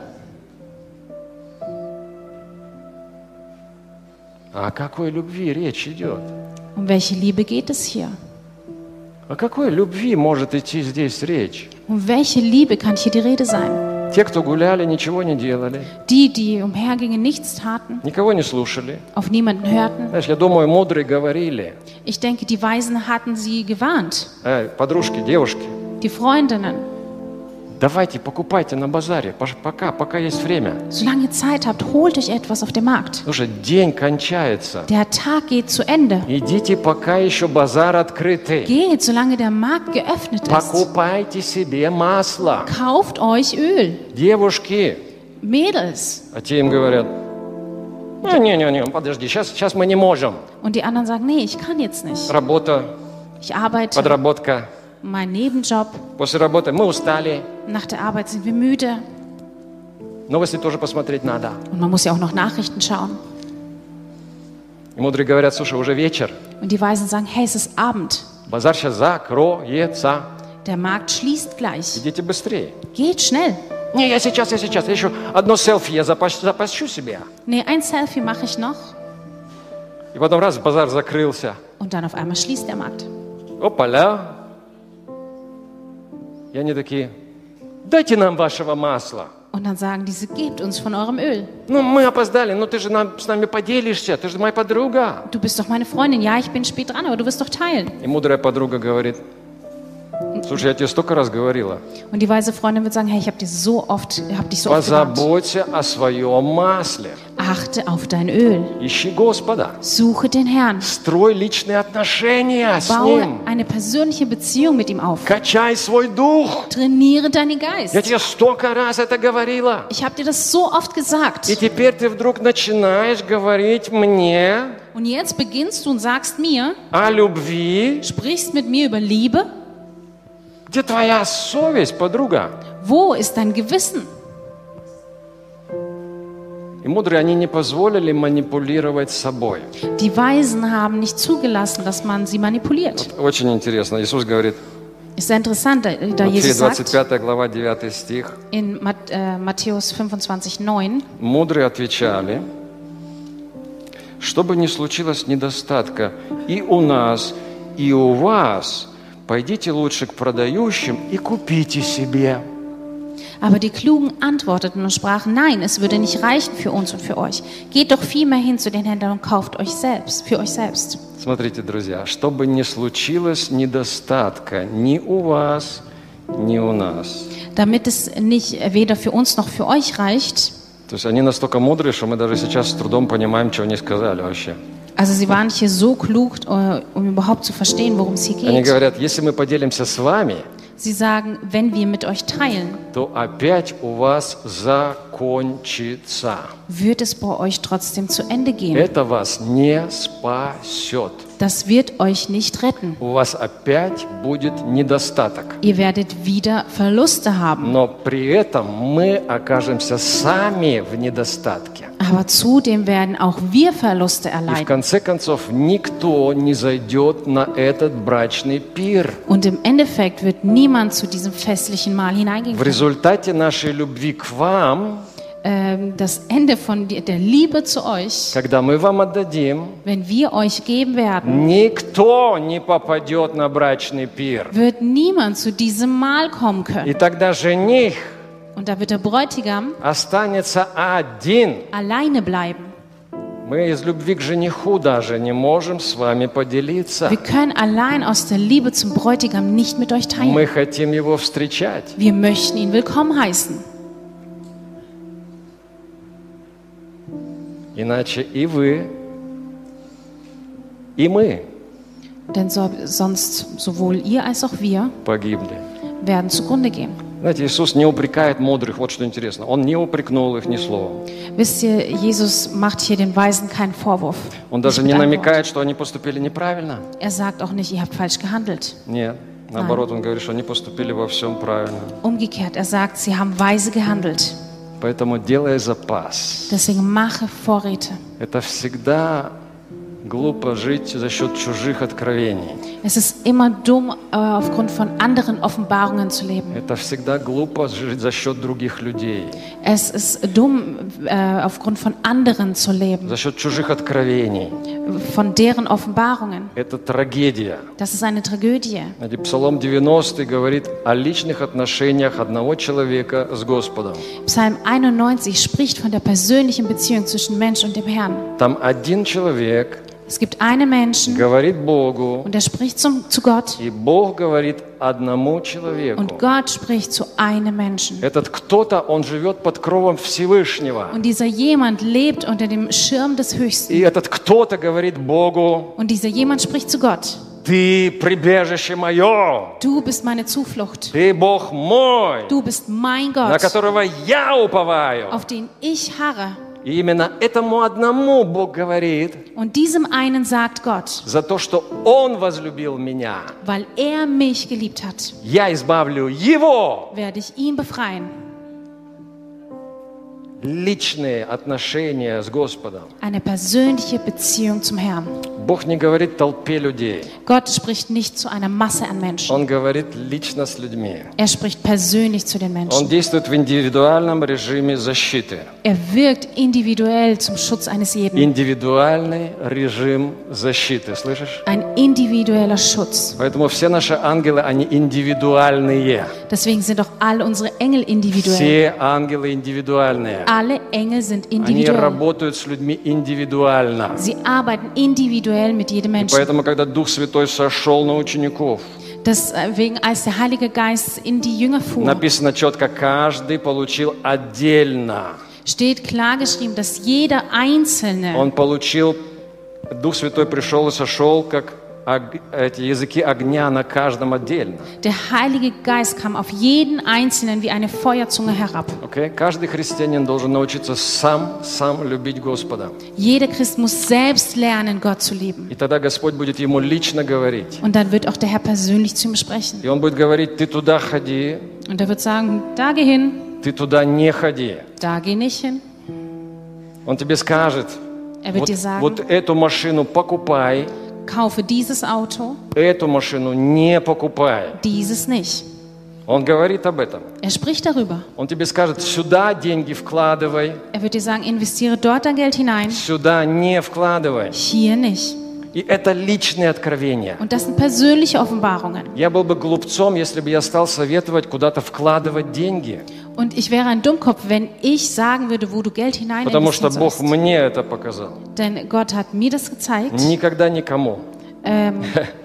О какой любви речь идет? Um welche Liebe geht es hier? О какой любви может идти здесь речь? Um welche Liebe kann hier die Rede sein? Те, кто гуляли, ничего не делали, Die umhergingen, nichts taten, никого не слушали. auf niemanden hörten. Знаешь, я думаю, мудрые говорили: Ich denke, die Weisen hatten sie gewarnt, подружки, девушки, die Freundinnen. давайте, покупайте на базаре, пока есть время. Solange ihr Zeit habt, holt euch etwas auf dem Markt. Слушай, день кончается. Der Tag geht zu Ende. Идите, пока еще базар открытый. Geht, solange der Markt geöffnet ist. Покупайте себе масло. Kauft euch Öl. Девушки. Mädels. А те им говорят: не, подожди, сейчас мы не можем. Und die anderen sagen, nee, ich kann jetzt nicht. Работа, Ich arbeite, подработка. mein Nebenjob. После работы мы устали. Nach der Arbeit sind wir müde. Новости тоже посмотреть надо. Und man muss ja auch noch Nachrichten schauen. И мудрые говорят: слушай, уже вечер. Und die Weisen sagen, hey, es ist Abend. Базар сейчас закроется. Der Markt schließt gleich. Идите быстрее. Geht schnell. Не, я сейчас. Еще одно селфи я запащу себе. Nee, ein Selfie mache ich noch. И потом раз, базар закрылся. Und dann auf einmal schließt der Markt. Опаля. И они такие, дайте нам вашего масла. Und dann sagen diese, gebt uns von eurem Öl. Ну, мы опоздали, но ты же с нами поделишься, ты же моя подруга. Du bist doch meine Freundin. Ja, ich bin spät dran, aber du wirst doch teilen. И мудрая подруга говорит, слушай, я тебе столько раз говорила, Und die weise Freundin wird sagen, hey, ich habe dich so oft gewarnt. позаботься о своем масле. Achte auf dein Öl. Ищи Господа. Suche den Herrn. Строй личные отношения с Baue Ним. eine persönliche Beziehung mit ihm auf. Качай свой дух. Trainiere deinen Geist. Я тебе столько раз это говорила. Ich habe dir das so oft gesagt. И теперь ты вдруг начинаешь говорить мне Und jetzt beginnst du und sagst mir, о любви. sprichst mit mir über Liebe. Где твоя совесть, подруга? Wo ist dein Gewissen? И мудрые, они не позволили манипулировать собой. Die Weisen haben nicht zugelassen, dass man sie manipuliert. Очень интересно. Иисус говорит, Ist sehr interessant, da Матфея Jesus sagt 25 глава 9 стих, in Matthäus 25,9, мудрые отвечали, что бы ни случилось недостатка и у нас, и у вас, пойдите лучше к продающим и купите себе. aber die Klugen antworteten und sprachen, nein, es würde nicht reichen für uns und für euch. Geht doch vielmehr hin zu den Händlern und kauft euch selbst, für euch selbst. Смотрите, друзья, что бы ни случилось недостатка ни у вас, ни у нас. Damit es nicht weder für uns noch für euch reicht. То есть они настолько мудрые, что мы даже сейчас с трудом понимаем, что они сказали вообще. Also sie waren hier so klug, um überhaupt zu verstehen, worum es hier Они geht. говорят, если мы поделимся с вами, Sie sagen, wenn wir mit euch teilen, то опять у вас закончится. wird es bei euch trotzdem zu Ende gehen. Это вас не спасет. Das wird euch nicht retten. У вас опять будет недостаток. Ihr werdet wieder Verluste haben. Но при этом мы окажемся сами в недостатке. Aber zudem werden auch wir Verluste И в erleiden. конце концов никто не зайдет на этот брачный пир. Und im Endeffekt wird niemand zu diesem festlichen Mahl hineingehen В können. результате нашей любви к вам, Das Ende von der Liebe zu euch, когда мы вам отдадим, wenn wir euch geben werden, никто не попадет на брачный пир. wird niemand zu diesem Mahl kommen können. И тогда жених Und da wird der Bräutigam останется один. alleine bleiben. Мы из любви к жениху даже не можем с вами поделиться. Wir können allein aus der Liebe zum Bräutigam nicht mit euch teilen. Мы хотим его встречать. Wir möchten ihn willkommen heißen. Иначе и вы, и мы Denn sonst sowohl ihr als auch wir погибли. werden zugrunde gehen. Знаете, Иисус не упрекает мудрых, вот что интересно. Он не упрекнул их ни словом. Wisst ihr, Jesus macht hier den Weisen keinen Vorwurf. Он даже Nicht не mit einem Wort. намекает, что они поступили неправильно. Er sagt auch nicht, ihr habt falsch gehandelt. Нет. Наоборот, он говорит, что они поступили во всем правильно. Umgekehrt, er sagt, sie haben weise gehandelt. Поэтому делай запас. Deswegen mache Vorräte. Это всегда глупо жить за счет чужих откровений. Es ist immer dumm, aufgrund von anderen Offenbarungen zu leben. Это всегда глупо жить за счет других людей. Es ist dumm, aufgrund von anderen zu leben, За счет чужих откровений. von deren Offenbarungen. Это трагедия. Das ist eine Tragödie. Знаете, Псалом 90 говорит о личных отношениях одного человека с Господом. Psalm 91 spricht von der persönlichen Beziehung zwischen Mensch und dem Herrn. Там один человек Es gibt einen Menschen говорит Богу, und er spricht zu Gott и Бог говорит одному человеку. und Gott spricht zu einem Menschen. Этот кто-то, он живет под кровом Всевышнего. Und dieser jemand lebt unter dem Schirm des И Höchsten. этот кто-то говорит Богу, Und dieser jemand spricht zu Gott. ты прибежище мое, Du bist meine Zuflucht. ты Бог мой, Du bist mein на Gott, которого я уповаю. auf den ich harre. И именно этому одному Бог говорит Und diesem einen sagt Gott, за то, что Он возлюбил меня. weil er mich geliebt hat, Я избавлю Его. werde ich ihn befreien. Личные отношения с Господом Eine persönliche Beziehung zum Herrn Бог не говорит толпе людей. Gott spricht nicht zu einer Masse an Menschen. Он говорит лично с людьми. Er spricht persönlich zu den Он Menschen. действует в индивидуальном режиме защиты. Er wirkt individuell zum Schutz eines jeden. Индивидуальный режим защиты, слышишь? Ein individueller Schutz. Поэтому все наши ангелы, они индивидуальные. Deswegen sind auch all unsere Engel individuell. Все ангелы индивидуальные. Alle Engel sind Они individuell. работают с людьми индивидуально. Sie arbeiten individuell mit jedem Menschen. Поэтому, когда Дух Святой сошел на учеников, Deswegen, als der Heilige Geist in die Jünger fuhr, написано четко, каждый получил отдельно. steht klar geschrieben, dass jeder Einzelne, Он получил, Дух Святой пришел и сошел, как эти языки огня на каждом отдельно. der Heilige Geist kam auf jeden Einzelnen wie eine Feuerzunge herab. Okay? Каждый христианин должен научиться сам любить Господа. Jeder Christ muss selbst lernen, Gott zu lieben. И тогда Господь будет ему лично говорить. Und dann wird auch der Herr persönlich zu ihm sprechen. И Он будет говорить, ты туда ходи, Und er wird sagen, da geh hin, ты туда не ходи. da geh nicht hin. Он тебе скажет, Er wird dir sagen, вот эту машину покупай, kaufe dieses Auto, эту машину не покупай. dieses nicht. Он говорит об этом. Er spricht darüber. Он тебе скажет, сюда деньги вкладывай, Er wird dir sagen, investiere dort dein Geld hinein, сюда не вкладывай. hier nicht. И это личные откровения. Und das sind persönliche Offenbarungen. Я был бы глупцом, если бы я стал советовать куда-то вкладывать деньги. Und ich wäre ein Dummkopf, wenn ich sagen würde, wo du Geld hinein Потому что investieren Бог sollst. мне это показал. Denn Gott hat mir das gezeigt. Никогда никому. Ähm,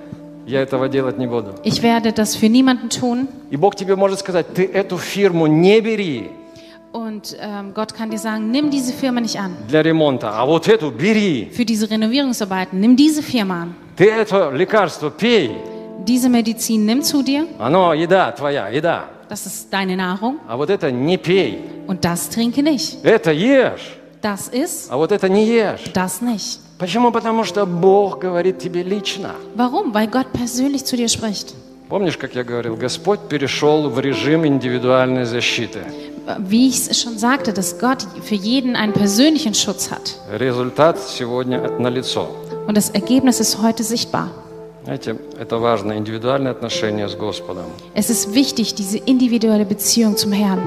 Я этого делать не буду. ich werde das für niemanden tun. И Бог тебе может сказать, ты эту фирму не бери Und Gott kann dir sagen, nimm diese Firma nicht an. для ремонта, а вот эту бери. Für diese Renovierungsarbeiten, nimm diese Firma an. Ты это лекарство пей. Diese Medizin nimm zu dir. Оно еда твоя, еда. Das ist deine Nahrung. А вот это не пей. Und das trinke nicht. Это ешь, Das ist, а вот это не ешь. das nicht. Почему? Потому что Бог говорит тебе лично. Warum? Weil Gott persönlich zu dir spricht. Помнишь, как я говорил, Господь перешел в режим индивидуальной защиты. Wie ich es schon sagte, dass Gott für jeden einen persönlichen Schutz hat. Результат сегодня налицо. Und das Ergebnis ist heute sichtbar. Знаете, это важно, индивидуальные отношения с Господом. Es ist wichtig, diese individuelle Beziehung zum Herrn.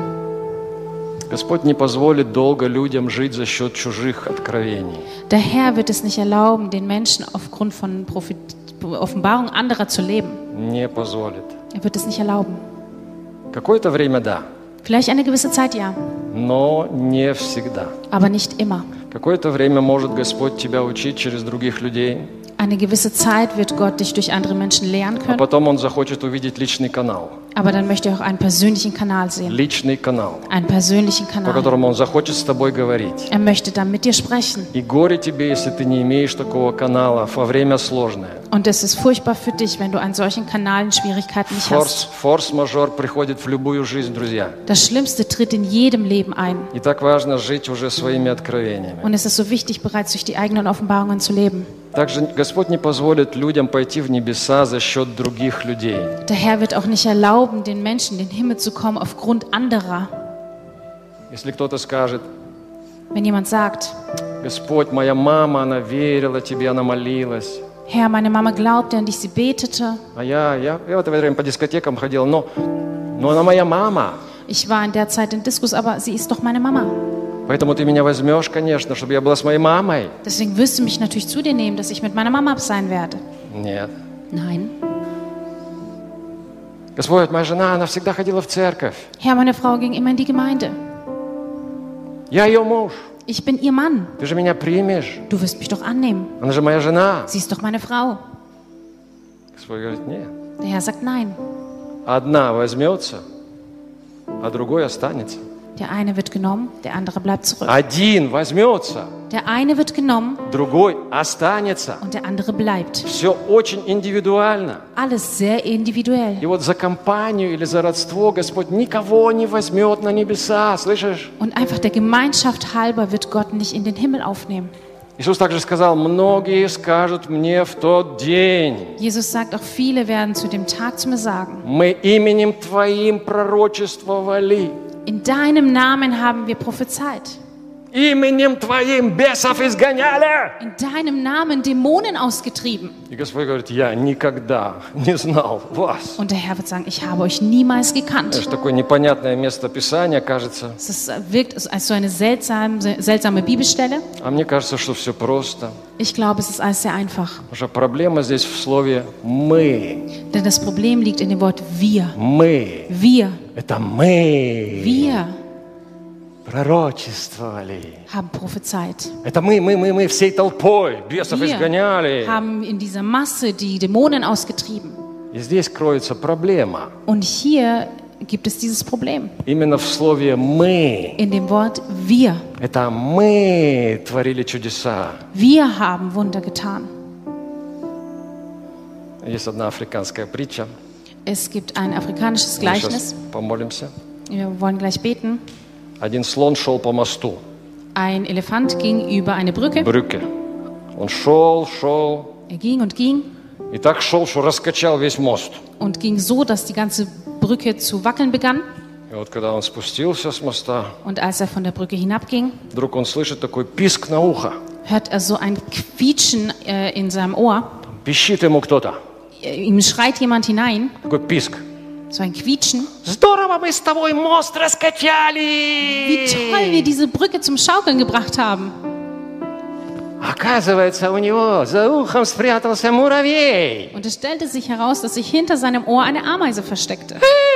Господь не позволит долго людям жить за счет чужих откровений. Der Herr wird es nicht erlauben, den Menschen aufgrund von Offenbarung anderer zu leben. Не позволит. Er wird es nicht erlauben. Какое-то время да, Vielleicht eine gewisse Zeit ja, но не всегда. aber nicht immer. Какое-то время может Господь тебя учить через других людей, Eine gewisse Zeit wird Gott dich durch andere Menschen lehren а können, потом Он захочет увидеть личный канал. aber dann möchte er auch einen persönlichen Kanal sehen. Личный канал, Einen persönlichen по Kanal. которому Он захочет с тобой говорить. Er möchte dann mit dir sprechen. И горе тебе, если ты не имеешь такого канала во время сложное. Und es ist furchtbar für dich, wenn du einen solchen Kanal in Schwierigkeiten nicht hast. Форс-мажор приходит в любую жизнь, друзья. Das Schlimmste tritt in jedem Leben ein. И так важно жить уже своими откровениями. Und es ist so wichtig, bereits durch die eigenen Offenbarungen zu leben. Также Господь не позволит людям пойти в небеса за счет других людей. Der Herr wird auch nicht erlauben, den Menschen in den Himmel zu kommen aufgrund anderer. Если кто-то скажет, Wenn jemand sagt, Господь, моя мама, она верила тебе, она молилась. Herr, meine Mama glaubte an dich, sie betete. А я в это время по дискотекам ходил, но она моя мама. Ich war in der Zeit in Diskus, aber sie ist doch meine Mama. Поэтому ты меня возьмешь, конечно, чтобы я была с моей мамой. Deswegen wirst du mich natürlich zu dir nehmen, dass ich mit meiner Mama sein werde. Нет. Nein. Господь, моя жена, она всегда ходила в церковь. Herr, meine Frau ging immer in die Gemeinde. Я ее муж. Ich bin ihr Mann. Ты же меня примешь. Du wirst mich doch annehmen. Она же моя жена. Sie ist doch meine Frau. Господь говорит, нет. Der Herr sagt nein. Одна возьмется, а другой останется. Der eine wird genommen, der andere bleibt zurück. Один возьмется, Der eine wird genommen другой останется. und der andere bleibt. Все очень индивидуально. Alles sehr individuell. И вот за компанию или за родство Господь никого не возьмет на небеса, слышишь? Und einfach der Gemeinschaft halber wird Gott nicht in den Himmel aufnehmen. Иисус также сказал, многие скажут мне в тот день, Jesus sagt, auch viele werden zu dem Tag zu mir sagen, мы именем Твоим пророчествовали. in deinem Namen haben wir prophezeit. именем Твоим бесов изгоняли. in deinem Namen Dämonen ausgetrieben. И Господь говорит, я никогда не знал вас. Und der Herr wird sagen, ich habe euch niemals gekannt. Это такое непонятное место Писания, кажется. Es wirkt als so eine seltsame Bibelstelle. А мне кажется, что все просто. Ich glaube, es ist alles sehr einfach. Потому что проблема здесь в слове «мы». Denn das Problem liegt in dem Wort wir. Мы. Wir. Это мы. Wir Пророчествовали. haben prophezeit. Это мы всей толпой бесов Wir изгоняли. haben in dieser Masse die Dämonen ausgetrieben. И здесь кроется проблема. Und hier gibt es dieses Problem. Именно в слове «мы». In dem Wort wir. Это мы творили чудеса. Wir haben Wunder getan. Есть одна африканская притча. Es gibt ein afrikanisches Мы сейчас Gleichnis. помолимся. Wir wollen gleich beten. Один слон шел по мосту. Ein Elefant ging über eine Brücke. Брюке. Он шел. Er ging und ging И так шел, что раскачал весь мост. und ging so, dass die ganze Brücke zu wackeln begann. И вот когда он спустился с моста, Und als er von der Brücke hinabging, вдруг он слышит такой писк на ухо. hört er so ein Quietschen in seinem Ohr. Пищит ему кто-то. Ihm schreit jemand hinein, Такой писк. so ein Quietschen. Здорово мы с тобой мост Wie раскачали! toll wir diese Brücke zum Schaukeln gebracht haben. Оказывается, у него за ухом спрятался муравей. Und es stellte sich heraus, dass sich hinter seinem Ohr eine Ameise versteckte.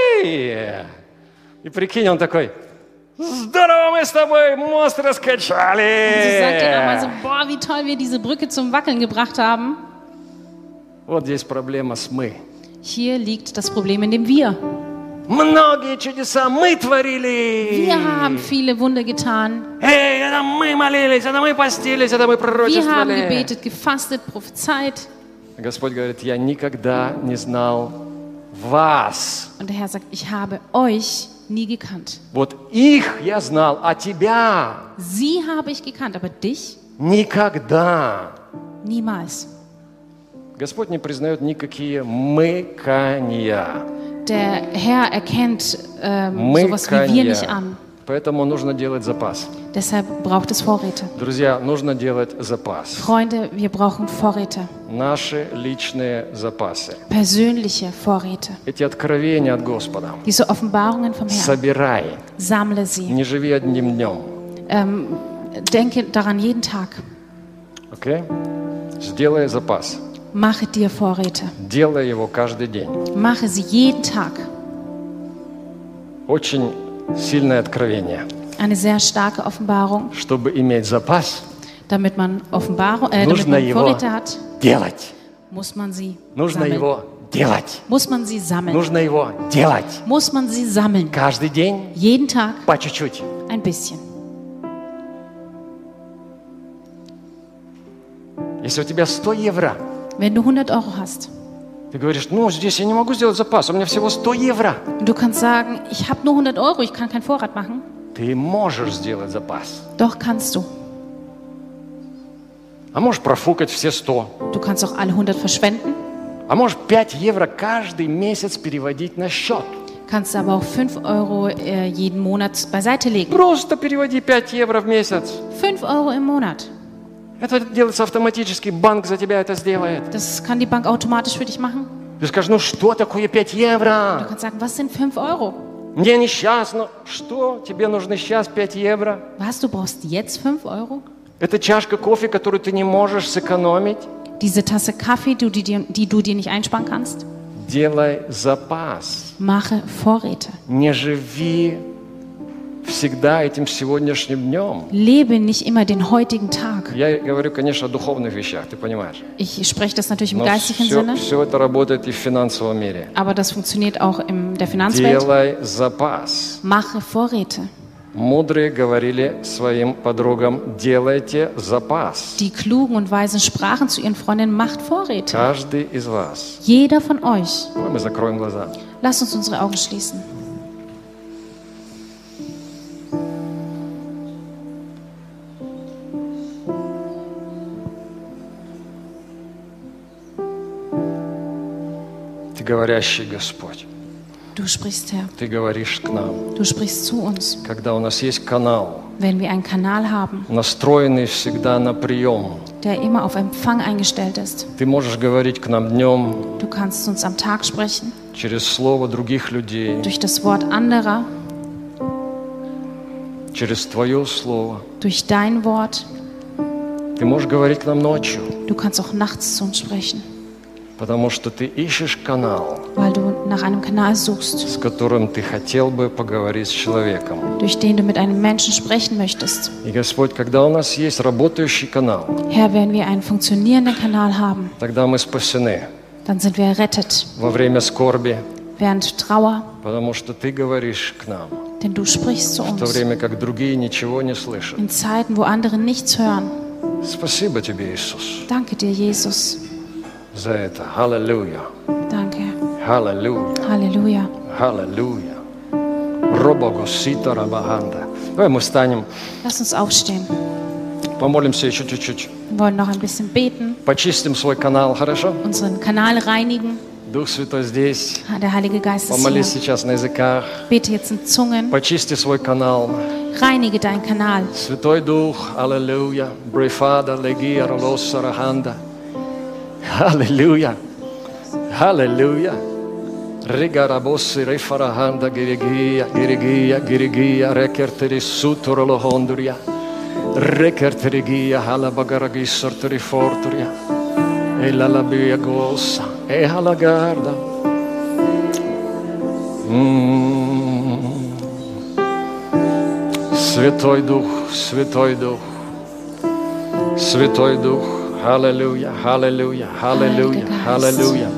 И прикинь, он такой, здорово мы с тобой мост Sie sagt die Ameise, раскачали! boah, wie toll wir diese Brücke zum Wackeln gebracht haben. Вот здесь проблема с «мы». Hier liegt das Problem in dem Wir. Многие чудеса мы творили. Wir haben viele Wunder getan. Эй, это мы молились, это мы постились, это мы Wir haben пророчествовали. gebetet, gefastet, prophezeit. Господь говорит, я никогда не знал вас. Und der Herr sagt, ich habe euch nie gekannt. Вот их я знал, а тебя Sie habe ich gekannt, aber dich никогда. niemals. Господь не признает никакие мыкания. Der Herr erkennt sowas wie wir nicht an. Поэтому нужно делать запас. Deshalb braucht es Vorräte. Друзья, нужно делать запас. Freunde, wir brauchen Vorräte. Наши личные запасы. Persönliche Vorräte. Эти откровения от Господа. Diese Offenbarungen vom Herrn. Собирай. Sammle sie. Не живи одним днем. Denke daran jeden Tag. Окей? Сделай запас. Mache dir Vorräte. Делай его каждый день. Mache sie jeden Tag. Очень сильное откровение. Eine sehr starke Offenbarung. Чтобы иметь запас, Damit man нужно его Vorräte hat, делать. muss man sie Нужно sammeln. его делать. Muss man sie sammeln. Нужно его делать. Muss man sie sammeln. Каждый день Jeden Tag по чуть-чуть. ein bisschen. Если у тебя 100 евро, Wenn du 100 Euro hast ты говоришь, ну, здесь я не могу сделать запас, у меня всего 100 евро. und du kannst sagen, ich habe nur 100 Euro, ich kann keinen Vorrat machen, Ты можешь сделать запас. doch kannst du. А можешь профукать все 100. Du kannst auch alle 100 verschwenden, А можешь 5 евро каждый месяц переводить на счет. kannst aber auch 5 Euro jeden Monat beiseite legen. Просто переводи 5 евро в месяц. 5 Euro im Monat. Это делается автоматически, банк за тебя это сделает. Das kann die Bank automatisch für dich machen. Ты скажешь, ну что такое 5 Du евро? kannst sagen, was sind 5 Euro? Мне не сейчас, но что? Тебе нужно сейчас 5 евро? Was, du brauchst jetzt 5 Euro? Это чашка кофе, которую ты не можешь сэкономить. Diese Tasse Kaffee, die du dir nicht einsparen kannst? Делай запас. Mache Vorräte. Не живи всегда этим сегодняшним днем. Lebe nicht immer den heutigen Tag. Я говорю, конечно, о духовных вещах, ты понимаешь. Ich spreche das natürlich im Но geistlichen Sinne, все это работает и в финансовом мире. aber das funktioniert auch in der Finanzwelt. Делай запас. Mache Vorräte. Мудрые говорили своим подругам, делайте запас. Die Klugen und Weisen sprachen zu ihren Freundinnen, macht Vorräte. Каждый из вас. Jeder von euch. Давай мы закроем глаза. Lasst uns unsere Augen schließen. Ты говорящий Господь. Du sprichst, Herr. Ты говоришь к нам. Du sprichst zu uns. Когда у нас есть канал, Wenn wir einen Kanal haben, настроенный всегда на прием, der immer auf Empfang eingestellt ist. ты можешь говорить к нам днем Du kannst uns am Tag sprechen, через слово других людей, durch das Wort anderer, через Твое слово. durch dein Wort. Ты можешь говорить к нам ночью, Du kannst auch nachts zu uns sprechen, потому что ты ищешь канал, weil du nach einem Kanal suchst, с которым ты хотел бы поговорить с человеком. durch den du mit einem Menschen sprechen möchtest. И, Господь, когда у нас есть работающий канал, Herr, wenn wir einen funktionierenden Kanal haben, тогда мы спасены dann sind wir errettet во время скорби, während Trauer, потому что Ты говоришь к нам, denn du sprichst zu в то uns время как другие ничего не слышат. in Zeiten, wo andere nichts hören. Спасибо Тебе, Иисус, Danke dir, Jesus. за это. Аллилуйя, Danke. аллилуйя, Halleluja. аллилуйя. Робогосита рабаганда. Давай мы встанем, Lass uns aufstehen. помолимся еще чуть-чуть. Wir wollen noch ein bisschen beten, Почистим свой канал, хорошо? unseren Kanal reinigen. Дух Святой здесь. Der Heilige Geist ist Помолись hier. сейчас на языках. Bete jetzt in Zungen. Почисти свой канал. Reinige deinen Kanal. Святой Дух, аллилуйя. Брифада, легия, ролоса, раханда. Аллилуйя. Аллилуйя. Рига, рабоси, рифараханда, гиригия, гиригия, гиригия, рекертери, сутуро, лохондурия. Рекертеригия, халабагараги, сортери, фортурия. E la labia gossa, e la garda. Святой Дух, Святой Дух, Святой Дух, аллилуйя, аллилуйя, аллилуйя, аллилуйя.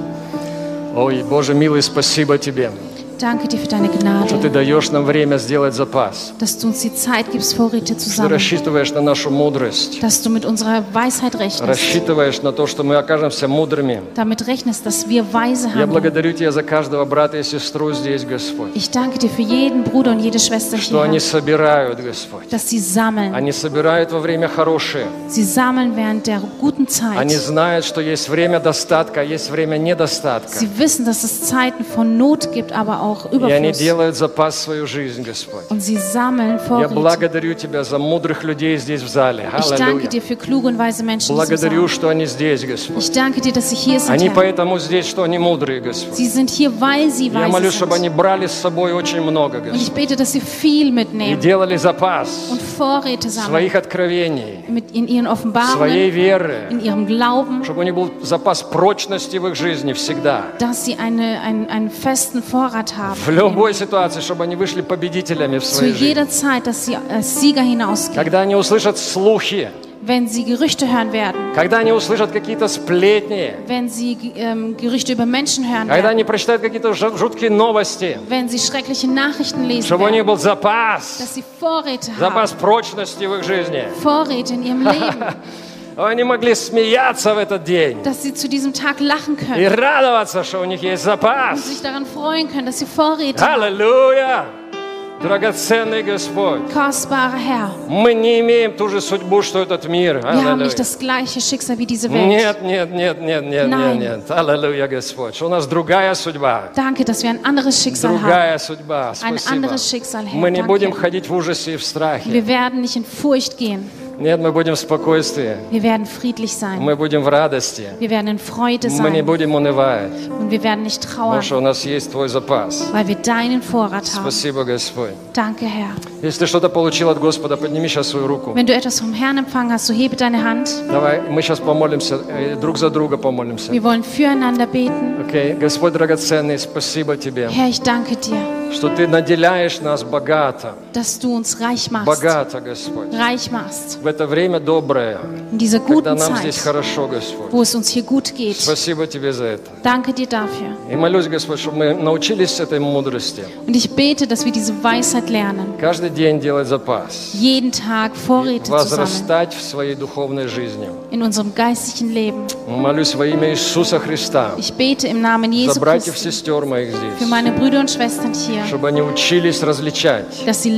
Ой, Боже милый, спасибо Тебе, Danke dir für deine что Ты Gnade, даешь нам время сделать запас. dass du uns die Zeit gibst, Vorräte zu Что Ты sammeln, рассчитываешь на нашу мудрость, dass du mit unserer Weisheit rechnest, рассчитываешь на то, что мы окажемся мудрыми. damit rechnest, dass wir weise Я handeln. благодарю Тебя за каждого брата и сестру здесь, Господь, Ich danke dir für jeden Bruder und jede Schwester что они hier, собирают, Господь. dass sie sammeln. Они собирают во время хорошее. Sie sammeln während der guten Они Zeit. знают, что есть время достатка, а есть время недостатка. Sie wissen, dass es Zeiten von Not gibt, aber auch И они Überfluss. делают запас в свою жизнь, Господь. Und sie sammeln Я Vorräte. благодарю Тебя за мудрых людей здесь в зале. Ich danke Аллилуйя. dir für kluge und weise Menschen in diesem Благодарю, Saal. что они здесь, Господь. Ich danke dir, dass sie hier sind, Они Herr. поэтому здесь, что они мудрые, Господь. Sie sind hier, weil sie Я молюсь, weise чтобы они sind. брали с собой очень много, Und ich Господь. bete, dass sie viel И mitnehmen делали запас und Vorräte sammeln своих откровений, in ihren своей Offenbarungen, веры, in ihrem Glauben, чтобы у них был запас прочности в их жизни всегда. dass sie einen festen Vorrat haben. В любой ситуации, чтобы они вышли победителями в Zu своей жизни. jeder Zeit, dass sie als Sieger hinausgehen. Когда они услышат слухи, Wenn sie Gerüchte hören werden, когда они услышат какие-то сплетни, wenn sie Gerüchte über Menschen hören когда werden, они прочитают какие-то жуткие новости, wenn sie schreckliche Nachrichten lesen чтобы у них werden, был запас, dass sie Vorräte запас haben, прочности в их жизни. Vorräte in ihrem Leben, Они могли смеяться в этот день dass sie zu diesem Tag lachen и können радоваться, что у них есть und запас. sich daran freuen können, dass sie Vorräte haben. Аллилуйя! Драгоценный Господь, Kostbarer Herr, мы не имеем ту же судьбу, что этот мир. wir haben Аллилуйя. nicht das gleiche Schicksal wie diese Welt. Нет, нет, нет, нет, нет, нет, Nein. нет. Аллилуйя, Господь. Что у нас другая судьба. Danke, dass wir ein anderes Schicksal haben. Другая судьба. Ein Спасибо. anderes Schicksal, Herr. Мы не будем Danke. ходить в ужасе и в страхе. Wir werden nicht in Furcht gehen. Нет, мы будем в спокойствии. Wir werden friedlich sein. Мы будем в радости. Wir werden in Freude Мы не sein. будем унывать. Und wir werden nicht Потому trauern, что у нас есть Твой запас. weil wir deinen Vorrat haben. Спасибо, Господь. Danke, Herr. Если ты что-то получил от Господа, подними сейчас свою руку. Wenn du etwas vom Herrn empfangen hast, so hebe deine Hand. Давай, мы сейчас помолимся, друг за друга помолимся. Wir wollen füreinander beten. Окей, Господь драгоценный, спасибо Тебе, Herr, ich danke dir, что Ты наделяешь нас богато. dass du uns reich machst. Богато, Господь. Reich machst. В это время доброе, In dieser когда guten нам здесь Zeit, хорошо, Господь. wo es uns hier gut geht. Спасибо Тебе за это. Danke dir dafür. И молюсь, Господь, чтобы мы научились этой мудрости. Und ich bete, dass wir diese Weisheit lernen. Каждый день делать запас. Jeden Tag Vorräte zu sammeln Возрастать в своей духовной жизни. in unserem geistlichen Leben. Молюсь во имя Иисуса Христа. Ich bete im Namen Jesu За братьев, Christi сестер моих für здесь. meine Brüder und Schwestern hier, Чтобы они учились различать dass sie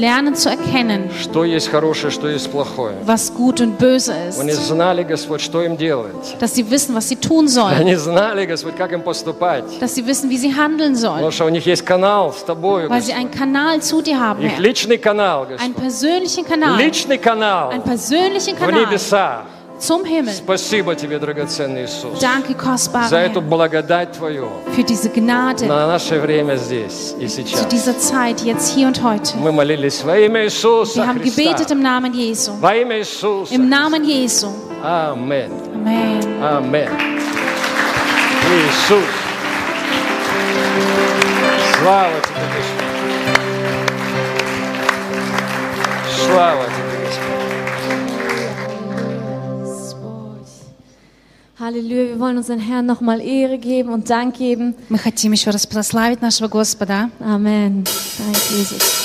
lernen zu erkennen, что есть хорошее, что есть плохое. was gut und böse Они ist. знали, Господь, что им делать. Dass sie wissen, was sie tun sollen. Они знали, Господь, как им поступать. Dass sie wissen, wie sie handeln sollen. Потому что у них есть канал с Тобою, Weil sie Господь. einen Kanal zu dir haben, Их Herr. личный канал, Einen Господь. persönlichen Kanal. Личный канал Einen persönlichen в Kanal небеса. zum Himmel. Спасибо Тебе, драгоценный Иисус, Danke, kostbarer за эту Herr, благодать Твою für diese Gnade на наше время здесь и zu сейчас. dieser Zeit, jetzt, hier und heute. Мы молились во имя Иисуса Wir haben gebetet Христа. im Namen Jesu. Во имя Иисуса. Im Namen Jesu. Аминь. Amen. Аминь. Иисус. Слава Тебе, Господь. Слава Тебе, Господь. Halleluja, wir wollen unseren Herrn nochmal Ehre geben und Dank geben. Мы хотим еще раз прославить нашего Господа. Amen. Danke, Jesus.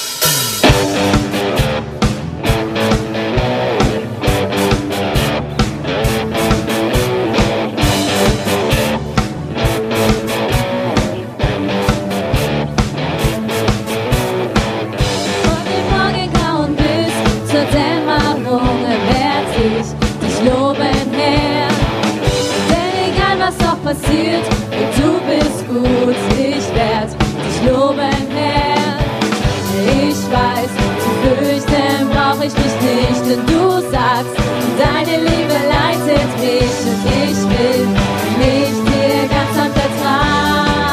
Von dem Morgengrauen bis zur Dämmerung werd ich dich loben, Herr. Denn egal was auch passiert, du bist gut, ich werd dich loben, Herr. Ich weiß, zu fürchten brauch ich mich nicht, denn du sagst, deine Liebe leitet mich und ich will mich dir ganz anvertrauen.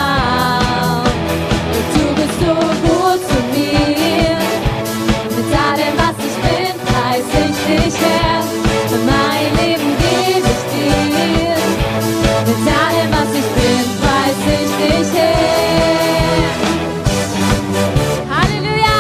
Du bist so gut zu mir, mit allem was ich bin, preis ich dich, Herr. Mein Leben gebe ich dir, mit allem was ich bin, preis ich dich, Herr. Halleluja!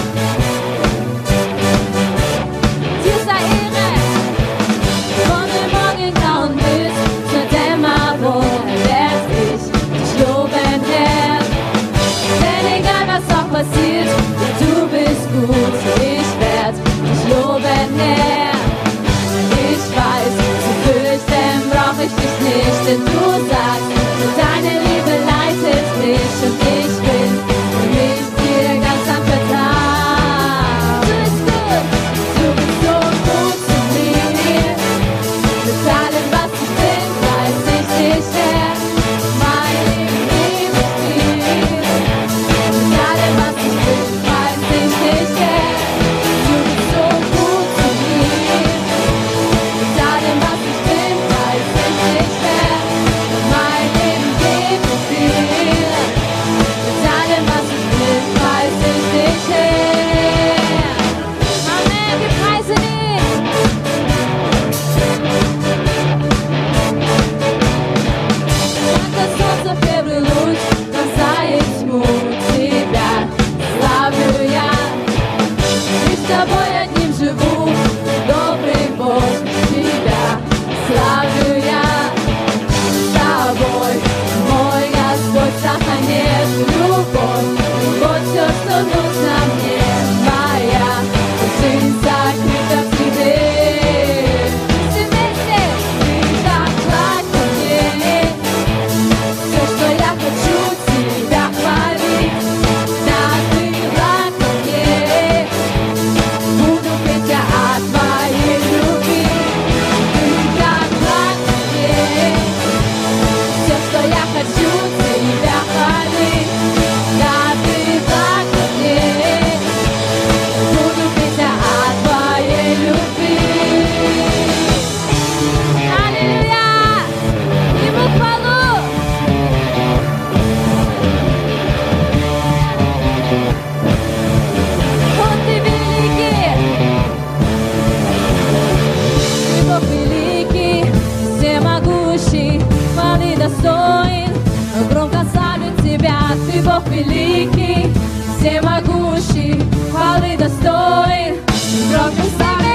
Dir sei Ehre, von dem Morgengrauen bis zur Dämmerung werd ich dich loben, Herr. Denn egal was auch passiert, du bist gut, ich werd dich loben, Herr. Ich weiß, zu fürchten brauch ich dich nicht, denn du sagst, deine Liebe leitet mich und ich will mich dir ganz anvertrauen. Du bist so gut zu mir, mit allem was ich bin, weiß ich dich, Herr. Mein Leben gebe ich dir, mit allem was ich bin, weiß ich dich, Herr. Du bist so gut zu mir, mit allem was ich bin, weiß ich dich, Herr. Mein Leben gebe ich dir, mit allem was ich bin, weiß ich dich, Herr. Amen, wir preisen ihn. Когда солнце первый луч бросает тьму тебя, славлю я. И с тобой одним живу, добрый Бог, тебя славлю я. С тобой, мой Господь, сохраняешь любовь, вот все, что нужно мне, моя жизнь закрыта в тебе. Все вместе, ты так благ ко мне. Все, что я хочу, тебя хвалить, да ты благ ко мне. Буду петь я о твоей любви, ты так благ ко мне. Все, что я хочу, тебя хвалить, да ты благ ко мне. Буду петь я о твоей любви. Аллилуйя! Ему хвалу! Он ты великий, ты Бог великий, всемогущий, хвалы достоин, громко славлю тебя, ты Бог великий, всемогущий, хвалы достоин, громко славлю